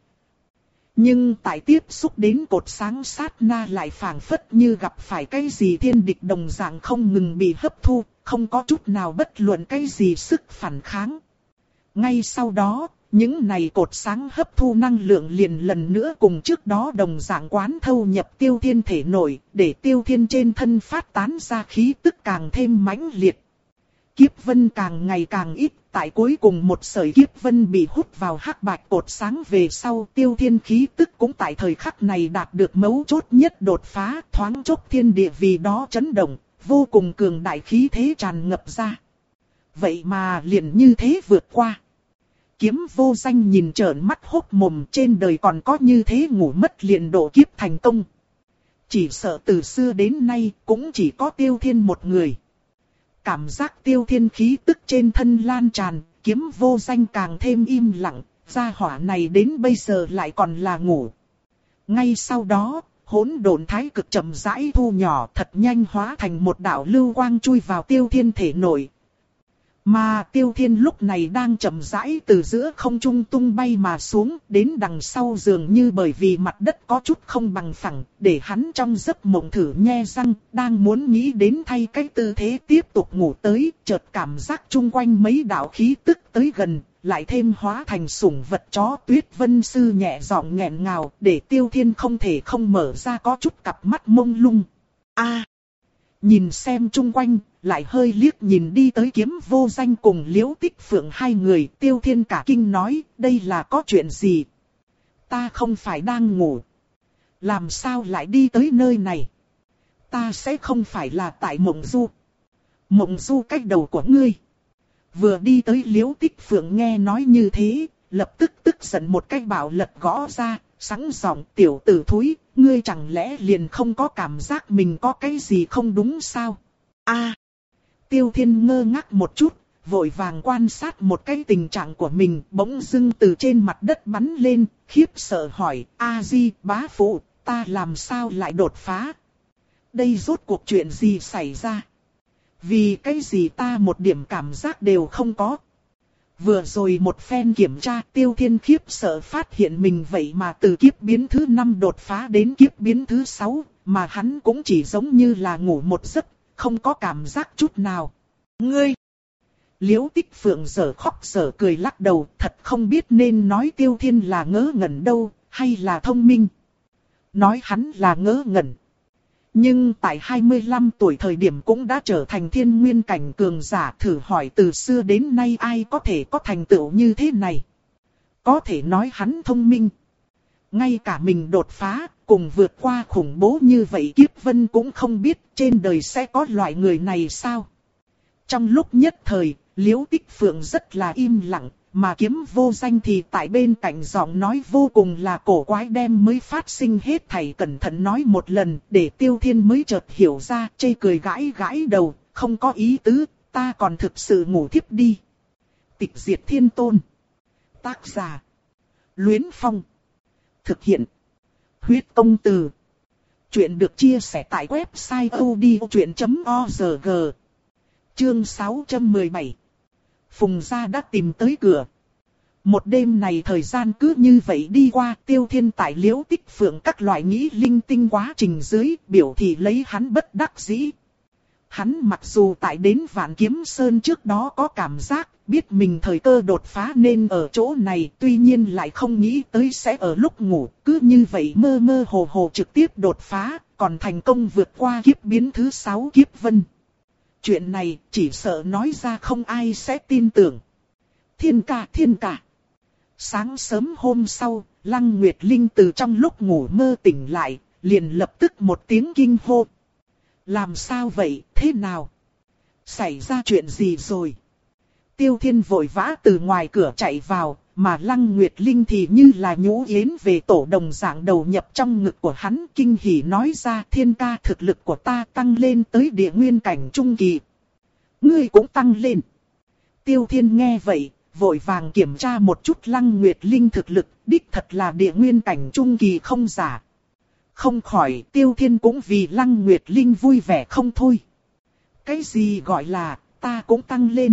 S1: Nhưng tại tiếp xúc đến cột sáng sát na lại phảng phất như gặp phải cái gì thiên địch đồng dạng không ngừng bị hấp thu, không có chút nào bất luận cái gì sức phản kháng. Ngay sau đó, những này cột sáng hấp thu năng lượng liền lần nữa cùng trước đó đồng dạng quán thâu nhập Tiêu Thiên thể nội, để Tiêu Thiên trên thân phát tán ra khí tức càng thêm mãnh liệt. Kiếp vân càng ngày càng ít, tại cuối cùng một sợi kiếp vân bị hút vào hắc bạch cột sáng về sau, Tiêu Thiên khí tức cũng tại thời khắc này đạt được mấu chốt nhất đột phá, thoáng chốc thiên địa vì đó chấn động, vô cùng cường đại khí thế tràn ngập ra. Vậy mà liền như thế vượt qua. Kiếm Vô Danh nhìn trợn mắt hốc mồm, trên đời còn có như thế ngủ mất liền độ kiếp thành công. Chỉ sợ từ xưa đến nay cũng chỉ có Tiêu Thiên một người. Cảm giác Tiêu Thiên khí tức trên thân lan tràn, Kiếm Vô Danh càng thêm im lặng, gia hỏa này đến bây giờ lại còn là ngủ. Ngay sau đó, hỗn độn thái cực chậm rãi thu nhỏ, thật nhanh hóa thành một đạo lưu quang chui vào Tiêu Thiên thể nội. Mà Tiêu Thiên lúc này đang chậm rãi từ giữa không trung tung bay mà xuống, đến đằng sau dường như bởi vì mặt đất có chút không bằng phẳng, để hắn trong giấc mộng thử nhe răng, đang muốn nghĩ đến thay cái tư thế tiếp tục ngủ tới, chợt cảm giác chung quanh mấy đạo khí tức tới gần, lại thêm hóa thành sủng vật chó Tuyết Vân Sư nhẹ giọng nghẹn ngào, để Tiêu Thiên không thể không mở ra có chút cặp mắt mông lung. A, nhìn xem chung quanh, lại hơi liếc nhìn đi tới Kiếm Vô Danh cùng Liễu Tích Phượng hai người, Tiêu Thiên cả kinh nói, đây là có chuyện gì? Ta không phải đang ngủ. Làm sao lại đi tới nơi này? Ta sẽ không phải là tại mộng du. Mộng du cách đầu của ngươi. Vừa đi tới Liễu Tích Phượng nghe nói như thế, lập tức tức giận một cái bạo lật gõ ra, sẵn giọng tiểu tử thúi, ngươi chẳng lẽ liền không có cảm giác mình có cái gì không đúng sao? A, Tiêu Thiên ngơ ngác một chút, vội vàng quan sát một cái tình trạng của mình, bỗng dưng từ trên mặt đất bắn lên, khiếp sợ hỏi, A Di bá phụ, ta làm sao lại đột phá? Đây rốt cuộc chuyện gì xảy ra? Vì cái gì ta một điểm cảm giác đều không có? Vừa rồi một phen kiểm tra, Tiêu Thiên khiếp sợ phát hiện mình vậy mà từ kiếp biến thứ năm đột phá đến kiếp biến thứ sáu, mà hắn cũng chỉ giống như là ngủ một giấc, không có cảm giác chút nào. Ngươi! Liễu Tích Phượng giở khóc giở cười lắc đầu, thật không biết nên nói Tiêu Thiên là ngớ ngẩn đâu, hay là thông minh. Nói hắn là ngớ ngẩn. Nhưng tại hai mươi lăm tuổi thời điểm cũng đã trở thành thiên nguyên cảnh cường giả, thử hỏi từ xưa đến nay ai có thể có thành tựu như thế này. Có thể nói hắn thông minh. Ngay cả mình đột phá, cùng vượt qua khủng bố như vậy Kiếp Vân cũng không biết trên đời sẽ có loại người này sao. Trong lúc nhất thời, Liễu Tích Phượng rất là im lặng, mà Kiếm Vô Danh thì tại bên cạnh giọng nói vô cùng là cổ quái đem mới phát sinh hết thảy cẩn thận nói một lần, để Tiêu Thiên mới chợt hiểu ra, chê cười gãi gãi đầu, không có ý tứ, ta còn thực sự ngủ thiếp đi. Tịch Diệt Thiên Tôn. Tác giả: Luyến Phong. Thực hiện: Huyết Công Từ. Chuyện được chia sẻ tại website odchuyện chấm org. Chương sáu trăm mười bảy. Phùng gia đã tìm tới cửa. Một đêm này thời gian cứ như vậy đi qua, Tiêu Thiên tại Liễu Tích Phượng các loại nghĩ linh tinh quá trình dưới, biểu thị lấy hắn bất đắc dĩ. Hắn mặc dù tại đến Vạn Kiếm Sơn trước đó có cảm giác, biết mình thời cơ đột phá nên ở chỗ này, tuy nhiên lại không nghĩ tới sẽ ở lúc ngủ, cứ như vậy mơ mơ hồ hồ trực tiếp đột phá, còn thành công vượt qua kiếp biến thứ sáu Kiếp Vân. Chuyện này chỉ sợ nói ra không ai sẽ tin tưởng. Thiên ca, thiên ca. Sáng sớm hôm sau, Lăng Nguyệt Linh từ trong lúc ngủ mơ tỉnh lại, liền lập tức một tiếng kinh hô. Làm sao vậy, thế nào? Xảy ra chuyện gì rồi? Tiêu Thiên vội vã từ ngoài cửa chạy vào, mà Lăng Nguyệt Linh thì như là nhũ yến về tổ đồng dạng đầu nhập trong ngực của hắn, kinh hỉ nói ra: Thiên ca, thực lực của ta tăng lên tới địa nguyên cảnh trung kỳ. Ngươi cũng tăng lên. Tiêu Thiên nghe vậy, vội vàng kiểm tra một chút Lăng Nguyệt Linh thực lực, đích thật là địa nguyên cảnh trung kỳ không giả. Không khỏi, Tiêu Thiên cũng vì Lăng Nguyệt Linh vui vẻ không thôi. Cái gì gọi là, ta cũng tăng lên.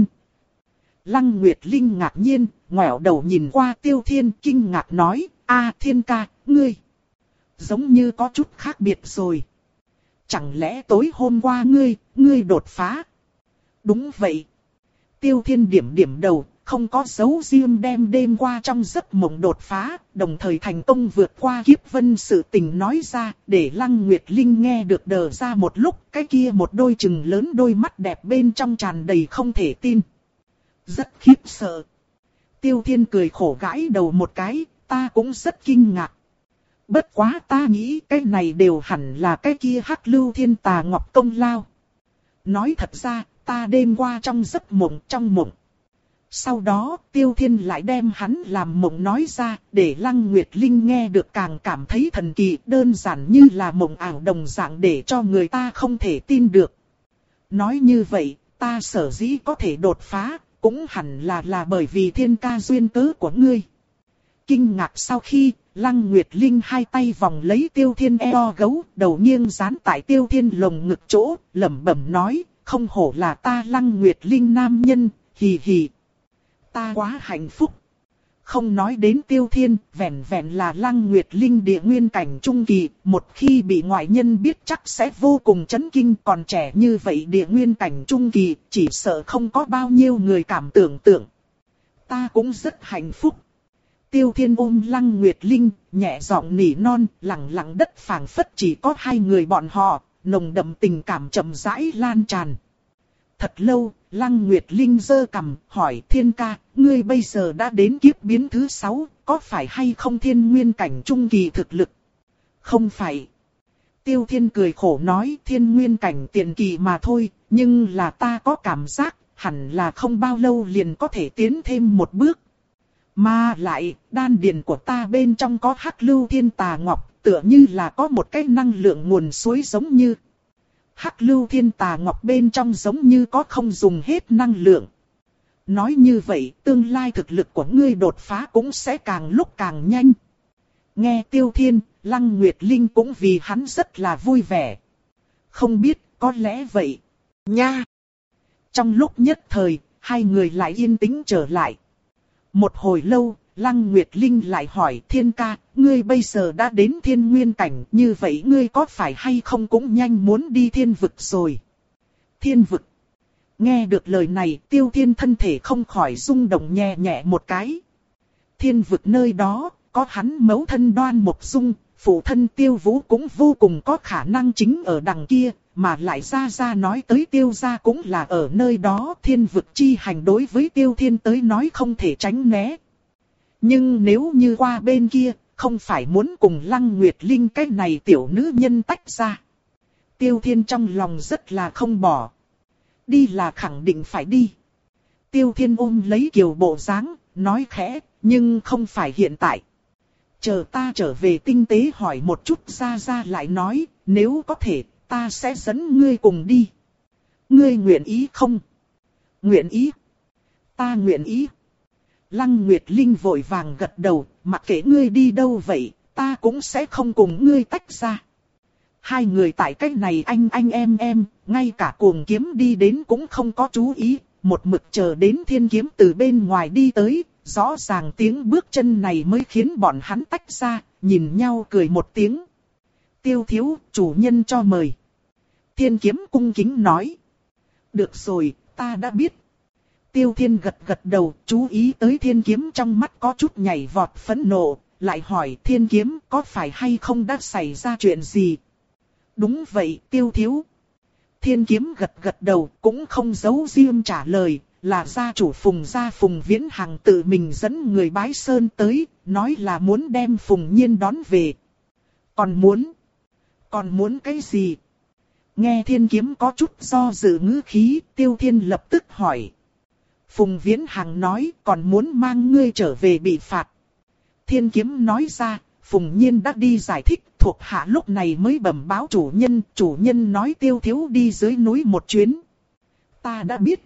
S1: Lăng Nguyệt Linh ngạc nhiên, ngoẹo đầu nhìn qua Tiêu Thiên kinh ngạc nói, a Thiên ca, ngươi. Giống như có chút khác biệt rồi. Chẳng lẽ tối hôm qua ngươi, ngươi đột phá? Đúng vậy. Tiêu Thiên điểm điểm đầu, không có dấu riêng đem đêm qua trong giấc mộng đột phá, đồng thời thành công vượt qua Kiếp Vân sự tình nói ra, để Lăng Nguyệt Linh nghe được đờ ra một lúc, cái kia một đôi trừng lớn đôi mắt đẹp bên trong tràn đầy không thể tin. Rất khiếp sợ. Tiêu Thiên cười khổ gãi đầu một cái, ta cũng rất kinh ngạc. Bất quá ta nghĩ cái này đều hẳn là cái kia Hắc Lưu Thiên Tà Ngọc công lao. Nói thật ra, ta đêm qua trong giấc mộng trong mộng. Sau đó, Tiêu Thiên lại đem hắn làm mộng nói ra, để Lăng Nguyệt Linh nghe được càng cảm thấy thần kỳ, đơn giản như là mộng ảo đồng dạng để cho người ta không thể tin được. Nói như vậy, ta sở dĩ có thể đột phá, cũng hẳn là là bởi vì Thiên ca duyên cớ của ngươi. Kinh ngạc sau khi, Lăng Nguyệt Linh hai tay vòng lấy Tiêu Thiên eo gấu, đầu nghiêng dán tại Tiêu Thiên lồng ngực chỗ, lẩm bẩm nói, không hổ là ta Lăng Nguyệt Linh nam nhân, hì hì. Ta quá hạnh phúc. Không nói đến Tiêu Thiên, vẹn vẹn là Lăng Nguyệt Linh địa nguyên cảnh trung kỳ, một khi bị ngoại nhân biết chắc sẽ vô cùng chấn kinh, còn trẻ như vậy địa nguyên cảnh trung kỳ, chỉ sợ không có bao nhiêu người cảm tưởng tượng. Ta cũng rất hạnh phúc. Tiêu Thiên ôm Lăng Nguyệt Linh, nhẹ giọng nỉ non, lặng lặng đất phảng phất chỉ có hai người bọn họ, nồng đậm tình cảm chậm rãi lan tràn. Thật lâu, Lăng Nguyệt Linh giơ cằm, hỏi Thiên ca, ngươi bây giờ đã đến kiếp biến thứ sáu, có phải hay không thiên nguyên cảnh trung kỳ thực lực? Không phải. Tiêu Thiên cười khổ nói thiên nguyên cảnh tiền kỳ mà thôi, nhưng là ta có cảm giác, hẳn là không bao lâu liền có thể tiến thêm một bước. Mà lại, đan điền của ta bên trong có Hắc Lưu Thiên Tà Ngọc, tựa như là có một cái năng lượng nguồn suối giống như. Hắc Lưu Thiên Tà Ngọc bên trong giống như có không dùng hết năng lượng. Nói như vậy, tương lai thực lực của ngươi đột phá cũng sẽ càng lúc càng nhanh. Nghe Tiêu Thiên, Lăng Nguyệt Linh cũng vì hắn rất là vui vẻ. Không biết, có lẽ vậy. Nha! Trong lúc nhất thời, hai người lại yên tĩnh trở lại. Một hồi lâu, Lăng Nguyệt Linh lại hỏi Thiên ca, ngươi bây giờ đã đến thiên nguyên cảnh, như vậy ngươi có phải hay không cũng nhanh muốn đi thiên vực rồi. thiên vực. Nghe được lời này, Tiêu Thiên thân thể không khỏi rung động nhẹ nhẹ một cái. Thiên vực nơi đó, có hắn mẫu thân Đoan Mộc Dung, phụ thân Tiêu Vũ cũng vô cùng có khả năng chính ở đằng kia, mà lại ra ra nói tới Tiêu gia cũng là ở nơi đó. Thiên vực chi hành đối với Tiêu Thiên tới nói không thể tránh né. Nhưng nếu như qua bên kia, không phải muốn cùng Lăng Nguyệt Linh cái này tiểu nữ nhân tách ra. Tiêu Thiên trong lòng rất là không bỏ. Đi là khẳng định phải đi. Tiêu Thiên ôm lấy Kiều bộ dáng, nói khẽ, nhưng không phải hiện tại. Chờ ta trở về tinh tế hỏi một chút ra ra lại nói, nếu có thể, ta sẽ dẫn ngươi cùng đi. Ngươi nguyện ý không? Nguyện ý. Ta nguyện ý. Lăng Nguyệt Linh vội vàng gật đầu, mặc kệ ngươi đi đâu vậy, ta cũng sẽ không cùng ngươi tách ra. Hai người tại cách này anh anh em em, ngay cả cuồng kiếm đi đến cũng không có chú ý, một mực chờ đến thiên kiếm từ bên ngoài đi tới, rõ ràng tiếng bước chân này mới khiến bọn hắn tách ra, nhìn nhau cười một tiếng. Tiêu thiếu, chủ nhân cho mời. Thiên kiếm cung kính nói. Được rồi, ta đã biết. Tiêu Thiên gật gật đầu, chú ý tới thiên kiếm trong mắt có chút nhảy vọt phẫn nộ, lại hỏi thiên kiếm có phải hay không đã xảy ra chuyện gì. Đúng vậy, Tiêu thiếu. Thiên kiếm gật gật đầu, cũng không giấu riêng trả lời, là gia chủ Phùng gia Phùng Viễn Hằng tự mình dẫn người bái sơn tới, nói là muốn đem Phùng Nhiên đón về. Còn muốn? Còn muốn cái gì? Nghe thiên kiếm có chút do dự ngữ khí, Tiêu Thiên lập tức hỏi. Phùng Viễn Hằng nói còn muốn mang ngươi trở về bị phạt. Thiên kiếm nói ra, Phùng Nhiên đã đi giải thích, thuộc hạ lúc này mới bẩm báo chủ nhân, chủ nhân nói Tiêu thiếu đi dưới núi một chuyến. Ta đã biết.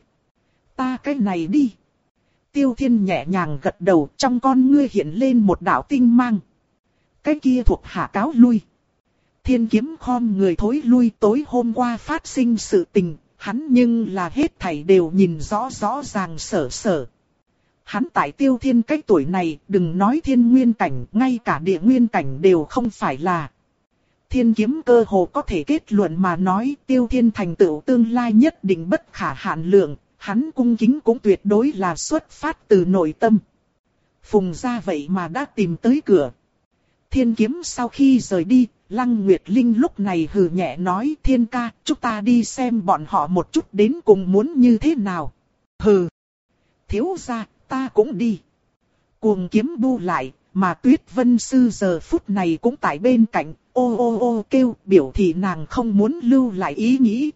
S1: Ta cái này đi. Tiêu Thiên nhẹ nhàng gật đầu, trong con ngươi hiện lên một đạo tinh mang. Cái kia thuộc hạ cáo lui. Thiên kiếm khom người thối lui, tối hôm qua phát sinh sự tình, hắn nhưng là hết thảy đều nhìn rõ rõ ràng sở sở. Hắn tại Tiêu Thiên cái tuổi này, đừng nói thiên nguyên cảnh, ngay cả địa nguyên cảnh đều không phải là. Thiên kiếm cơ hồ có thể kết luận mà nói Tiêu Thiên thành tựu tương lai nhất định bất khả hạn lượng, hắn cung kính cũng tuyệt đối là xuất phát từ nội tâm. Phùng gia vậy mà đã tìm tới cửa. Thiên kiếm sau khi rời đi, Lăng Nguyệt Linh lúc này hừ nhẹ nói Thiên ca, chúng ta đi xem bọn họ một chút đến cùng muốn như thế nào. Hừ. Thiếu gia, ta cũng đi. Cuồng kiếm bu lại, mà Tuyết Vân Sư giờ phút này cũng tại bên cạnh, ô ô ô kêu, biểu thị nàng không muốn lưu lại ý nghĩ.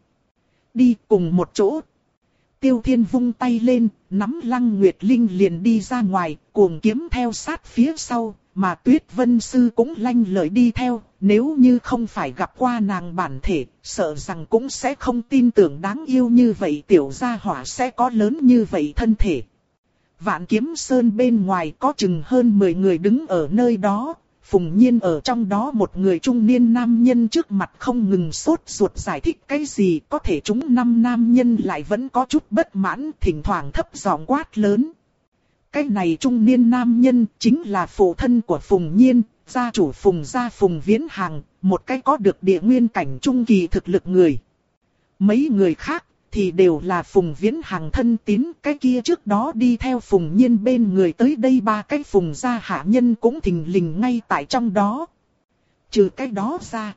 S1: Đi cùng một chỗ. Tiêu Thiên vung tay lên, nắm Lăng Nguyệt Linh liền đi ra ngoài, cuồng kiếm theo sát phía sau, mà Tuyết Vân Sư cũng lanh lợi đi theo, nếu như không phải gặp qua nàng bản thể, sợ rằng cũng sẽ không tin tưởng đáng yêu như vậy tiểu gia hỏa sẽ có lớn như vậy thân thể. Vạn Kiếm Sơn bên ngoài có chừng hơn mười người đứng ở nơi đó, Phùng Nhiên ở trong đó một người trung niên nam nhân trước mặt không ngừng sốt ruột giải thích cái gì, có thể chúng năm nam nhân lại vẫn có chút bất mãn, thỉnh thoảng thấp giọng quát lớn. Cái này trung niên nam nhân chính là phụ thân của Phùng Nhiên, gia chủ Phùng gia Phùng Viễn Hằng, một cái có được địa nguyên cảnh trung kỳ thực lực người. Mấy người khác thì đều là Phùng Viễn Hằng thân tín, cái kia trước đó đi theo Phùng Nhiên bên người tới đây ba cái Phùng gia hạ nhân cũng thình lình ngay tại trong đó. Trừ cái đó ra,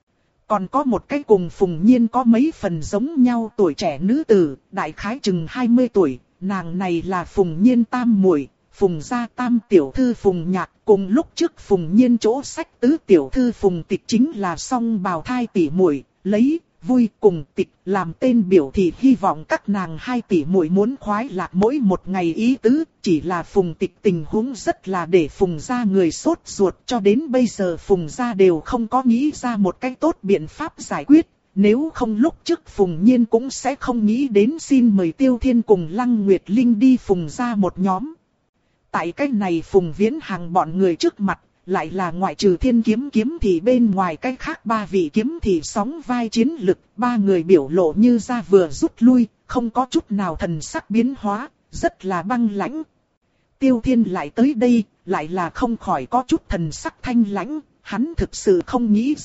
S1: còn có một cái cùng Phùng Nhiên có mấy phần giống nhau tuổi trẻ nữ tử, đại khái chừng hai mươi tuổi, nàng này là Phùng Nhiên tam muội, Phùng gia tam tiểu thư Phùng Nhạc, cùng lúc trước Phùng Nhiên chỗ sách tứ tiểu thư Phùng Tịch chính là song bào thai tỷ muội, lấy vui cùng Tịch làm tên biểu thị hy vọng các nàng hai tỷ muội muốn khoái lạc mỗi một ngày ý tứ, chỉ là Phùng Tịch tình huống rất là để Phùng gia người sốt ruột, cho đến bây giờ Phùng gia đều không có nghĩ ra một cách tốt biện pháp giải quyết. Nếu không lúc trước Phùng Nhiên cũng sẽ không nghĩ đến xin mời Tiêu Thiên cùng Lăng Nguyệt Linh đi Phùng gia một nhóm. Tại cách này Phùng Viễn Hằng bọn người trước mặt, lại là ngoại trừ Thiên kiếm kiếm thì bên ngoài cách khác ba vị kiếm thì sóng vai chiến lực, ba người biểu lộ như ra vừa rút lui, không có chút nào thần sắc biến hóa, rất là băng lãnh. Tiêu Thiên lại tới đây, lại là không khỏi có chút thần sắc thanh lãnh, hắn thực sự không nghĩ ra.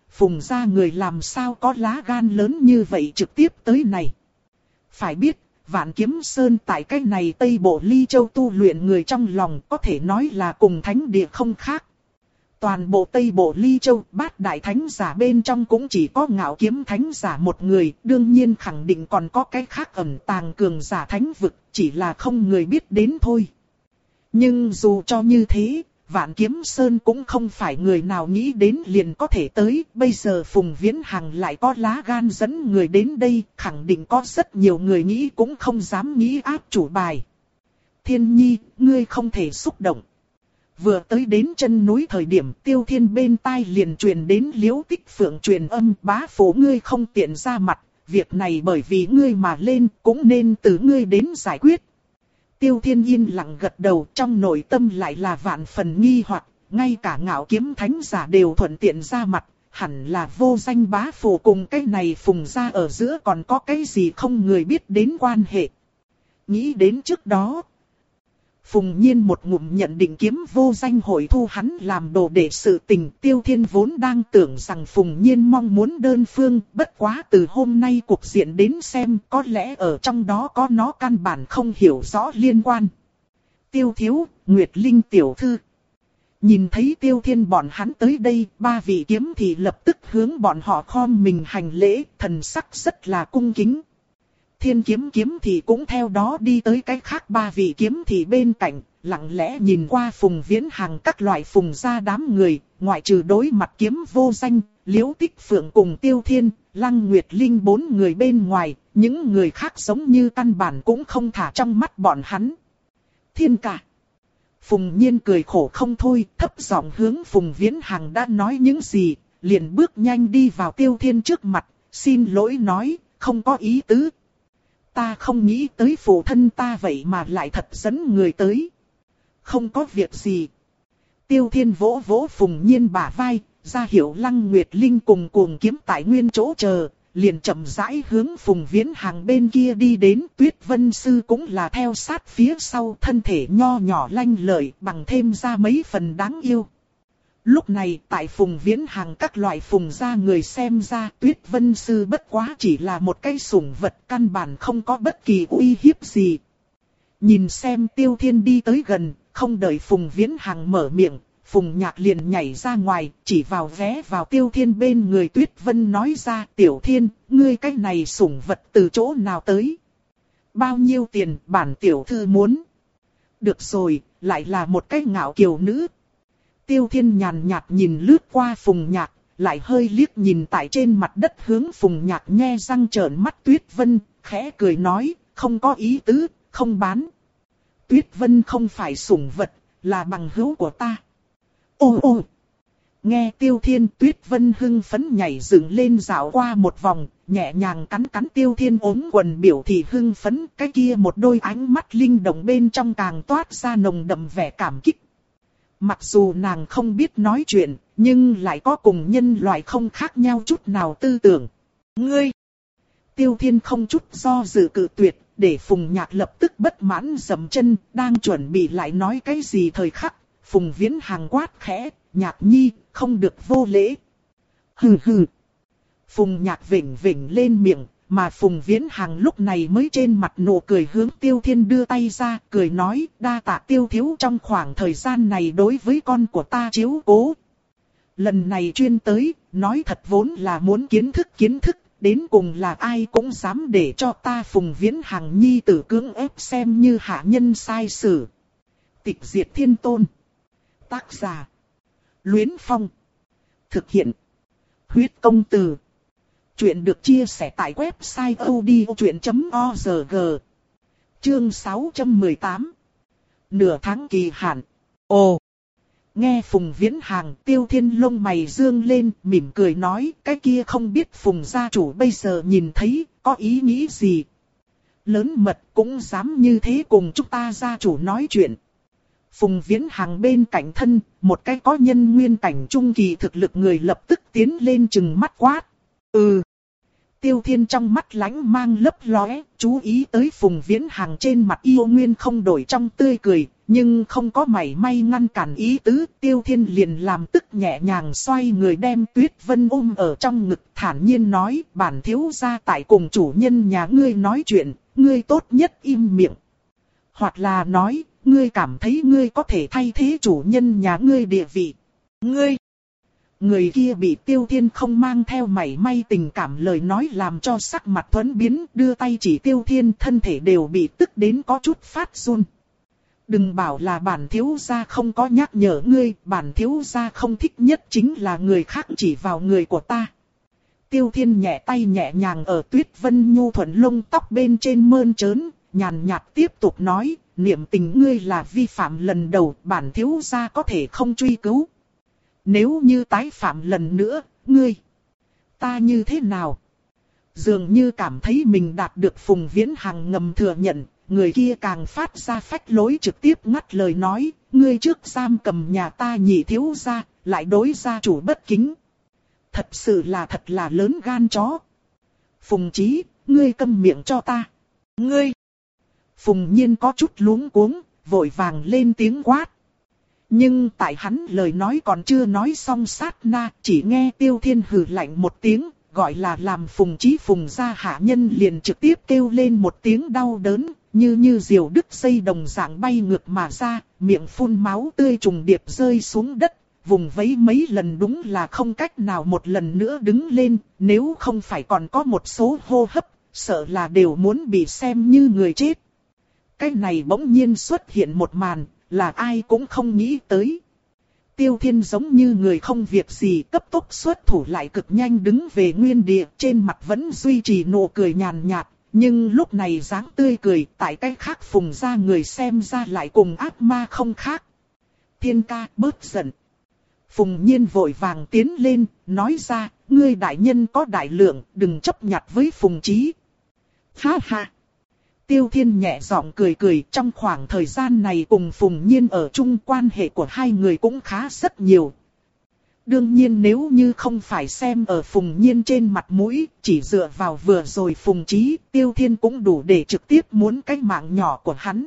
S1: Phùng gia người làm sao có lá gan lớn như vậy trực tiếp tới này. Phải biết, Vạn Kiếm Sơn tại cái này Tây Bộ Ly Châu tu luyện người trong lòng có thể nói là cùng thánh địa không khác. Toàn bộ Tây Bộ Ly Châu bát đại thánh giả bên trong cũng chỉ có Ngạo Kiếm thánh giả một người, đương nhiên khẳng định còn có cái khác ẩn tàng cường giả thánh vực, chỉ là không người biết đến thôi. Nhưng dù cho như thế, Vạn Kiếm Sơn cũng không phải người nào nghĩ đến liền có thể tới, bây giờ Phùng Viễn Hằng lại có lá gan dẫn người đến đây, khẳng định có rất nhiều người nghĩ cũng không dám nghĩ áp chủ bài. Thiên Nhi, ngươi không thể xúc động. Vừa tới đến chân núi thời điểm Tiêu Thiên bên tai liền truyền đến Liễu Tích Phượng truyền âm, bá phụ ngươi không tiện ra mặt, việc này bởi vì ngươi mà lên cũng nên từ ngươi đến giải quyết. Tiêu Thiên yên lặng gật đầu, trong nội tâm lại là vạn phần nghi hoặc, ngay cả Ngạo Kiếm thánh giả đều thuận tiện ra mặt, hẳn là vô danh bá phụ cùng cái này Phùng gia ở giữa còn có cái gì không người biết đến quan hệ. Nghĩ đến trước đó, Phùng Nhiên một ngụm nhận định kiếm vô danh hội thu hắn làm đồ để sự tình. Tiêu Thiên vốn đang tưởng rằng Phùng Nhiên mong muốn đơn phương, bất quá từ hôm nay cuộc diện đến xem có lẽ ở trong đó có nó căn bản không hiểu rõ liên quan. Tiêu Thiếu, Nguyệt Linh tiểu thư. Nhìn thấy Tiêu Thiên bọn hắn tới đây, ba vị kiếm thì lập tức hướng bọn họ khom mình hành lễ, thần sắc rất là cung kính. Thiên kiếm kiếm thì cũng theo đó đi tới cái khác ba vị kiếm thì bên cạnh, lặng lẽ nhìn qua Phùng Viễn Hằng các loại Phùng gia đám người, ngoại trừ đối mặt kiếm vô danh, Liễu Tích Phượng cùng Tiêu Thiên, Lăng Nguyệt Linh bốn người bên ngoài, những người khác giống như căn bản cũng không thả trong mắt bọn hắn. Thiên ca. Phùng Nhiên cười khổ không thôi, thấp giọng hướng Phùng Viễn Hằng đã nói những gì, liền bước nhanh đi vào Tiêu Thiên trước mặt, xin lỗi nói, không có ý tứ. Ta không nghĩ tới phụ thân ta vậy mà lại thật dẫn người tới. Không có việc gì. Tiêu Thiên vỗ vỗ Phùng Nhiên bả vai, ra hiệu Lăng Nguyệt Linh cùng cuồng kiếm tại nguyên chỗ chờ, liền chậm rãi hướng Phùng Viễn Hằng bên kia đi đến. Tuyết Vân Sư cũng là theo sát phía sau, thân thể nho nhỏ lanh lợi bằng thêm ra mấy phần đáng yêu. Lúc này tại Phùng Viễn Hằng các loại Phùng gia người xem ra Tuyết Vân Sư bất quá chỉ là một cái sủng vật căn bản không có bất kỳ uy hiếp gì. Nhìn xem Tiêu Thiên đi tới gần, không đợi Phùng Viễn Hằng mở miệng, Phùng Nhạc liền nhảy ra ngoài, chỉ vào ghé vào Tiêu Thiên bên người Tuyết Vân nói ra, Tiểu Thiên, ngươi cái này sủng vật từ chỗ nào tới? Bao nhiêu tiền bản tiểu thư muốn? Được rồi, lại là một cái ngạo kiều nữ. Tiêu Thiên nhàn nhạt nhìn lướt qua Phùng Nhạc, lại hơi liếc nhìn tại trên mặt đất hướng Phùng Nhạc nhe răng trợn mắt Tuyết Vân, khẽ cười nói, không có ý tứ, không bán. Tuyết Vân không phải sủng vật, là bằng hữu của ta. Ô ô! Nghe Tiêu Thiên, Tuyết Vân hưng phấn nhảy dựng lên dạo qua một vòng, nhẹ nhàng cắn cắn Tiêu Thiên ốm quần biểu thị hưng phấn, cái kia một đôi ánh mắt linh động bên trong càng toát ra nồng đậm vẻ cảm kích. Mặc dù nàng không biết nói chuyện, nhưng lại có cùng nhân loại không khác nhau chút nào tư tưởng. Ngươi! Tiêu Thiên không chút do dự cự tuyệt, để Phùng Nhạc lập tức bất mãn dậm chân, đang chuẩn bị lại nói cái gì thời khắc. Phùng Viễn Hằng quát khẽ, Nhạc Nhi, không được vô lễ. Hừ hừ! Phùng Nhạc vểnh vểnh lên miệng, mà Phùng Viễn Hằng lúc này mới trên mặt nụ cười hướng Tiêu Thiên đưa tay ra, cười nói, đa tạ Tiêu thiếu trong khoảng thời gian này đối với con của ta chiếu cố. Lần này chuyên tới, nói thật vốn là muốn kiến thức kiến thức, đến cùng là ai cũng dám để cho ta Phùng Viễn Hằng nhi tử cưỡng ép xem như hạ nhân sai sử. Tịch diệt thiên tôn. Tác giả. Luyến Phong. Thực hiện. Huyết công từ. Chuyện được chia sẻ tại website odchuyện chấm org. Chương sáu trăm mười tám. Nửa tháng kỳ hạn. Ồ! Nghe Phùng Viễn Hằng, Tiêu Thiên lông mày dương lên, mỉm cười nói, cái kia không biết Phùng gia chủ bây giờ nhìn thấy, có ý nghĩ gì? Lớn mật cũng dám như thế cùng chúng ta gia chủ nói chuyện. Phùng Viễn Hằng bên cạnh thân, một cái có nhân nguyên cảnh trung kỳ thực lực người lập tức tiến lên chừng mắt quát. Ừ! Tiêu Thiên trong mắt lánh mang lấp lóe, chú ý tới Phùng Viễn Hằng trên mặt yêu nguyên không đổi trong tươi cười, nhưng không có mảy may ngăn cản ý tứ. Tiêu Thiên liền làm tức nhẹ nhàng xoay người đem Tuyết Vân ôm ở trong ngực, thản nhiên nói: bản thiếu gia tại cùng chủ nhân nhà ngươi nói chuyện, ngươi tốt nhất im miệng. Hoặc là nói, ngươi cảm thấy ngươi có thể thay thế chủ nhân nhà ngươi địa vị. Ngươi! Người kia bị Tiêu Thiên không mang theo mảy may tình cảm lời nói làm cho sắc mặt thuẫn biến, đưa tay chỉ Tiêu Thiên, thân thể đều bị tức đến có chút phát run. Đừng bảo là bản thiếu gia không có nhắc nhở ngươi, bản thiếu gia không thích nhất chính là người khác chỉ vào người của ta. Tiêu Thiên nhẹ tay nhẹ nhàng ở Tuyết Vân nhu thuận lông tóc bên trên mơn trớn, nhàn nhạt tiếp tục nói: niệm tình ngươi là vi phạm lần đầu, bản thiếu gia có thể không truy cứu. Nếu như tái phạm lần nữa, ngươi, ta như thế nào? Dường như cảm thấy mình đạt được Phùng Viễn Hằng ngầm thừa nhận, người kia càng phát ra phách lối trực tiếp ngắt lời nói: ngươi trước giam cầm nhà ta nhị thiếu gia, lại đối gia chủ bất kính. Thật sự là thật là lớn gan chó. Phùng Chí, ngươi câm miệng cho ta. Ngươi! Phùng Nhiên có chút luống cuống, vội vàng lên tiếng quát. Nhưng tại hắn lời nói còn chưa nói xong sát na, chỉ nghe Tiêu Thiên hừ lạnh một tiếng, gọi là làm Phùng Chí Phùng gia hạ nhân liền trực tiếp kêu lên một tiếng đau đớn, như như diều đứt dây đồng dạng bay ngược mà ra, miệng phun máu tươi trùng điệp rơi xuống đất, vùng vẫy mấy lần đúng là không cách nào một lần nữa đứng lên, nếu không phải còn có một số hô hấp, sợ là đều muốn bị xem như người chết. Cái này bỗng nhiên xuất hiện một màn, là ai cũng không nghĩ tới. Tiêu Thiên giống như người không việc gì, cấp tốc xuất thủ lại cực nhanh đứng về nguyên địa, trên mặt vẫn duy trì nụ cười nhàn nhạt, nhưng lúc này dáng tươi cười tại cái khác Phùng gia người xem ra lại cùng ác ma không khác. Thiên ca, bớt giận. Phùng Nhiên vội vàng tiến lên, nói ra: ngươi đại nhân có đại lượng, đừng chấp nhặt với Phùng Chí. Ha ha! Tiêu Thiên nhẹ giọng cười cười, trong khoảng thời gian này cùng Phùng Nhiên ở chung, quan hệ của hai người cũng khá rất nhiều. Đương nhiên nếu như không phải xem ở Phùng Nhiên trên mặt mũi, chỉ dựa vào vừa rồi Phùng Chí, Tiêu Thiên cũng đủ để trực tiếp muốn cái mạng nhỏ của hắn.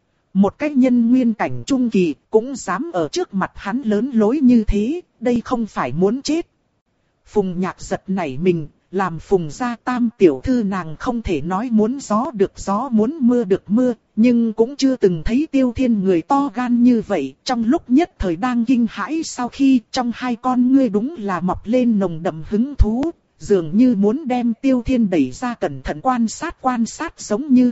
S1: Một cái nhân nguyên cảnh trung kỳ cũng dám ở trước mặt hắn lớn lối như thế, đây không phải muốn chết. Phùng Nhạc giật nảy mình, làm Phùng gia tam tiểu thư nàng không thể nói muốn gió được gió muốn mưa được mưa, nhưng cũng chưa từng thấy Tiêu Thiên người to gan như vậy. Trong lúc nhất thời đang kinh hãi, sau khi trong hai con ngươi đúng là mọc lên nồng đậm hứng thú, dường như muốn đem Tiêu Thiên đẩy ra cẩn thận quan sát quan sát giống như.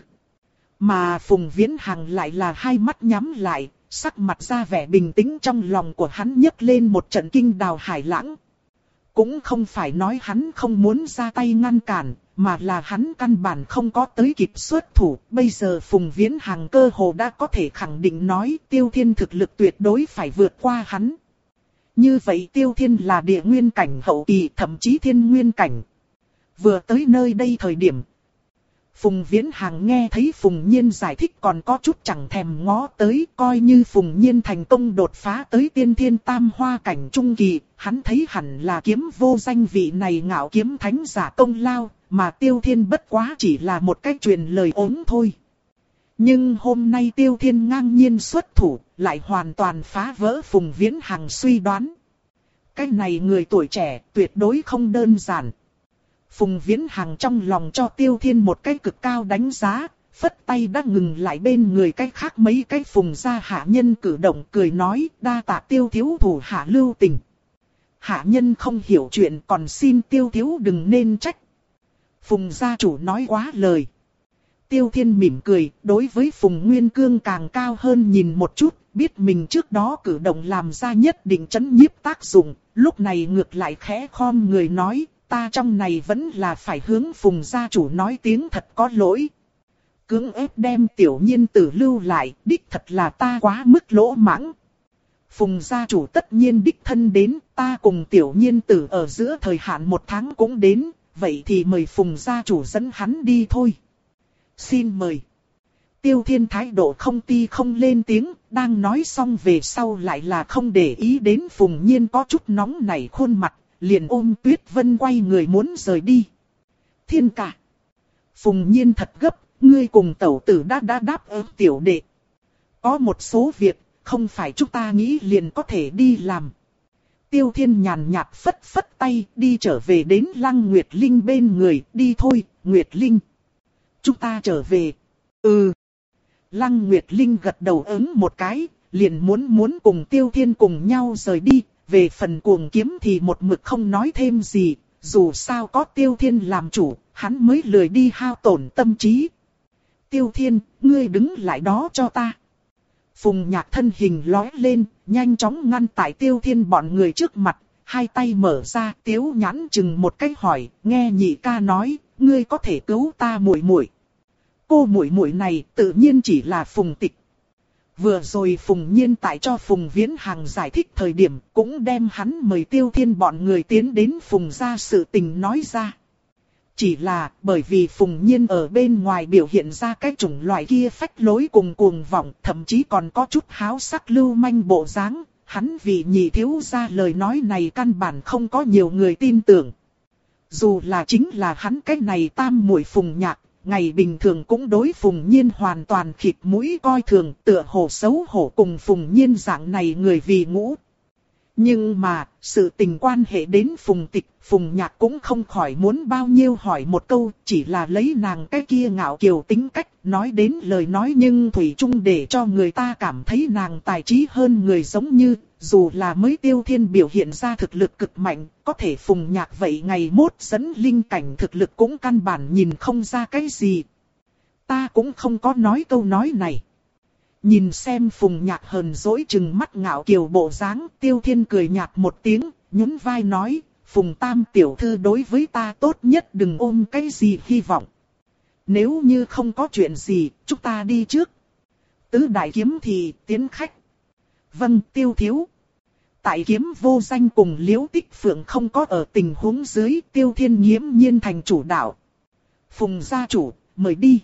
S1: Mà Phùng Viễn Hằng lại là hai mắt nhắm lại, sắc mặt ra vẻ bình tĩnh, trong lòng của hắn nhấc lên một trận kinh đào hải lãng. Cũng không phải nói hắn không muốn ra tay ngăn cản, mà là hắn căn bản không có tới kịp xuất thủ. Bây giờ Phùng Viễn Hằng cơ hồ đã có thể khẳng định nói Tiêu Thiên thực lực tuyệt đối phải vượt qua hắn. Như vậy Tiêu Thiên là địa nguyên cảnh hậu kỳ, thậm chí thiên nguyên cảnh. Vừa tới nơi đây thời điểm, Phùng Viễn Hằng nghe thấy Phùng Nhiên giải thích còn có chút chẳng thèm ngó tới, coi như Phùng Nhiên thành công đột phá tới tiên thiên tam hoa cảnh trung kỳ, hắn thấy hẳn là kiếm vô danh vị này ngạo kiếm thánh giả công lao, mà Tiêu Thiên bất quá chỉ là một cách truyền lời ống thôi. Nhưng hôm nay Tiêu Thiên ngang nhiên xuất thủ, lại hoàn toàn phá vỡ Phùng Viễn Hằng suy đoán. Cái này người tuổi trẻ tuyệt đối không đơn giản. Phùng Viễn Hằng trong lòng cho Tiêu Thiên một cái cực cao đánh giá, phất tay đã ngừng lại bên người cái khác mấy cái Phùng gia hạ nhân cử động, cười nói: đa tạ Tiêu thiếu thủ hạ lưu tình. Hạ nhân không hiểu chuyện, còn xin Tiêu thiếu đừng nên trách. Phùng gia chủ nói quá lời. Tiêu Thiên mỉm cười, đối với Phùng Nguyên Cương càng cao hơn nhìn một chút, biết mình trước đó cử động làm ra nhất định chấn nhiếp tác dụng, lúc này ngược lại khẽ khom người nói: ta trong này vẫn là phải hướng Phùng gia chủ nói tiếng thật có lỗi. Cưỡng ép đem tiểu nhiên tử lưu lại, đích thật là ta quá mức lỗ mãng. Phùng gia chủ tất nhiên đích thân đến, ta cùng tiểu nhiên tử ở giữa thời hạn một tháng cũng đến, vậy thì mời Phùng gia chủ dẫn hắn đi thôi. Xin mời. Tiêu Thiên thái độ không ti không lên tiếng, đang nói xong về sau lại là không để ý đến Phùng Nhiên có chút nóng nảy khuôn mặt, liền ôm Tuyết Vân quay người muốn rời đi. Thiên ca. Phùng Nhiên thật gấp, ngươi cùng tẩu tử đã đã đáp ứng tiểu đệ. Có một số việc, không phải chúng ta nghĩ liền có thể đi làm. Tiêu Thiên nhàn nhạt phất phất tay, đi trở về đến Lăng Nguyệt Linh bên người, đi thôi, Nguyệt Linh. Chúng ta trở về. Ừ. Lăng Nguyệt Linh gật đầu ứng một cái, liền muốn muốn cùng Tiêu Thiên cùng nhau rời đi. Về phần cuồng kiếm thì một mực không nói thêm gì, dù sao có Tiêu Thiên làm chủ, hắn mới lười đi hao tổn tâm trí. Tiêu Thiên, ngươi đứng lại đó cho ta. Phùng Nhạc thân hình lói lên, nhanh chóng ngăn tại Tiêu Thiên bọn người trước mặt, hai tay mở ra, Tiếu Nhãn chừng một cái hỏi, nghe nhị ca nói, ngươi có thể cứu ta muội muội. Cô muội muội này tự nhiên chỉ là Phùng Tịch. Vừa rồi Phùng Nhiên tại cho Phùng Viễn Hằng giải thích thời điểm, cũng đem hắn mời Tiêu Thiên bọn người tiến đến Phùng gia sự tình nói ra. Chỉ là bởi vì Phùng Nhiên ở bên ngoài biểu hiện ra cái chủng loại kia phách lối cùng cuồng vọng, thậm chí còn có chút háo sắc lưu manh bộ dáng, hắn vì nhị thiếu gia lời nói này căn bản không có nhiều người tin tưởng. Dù là chính là hắn cái này tam muội Phùng Nhạc, ngày bình thường cũng đối Phùng Nhiên hoàn toàn khịt mũi coi thường, tựa hồ xấu hổ cùng Phùng Nhiên dạng này người vì ngũ. Nhưng mà, sự tình quan hệ đến Phùng Tịch, Phùng Nhạc cũng không khỏi muốn bao nhiêu hỏi một câu, chỉ là lấy nàng cái kia ngạo kiều tính cách, nói đến lời nói nhưng thủy chung để cho người ta cảm thấy nàng tài trí hơn người, giống như, dù là mới Tiêu Thiên biểu hiện ra thực lực cực mạnh, có thể Phùng Nhạc vậy ngày mốt dẫn linh cảnh thực lực cũng căn bản nhìn không ra cái gì. Ta cũng không có nói câu nói này. Nhìn xem Phùng Nhạc hờn dỗi chừng mắt ngạo kiều bộ dáng, Tiêu Thiên cười nhạt một tiếng, nhún vai nói, Phùng Tam tiểu thư đối với ta tốt nhất đừng ôm cái gì hy vọng. Nếu như không có chuyện gì, chúng ta đi trước. Tứ đại kiếm thì tiến khách. Vâng, Tiêu thiếu. Tại Kiếm Vô Danh cùng Liễu Tích Phượng không có ở tình huống dưới, Tiêu Thiên nghiễm nhiên thành chủ đạo. Phùng gia chủ, mời đi.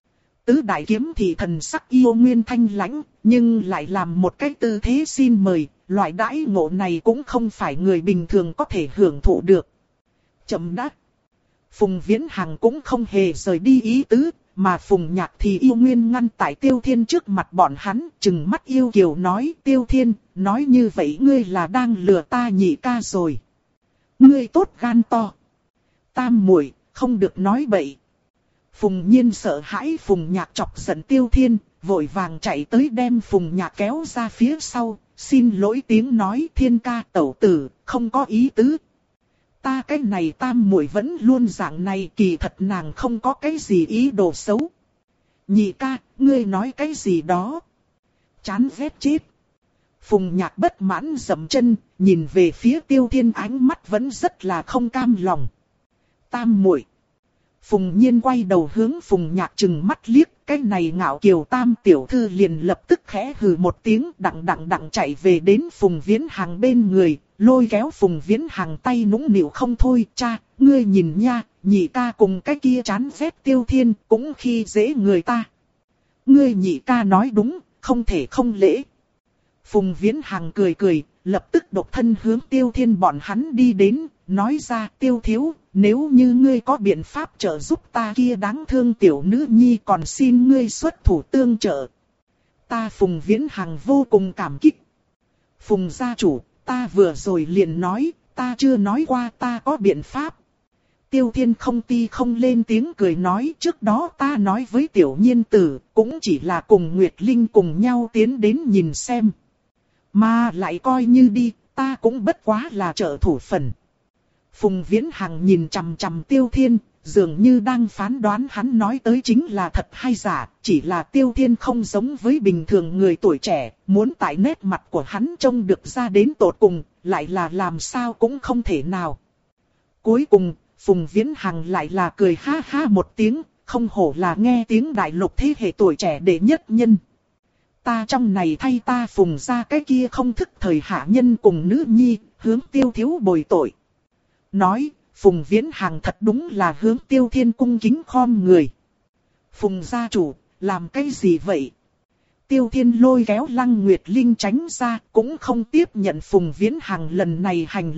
S1: Tứ đại kiếm thì thần sắc yêu nguyên thanh lãnh, nhưng lại làm một cái tư thế xin mời, loại đãi ngộ này cũng không phải người bình thường có thể hưởng thụ được. Chậm đã. Phùng Viễn Hằng cũng không hề rời đi ý tứ, mà Phùng Nhạc thì yêu nguyên ngăn tại Tiêu Thiên trước mặt bọn hắn, chừng mắt yêu kiều nói, Tiêu Thiên, nói như vậy ngươi là đang lừa ta nhị ca rồi. Ngươi tốt gan to. Tam muội, không được nói bậy. Phùng Nhiên sợ hãi Phùng Nhạc chọc giận Tiêu Thiên, vội vàng chạy tới đem Phùng Nhạc kéo ra phía sau, xin lỗi tiếng nói, Thiên ca tẩu tử, không có ý tứ. Ta cái này tam muội vẫn luôn dạng này, kỳ thật nàng không có cái gì ý đồ xấu. Nhị ca, ngươi nói cái gì đó? Chán ghét chết. Phùng Nhạc bất mãn dậm chân, nhìn về phía Tiêu Thiên, ánh mắt vẫn rất là không cam lòng. Tam muội. Phùng Nhiên quay đầu hướng Phùng Nhạc chừng mắt liếc, cái này ngạo kiều tam tiểu thư liền lập tức khẽ hừ một tiếng, đặng đặng đặng chạy về đến Phùng Viễn Hằng bên người, lôi kéo Phùng Viễn Hằng tay nũng nịu không thôi, cha, ngươi nhìn nha, nhị ca cùng cái kia chán ghét Tiêu Thiên, cũng khi dễ người ta. Ngươi nhị ca nói đúng, không thể không lễ. Phùng Viễn Hằng cười cười, lập tức độc thân hướng Tiêu Thiên bọn hắn đi đến, nói ra, Tiêu thiếu, nếu như ngươi có biện pháp trợ giúp ta kia đáng thương tiểu nữ nhi, còn xin ngươi xuất thủ tương trợ. Ta Phùng Viễn Hằng vô cùng cảm kích. Phùng gia chủ, ta vừa rồi liền nói, ta chưa nói qua ta có biện pháp. Tiêu Thiên không ti không lên tiếng cười nói, trước đó ta nói với tiểu nhiên tử, cũng chỉ là cùng Nguyệt Linh cùng nhau tiến đến nhìn xem. Mà lại coi như đi, ta cũng bất quá là trợ thủ phần. Phùng Viễn Hằng nhìn chằm chằm Tiêu Thiên, dường như đang phán đoán hắn nói tới chính là thật hay giả, chỉ là Tiêu Thiên không giống với bình thường người tuổi trẻ, muốn tại nét mặt của hắn trông được ra đến tột cùng, lại là làm sao cũng không thể nào. Cuối cùng, Phùng Viễn Hằng lại là cười ha ha một tiếng, không hổ là nghe tiếng đại lục thế hệ tuổi trẻ đệ nhất nhân. Ta trong này thay ta Phùng ra cái kia không thức thời hạ nhân cùng nữ nhi, hướng Tiêu thiếu bồi tội. Nói, Phùng Viễn Hằng thật đúng là hướng Tiêu Thiên cung kính khom người. Phùng gia chủ, làm cái gì vậy? Tiêu Thiên lôi kéo Lăng Nguyệt Linh tránh ra, cũng không tiếp nhận Phùng Viễn Hằng lần này hành lễ,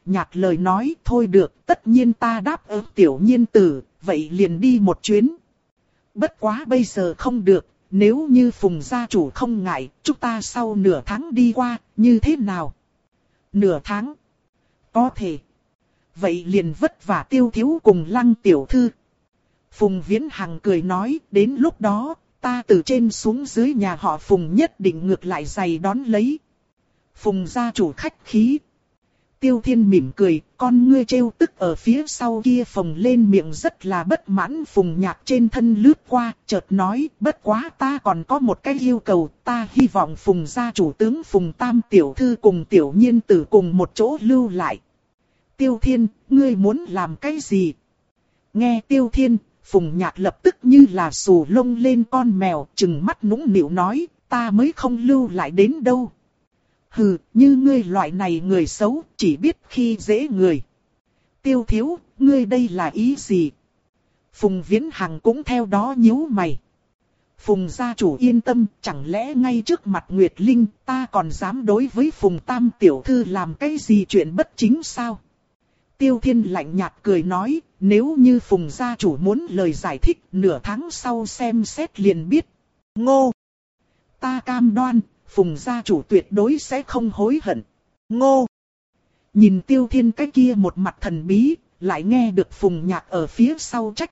S1: nhạt lời nói, thôi được, tất nhiên ta đáp ứng Tiểu Nhiên tử, vậy liền đi một chuyến. Bất quá bây giờ không được, nếu như Phùng gia chủ không ngại, chúng ta sau nửa tháng đi qua, như thế nào? Nửa tháng? Có thể. Vậy liền vất vả Tiêu thiếu cùng Lăng tiểu thư. Phùng Viễn Hằng cười nói, đến lúc đó, ta từ trên xuống dưới nhà họ Phùng nhất định ngược lại giày đón lấy. Phùng gia chủ khách khí. Tiêu Thiên mỉm cười, con ngươi trêu tức ở phía sau kia phồng lên miệng rất là bất mãn. Phùng Nhạc trên thân lướt qua, chợt nói, bất quá ta còn có một cái yêu cầu, ta hy vọng Phùng gia chủ tướng Phùng Tam tiểu thư cùng Tiểu Nhiên tử cùng một chỗ lưu lại. Tiêu Thiên, ngươi muốn làm cái gì? Nghe Tiêu Thiên, Phùng Nhạc lập tức như là xù lông lên con mèo, trừng mắt nũng nịu nói, ta mới không lưu lại đến đâu. Hừ, như ngươi loại này người xấu, chỉ biết khi dễ người. Tiêu thiếu, ngươi đây là ý gì? Phùng Viễn Hằng cũng theo đó nhíu mày. Phùng gia chủ yên tâm, chẳng lẽ ngay trước mặt Nguyệt Linh, ta còn dám đối với Phùng Tam tiểu thư làm cái gì chuyện bất chính sao? Tiêu Thiên lạnh nhạt cười nói, nếu như Phùng gia chủ muốn lời giải thích, nửa tháng sau xem xét liền biết. Ngô! Ta cam đoan, Phùng gia chủ tuyệt đối sẽ không hối hận. Ngô! Nhìn Tiêu Thiên cái kia một mặt thần bí, lại nghe được Phùng Nhạc ở phía sau trách.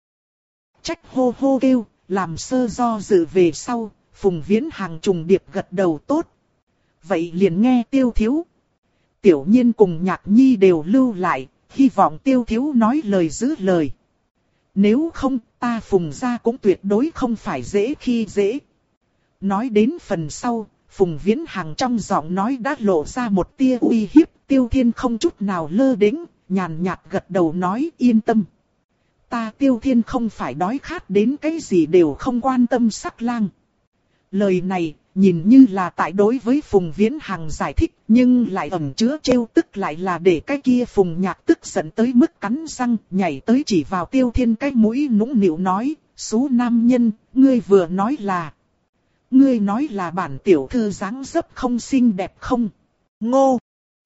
S1: Trách hô hô kêu, làm sơ do dự về sau, Phùng Viễn Hằng trùng điệp gật đầu tốt. Vậy liền nghe Tiêu thiếu. Tiểu Nhiên cùng Nhạc Nhi đều lưu lại, hy vọng Tiêu thiếu nói lời giữ lời. Nếu không, ta Phùng gia cũng tuyệt đối không phải dễ khi dễ. Nói đến phần sau, Phùng Viễn Hằng trong giọng nói đã lộ ra một tia uy hiếp. Tiêu Thiên không chút nào lơ đễnh, nhàn nhạt gật đầu nói yên tâm. Ta Tiêu Thiên không phải đói khát đến cái gì đều không quan tâm sắc lang. Lời này, nhìn như là tại đối với Phùng Viễn Hằng giải thích, nhưng lại ẩn chứa trêu tức, lại là để cái kia Phùng Nhạc tức giận tới mức cắn răng, nhảy tới chỉ vào Tiêu Thiên cái mũi nũng nịu nói, xú nam nhân, ngươi vừa nói là... Ngươi nói là bản tiểu thư dáng dấp không xinh đẹp không? Ngô!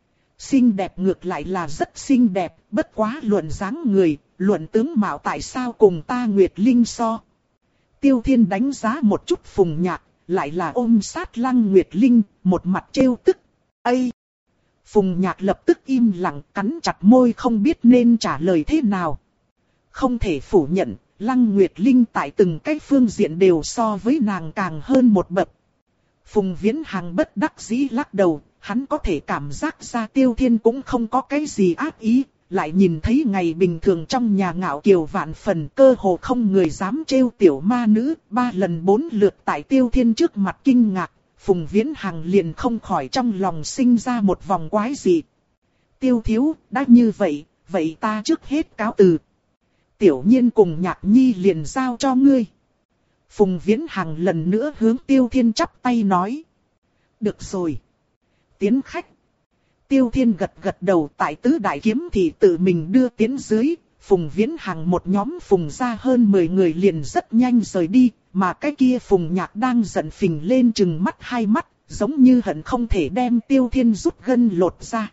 S1: Xinh đẹp ngược lại là rất xinh đẹp, bất quá luận dáng người, luận tướng mạo tại sao cùng ta Nguyệt Linh so? Tiêu Thiên đánh giá một chút Phùng Nhạc, lại là ôm sát Lăng Nguyệt Linh, một mặt trêu tức. Ây! Phùng Nhạc lập tức im lặng, cắn chặt môi không biết nên trả lời thế nào. Không thể phủ nhận, Lăng Nguyệt Linh tại từng cái phương diện đều so với nàng càng hơn một bậc. Phùng Viễn Hằng bất đắc dĩ lắc đầu, hắn có thể cảm giác ra Tiêu Thiên cũng không có cái gì ác ý, lại nhìn thấy ngày bình thường trong nhà ngạo kiều vạn phần, cơ hồ không người dám trêu tiểu ma nữ, ba lần bốn lượt tại Tiêu Thiên trước mặt kinh ngạc, Phùng Viễn Hằng liền không khỏi trong lòng sinh ra một vòng quái dị. Tiêu thiếu, đã như vậy, vậy ta trước hết cáo từ. Tiểu Nhiên cùng Nhạc Nhi liền giao cho ngươi. Phùng Viễn Hằng lần nữa hướng Tiêu Thiên chắp tay nói. Được rồi. Tiến khách. Tiêu Thiên gật gật đầu, tại tứ đại kiếm thì tự mình đưa tiến dưới. Phùng Viễn Hằng một nhóm Phùng ra hơn mười người liền rất nhanh rời đi. Mà cái kia Phùng Nhạc đang giận phình lên trừng mắt hai mắt, giống như hận không thể đem Tiêu Thiên rút gân lột ra.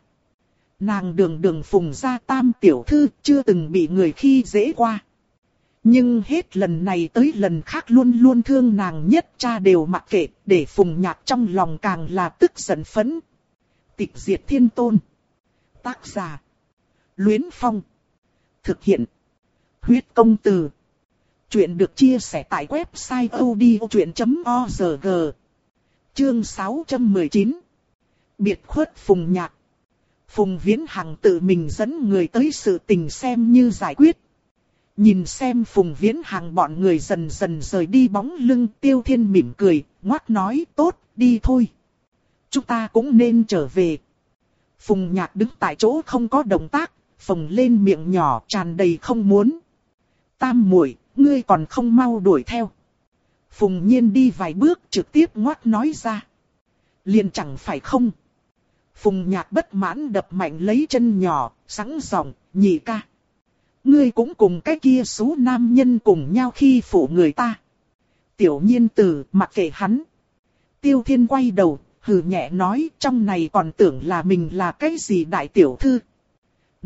S1: Nàng đường đường Phùng gia tam tiểu thư chưa từng bị người khi dễ qua. Nhưng hết lần này tới lần khác luôn luôn thương nàng nhất, cha đều mặc kệ, để Phùng Nhạc trong lòng càng là tức giận phẫn. Tịch diệt thiên tôn. Tác giả. Luyến Phong. Thực hiện. Huyết công từ. Chuyện được chia sẻ tại website odchuyện chấm org. Chương sáu trăm mười chín. Biệt khuất Phùng Nhạc. Phùng Viễn Hằng tự mình dẫn người tới sự tình xem như giải quyết. Nhìn xem Phùng Viễn Hằng bọn người dần dần rời đi bóng lưng, Tiêu Thiên mỉm cười, ngoắc nói tốt, đi thôi. Chúng ta cũng nên trở về. Phùng Nhạc đứng tại chỗ không có động tác, phồng lên miệng nhỏ tràn đầy không muốn. Tam muội, ngươi còn không mau đuổi theo. Phùng Nhiên đi vài bước trực tiếp ngoắc nói ra. Liền chẳng phải không. Phùng Nhạc bất mãn đập mạnh lấy chân nhỏ, sẵn giọng, nhị ca. Ngươi cũng cùng cái kia xú nam nhân cùng nhau khi phụ người ta. Tiểu Nhiên tử, mặc kệ hắn. Tiêu Thiên quay đầu, hừ nhẹ nói, trong này còn tưởng là mình là cái gì đại tiểu thư.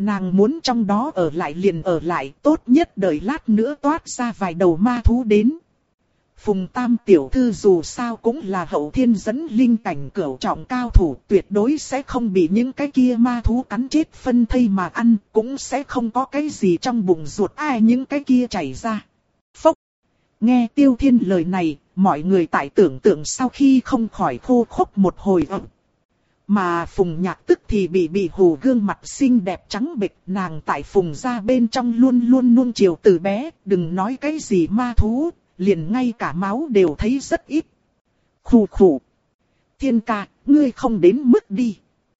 S1: Nàng muốn trong đó ở lại liền ở lại, tốt nhất đợi lát nữa toát ra vài đầu ma thú đến. Phùng Tam tiểu thư dù sao cũng là hậu thiên dẫn linh cảnh cửu trọng cao thủ, tuyệt đối sẽ không bị những cái kia ma thú cắn chết phân thây mà ăn, cũng sẽ không có cái gì trong bụng ruột ai những cái kia chảy ra. Phốc! Nghe Tiêu Thiên lời này, mọi người tại tưởng tượng sau khi không khỏi khô khốc một hồi ậm. Mà Phùng Nhạc tức thì bị bị hù gương mặt xinh đẹp trắng bệch, nàng tại Phùng gia bên trong luôn luôn nuông chiều từ bé, đừng nói cái gì ma thú, liền ngay cả máu đều thấy rất ít. Khù khù. Thiên ca, ngươi không đến mức đi.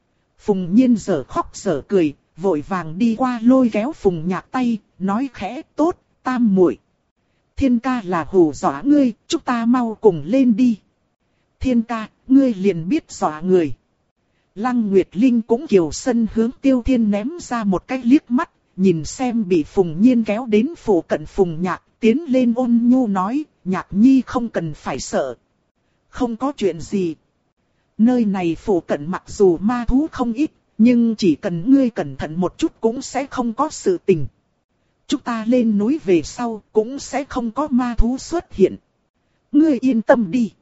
S1: Phùng Nhiên giở khóc giở cười, vội vàng đi qua lôi kéo Phùng Nhạc tay, nói khẽ tốt, Tam muội. Thiên ca là hù dọa ngươi, chúng ta mau cùng lên đi. Thiên ca, ngươi liền biết dọa người. Lăng Nguyệt Linh cũng kiều sân hướng Tiêu Thiên ném ra một cái liếc mắt, nhìn xem bị Phùng Nhiên kéo đến phủ cận Phùng Nhạc, tiến lên ôn nhu nói, Nhạc nhi không cần phải sợ. Không có chuyện gì. Nơi này phủ cận mặc dù ma thú không ít, nhưng chỉ cần ngươi cẩn thận một chút cũng sẽ không có sự tình. Chúng ta lên núi về sau cũng sẽ không có ma thú xuất hiện. Ngươi yên tâm đi.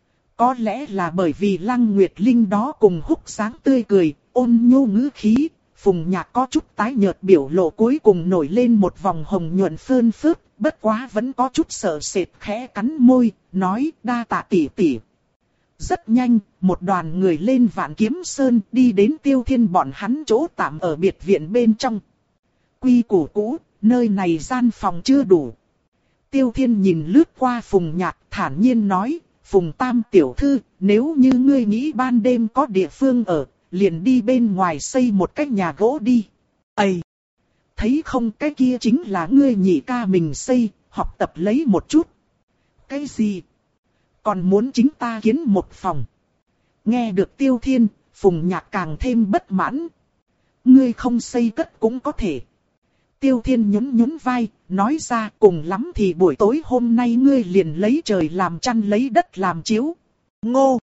S1: Có lẽ là bởi vì Lăng Nguyệt Linh đó cùng húc dáng tươi cười, ôn nhu ngữ khí, Phùng Nhạc có chút tái nhợt biểu lộ cuối cùng nổi lên một vòng hồng nhuận phơn phớt, bất quá vẫn có chút sợ sệt khẽ cắn môi, nói đa tạ tỷ tỷ. Rất nhanh, một đoàn người lên Vạn Kiếm Sơn đi đến Tiêu Thiên bọn hắn chỗ tạm ở biệt viện bên trong. Quy củ cũ, nơi này gian phòng chưa đủ. Tiêu Thiên nhìn lướt qua Phùng Nhạc thản nhiên nói, Phùng Tam tiểu thư, nếu như ngươi nghĩ ban đêm có địa phương ở, liền đi bên ngoài xây một cái nhà gỗ đi. Ây! Thấy không, cái kia chính là ngươi nhị ca mình xây, học tập lấy một chút. Cái gì? Còn muốn chính ta kiến một phòng. Nghe được Tiêu Thiên, Phùng Nhạc càng thêm bất mãn. Ngươi không xây cất cũng có thể. Tiêu Thiên nhún nhún vai, nói ra cùng lắm thì buổi tối hôm nay ngươi liền lấy trời làm chăn lấy đất làm chiếu. Ngô!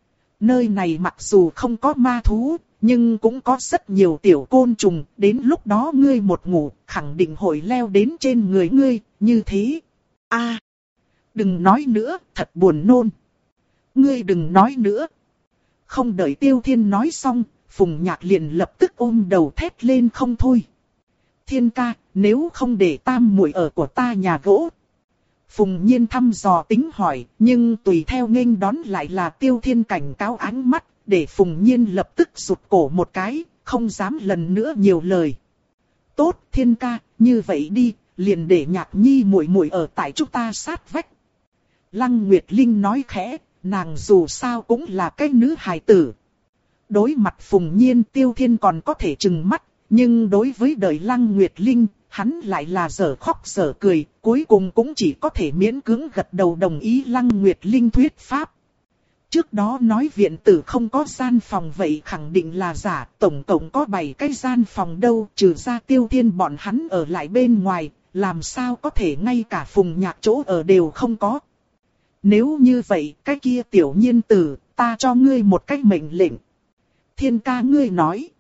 S1: Nơi này mặc dù không có ma thú, nhưng cũng có rất nhiều tiểu côn trùng, đến lúc đó ngươi một ngủ, khẳng định hội leo đến trên người ngươi, như thế. A, à, đừng nói nữa, thật buồn nôn. Ngươi đừng nói nữa. Không đợi Tiêu Thiên nói xong, Phùng Nhạc liền lập tức ôm đầu thét lên không thôi. Thiên ca, nếu không để Tam muội ở của ta nhà gỗ. Phùng Nhiên thăm dò tính hỏi, nhưng tùy theo nghênh đón lại là Tiêu Thiên cảnh cáo ánh mắt, để Phùng Nhiên lập tức rụt cổ một cái, không dám lần nữa nhiều lời. Tốt Thiên ca, như vậy đi, liền để Nhạc nhi muội muội ở tại chúng ta sát vách. Lăng Nguyệt Linh nói khẽ, nàng dù sao cũng là cái nữ hài tử. Đối mặt Phùng Nhiên Tiêu Thiên còn có thể trừng mắt, nhưng đối với đời Lăng Nguyệt Linh, hắn lại là dở khóc dở cười, cuối cùng cũng chỉ có thể miễn cưỡng gật đầu đồng ý Lăng Nguyệt Linh thuyết pháp. Trước đó nói viện tử không có gian phòng vậy khẳng định là giả, tổng cộng có bảy cái gian phòng đâu, trừ ra Tiêu Thiên bọn hắn ở lại bên ngoài, làm sao có thể ngay cả Phùng Nhạc chỗ ở đều không có. Nếu như vậy, cái kia tiểu nhiên tử, ta cho ngươi một cách mệnh lệnh. Thiên ca ngươi nói.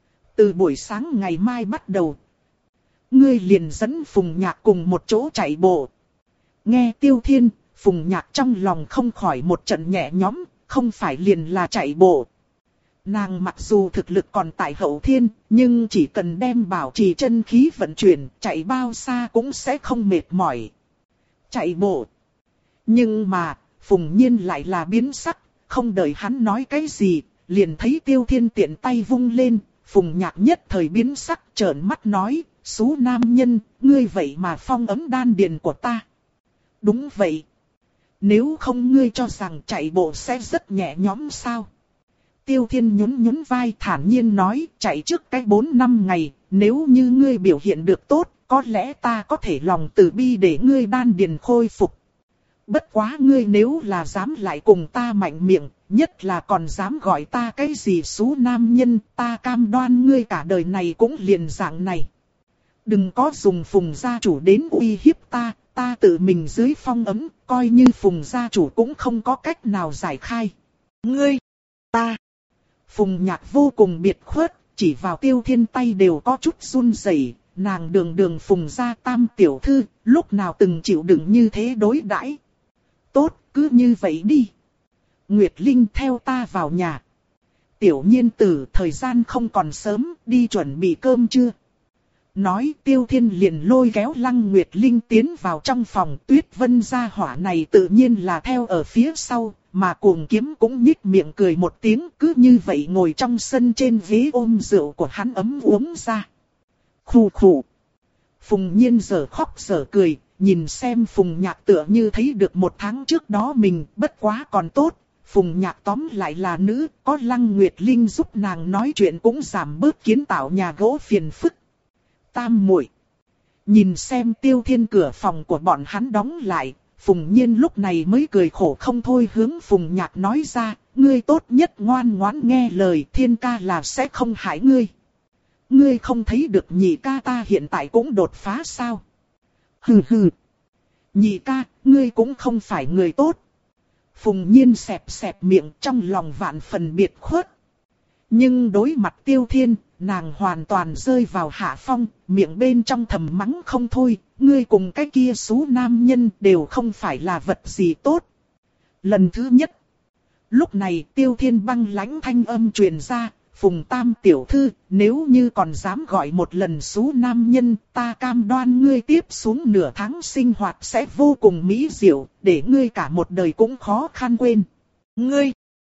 S1: Từ buổi sáng ngày mai bắt đầu, ngươi liền dẫn Phùng Nhạc cùng một chỗ chạy bộ. Nghe Tiêu Thiên, Phùng Nhạc trong lòng không khỏi một trận nhẹ nhõm, không phải liền là chạy bộ. Nàng mặc dù thực lực còn tại hậu thiên, nhưng chỉ cần đem bảo trì chân khí vận chuyển, chạy bao xa cũng sẽ không mệt mỏi. Chạy bộ. Nhưng mà, Phùng Nhiên lại là biến sắc, không đợi hắn nói cái gì, liền thấy Tiêu Thiên tiện tay vung lên, Phùng Nhạc nhất thời biến sắc trợn mắt nói, xú nam nhân, ngươi vậy mà phong ấm đan điền của ta. Đúng vậy. Nếu không ngươi cho rằng chạy bộ sẽ rất nhẹ nhõm sao? Tiêu Thiên nhún nhún vai thản nhiên nói, chạy trước cái bốn năm ngày, nếu như ngươi biểu hiện được tốt, có lẽ ta có thể lòng từ bi để ngươi đan điền khôi phục. Bất quá ngươi nếu là dám lại cùng ta mạnh miệng, nhất là còn dám gọi ta cái gì xú nam nhân, ta cam đoan ngươi cả đời này cũng liền dạng này. Đừng có dùng Phùng gia chủ đến uy hiếp ta, ta tự mình dưới phong ấm, coi như Phùng gia chủ cũng không có cách nào giải khai. Ngươi, ta. Phùng Nhạc vô cùng biệt khuất, chỉ vào Tiêu Thiên tay đều có chút run rẩy. Nàng đường đường Phùng gia tam tiểu thư, lúc nào từng chịu đựng như thế đối đãi. Tốt, cứ như vậy đi. Nguyệt Linh theo ta vào nhà. Tiểu Nhiên Tử, thời gian không còn sớm, đi chuẩn bị cơm chưa? Nói Tiêu Thiên liền lôi kéo Lăng Nguyệt Linh tiến vào trong phòng. Tuyết Vân gia hỏa này tự nhiên là theo ở phía sau, mà Cuồng Kiếm cũng nhích miệng cười một tiếng, cứ như vậy ngồi trong sân trên ghế ôm rượu của hắn ấm uống ra. Khù khù. Phùng Nhiên giờ khóc giờ cười, nhìn xem Phùng Nhạc tựa như thấy được một tháng trước đó mình, bất quá còn tốt. Phùng Nhạc tóm lại là nữ, có Lăng Nguyệt Linh giúp nàng nói chuyện cũng giảm bớt kiến tạo nhà gỗ phiền phức. Tam muội, nhìn xem Tiêu Thiên cửa phòng của bọn hắn đóng lại, Phùng Nhiên lúc này mới cười khổ không thôi hướng Phùng Nhạc nói ra, ngươi tốt nhất ngoan ngoãn nghe lời, Thiên ca là sẽ không hại ngươi. Ngươi không thấy được nhị ca ta hiện tại cũng đột phá sao? Hừ hừ. Nhị ca, ngươi cũng không phải người tốt. Phùng Nhiên xẹp xẹp miệng trong lòng vạn phần biệt khuất. Nhưng đối mặt Tiêu Thiên, nàng hoàn toàn rơi vào hạ phong, miệng bên trong thầm mắng không thôi, ngươi cùng cái kia xú nam nhân đều không phải là vật gì tốt. Lần thứ nhất, lúc này Tiêu Thiên băng lãnh thanh âm truyền ra, Phùng Tam tiểu thư, nếu như còn dám gọi một lần xú nam nhân, ta cam đoan ngươi tiếp xuống nửa tháng sinh hoạt sẽ vô cùng mỹ diệu, để ngươi cả một đời cũng khó khăn quên. Ngươi!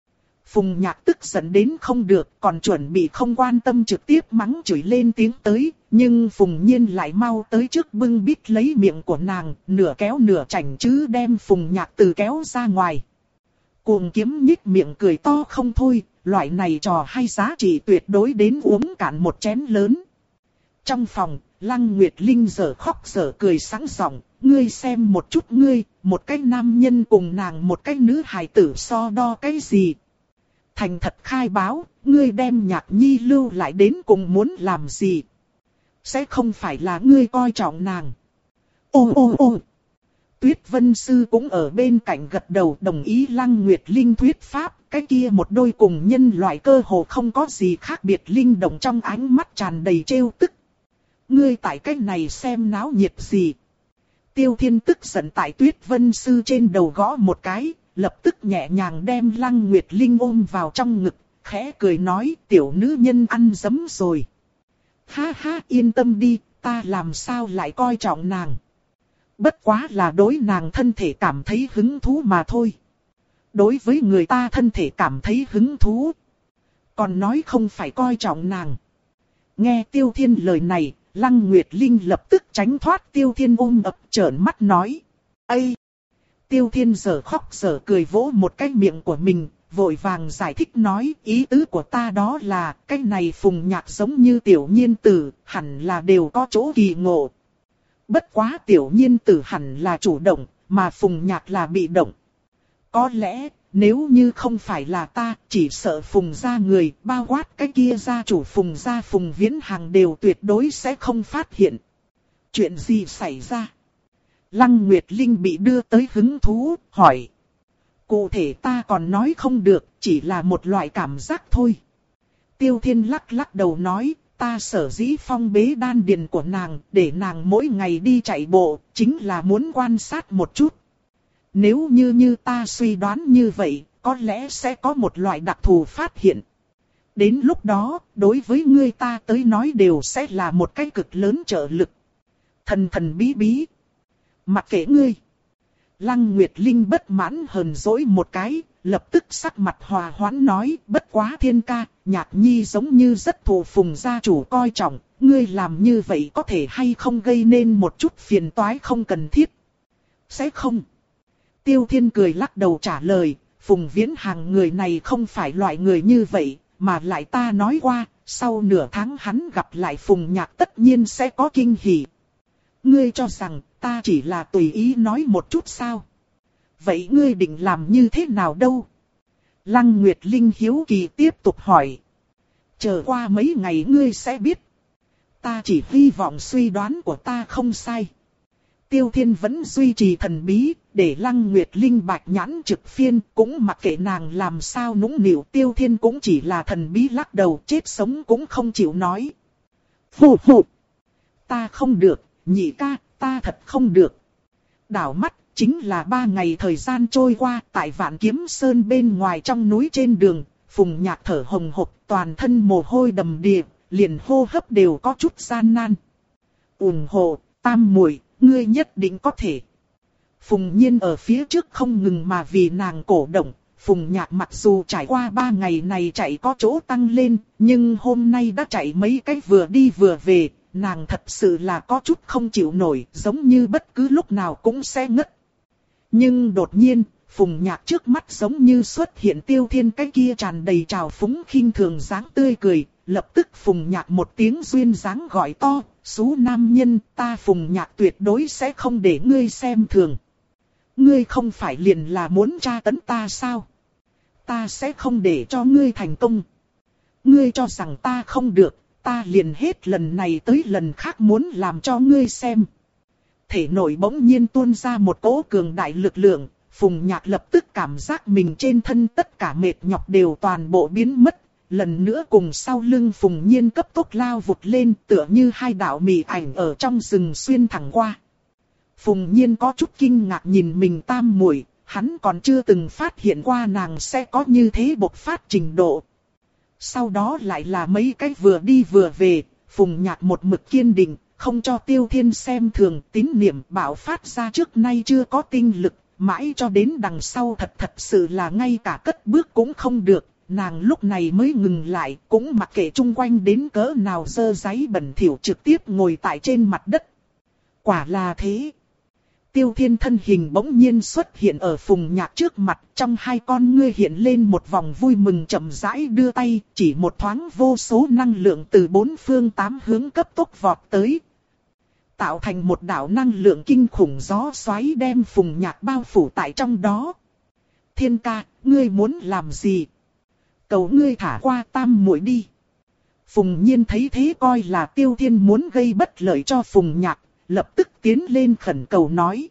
S1: Phùng Nhạc tức giận đến không được, còn chuẩn bị không quan tâm trực tiếp mắng chửi lên tiếng tới, nhưng Phùng Nhiên lại mau tới trước bưng bít lấy miệng của nàng, nửa kéo nửa chảnh chứ đem Phùng Nhạc từ kéo ra ngoài. Cuồng Kiếm nhích miệng cười to không thôi, loại này trò hay giá trị tuyệt đối đến uống cạn một chén lớn. Trong phòng, Lăng Nguyệt Linh giờ khóc giờ cười sẵn giọng, ngươi xem một chút ngươi, một cái nam nhân cùng nàng một cái nữ hài tử so đo cái gì. Thành thật khai báo, ngươi đem Nhạc Nhi lưu lại đến cùng muốn làm gì. Sẽ không phải là ngươi coi trọng nàng. Ô ô ô. Tuyết Vân Sư cũng ở bên cạnh gật đầu đồng ý Lăng Nguyệt Linh thuyết pháp, cái kia một đôi cùng nhân loại cơ hồ không có gì khác biệt linh động trong ánh mắt tràn đầy trêu tức. Ngươi tại cái này xem náo nhiệt gì. Tiêu Thiên tức giận tại Tuyết Vân Sư trên đầu gõ một cái, lập tức nhẹ nhàng đem Lăng Nguyệt Linh ôm vào trong ngực, khẽ cười nói tiểu nữ nhân ăn dấm rồi. Ha ha yên tâm đi, ta làm sao lại coi trọng nàng. Bất quá là đối nàng thân thể cảm thấy hứng thú mà thôi. Đối với người ta thân thể cảm thấy hứng thú. Còn nói không phải coi trọng nàng. Nghe Tiêu Thiên lời này, Lăng Nguyệt Linh lập tức tránh thoát Tiêu Thiên ôm ập trợn mắt nói. Ây! Tiêu Thiên giờ khóc giờ cười vỗ một cái miệng của mình, vội vàng giải thích nói ý tứ của ta đó là cái này Phùng Nhạc giống như Tiểu Nhiên Tử, hẳn là đều có chỗ kỳ ngộ. Bất quá Tiểu Nhiên Tử hẳn là chủ động, mà Phùng Nhạc là bị động. Có lẽ, nếu như không phải là ta, chỉ sợ Phùng gia người, bao quát cái kia gia chủ Phùng gia Phùng Viễn Hằng đều tuyệt đối sẽ không phát hiện. Chuyện gì xảy ra? Lăng Nguyệt Linh bị đưa tới hứng thú, hỏi. Cụ thể ta còn nói không được, chỉ là một loại cảm giác thôi. Tiêu Thiên lắc lắc đầu nói, ta sở dĩ phong bế đan điền của nàng, để nàng mỗi ngày đi chạy bộ, chính là muốn quan sát một chút. Nếu như như ta suy đoán như vậy, có lẽ sẽ có một loại đặc thù phát hiện. Đến lúc đó, đối với ngươi ta tới nói đều sẽ là một cái cực lớn trợ lực. Thần thần bí bí. Mặc kệ ngươi. Lăng Nguyệt Linh bất mãn hờn dỗi một cái, lập tức sắc mặt hòa hoãn nói, bất quá Thiên ca, Nhạc Nhi giống như rất thù Phùng gia chủ coi trọng, ngươi làm như vậy có thể hay không gây nên một chút phiền toái không cần thiết. Sẽ không. Tiêu Thiên cười lắc đầu trả lời, Phùng Viễn Hằng người này không phải loại người như vậy, mà lại ta nói qua, sau nửa tháng hắn gặp lại Phùng Nhạc tất nhiên sẽ có kinh hỉ. Ngươi cho rằng ta chỉ là tùy ý nói một chút sao? Vậy ngươi định làm như thế nào đâu? Lăng Nguyệt Linh hiếu kỳ tiếp tục hỏi. Chờ qua mấy ngày ngươi sẽ biết. Ta chỉ hy vọng suy đoán của ta không sai. Tiêu Thiên vẫn duy trì thần bí, để Lăng Nguyệt Linh bạch nhãn trực phiên, cũng mặc kệ nàng làm sao nũng nịu. Tiêu Thiên cũng chỉ là thần bí lắc đầu, chết sống cũng không chịu nói. Phù phù. Ta không được, nhị ca, ta thật không được. Đảo mắt, chính là ba ngày thời gian trôi qua, tại Vạn Kiếm Sơn bên ngoài trong núi trên đường, Phùng Nhạc thở hồng hộc, toàn thân mồ hôi đầm đìa, liền hô hấp đều có chút gian nan. Ủng hộ, Tam muội, ngươi nhất định có thể. Phùng Nhiên ở phía trước không ngừng mà vì nàng cổ động. Phùng Nhạc mặc dù trải qua ba ngày này chạy có chỗ tăng lên, nhưng hôm nay đã chạy mấy cái vừa đi vừa về, nàng thật sự là có chút không chịu nổi, giống như bất cứ lúc nào cũng sẽ ngất. Nhưng đột nhiên, Phùng Nhạc trước mắt giống như xuất hiện Tiêu Thiên cái kia tràn đầy trào phúng khinh thường dáng tươi cười, lập tức Phùng Nhạc một tiếng duyên dáng gọi to, "Xú nam nhân, ta Phùng Nhạc tuyệt đối sẽ không để ngươi xem thường. Ngươi không phải liền là muốn tra tấn ta sao? Ta sẽ không để cho ngươi thành công. Ngươi cho rằng ta không được, ta liền hết lần này tới lần khác muốn làm cho ngươi xem." Thể nội bỗng nhiên tuôn ra một cỗ cường đại lực lượng, Phùng Nhạc lập tức cảm giác mình trên thân tất cả mệt nhọc đều toàn bộ biến mất. Lần nữa cùng sau lưng Phùng Nhiên cấp tốc lao vụt lên, tựa như hai đạo mị ảnh ở trong rừng xuyên thẳng qua. Phùng Nhiên có chút kinh ngạc nhìn mình tam muội, hắn còn chưa từng phát hiện qua nàng sẽ có như thế bộc phát trình độ. Sau đó lại là mấy cái vừa đi vừa về, Phùng Nhạc một mực kiên định, không cho Tiêu Thiên xem thường, tín niệm bạo phát ra trước nay chưa có tinh lực, mãi cho đến đằng sau thật thật sự là ngay cả cất bước cũng không được. Nàng lúc này mới ngừng lại, cũng mặc kệ chung quanh đến cỡ nào dơ dáy bẩn thỉu, trực tiếp ngồi tại trên mặt đất. Quả là thế. Tiêu Thiên thân hình bỗng nhiên xuất hiện ở Phùng Nhạc trước mặt, trong hai con ngươi hiện lên một vòng vui mừng, chậm rãi đưa tay, chỉ một thoáng vô số năng lượng từ bốn phương tám hướng cấp tốc vọt tới. Tạo thành một đạo năng lượng kinh khủng gió xoáy đem Phùng Nhạc bao phủ tại trong đó. "Thiên ca, ngươi muốn làm gì? Cầu ngươi thả qua tam muội đi." Phùng Nhiên thấy thế coi là Tiêu Thiên muốn gây bất lợi cho Phùng Nhạc, lập tức tiến lên khẩn cầu nói.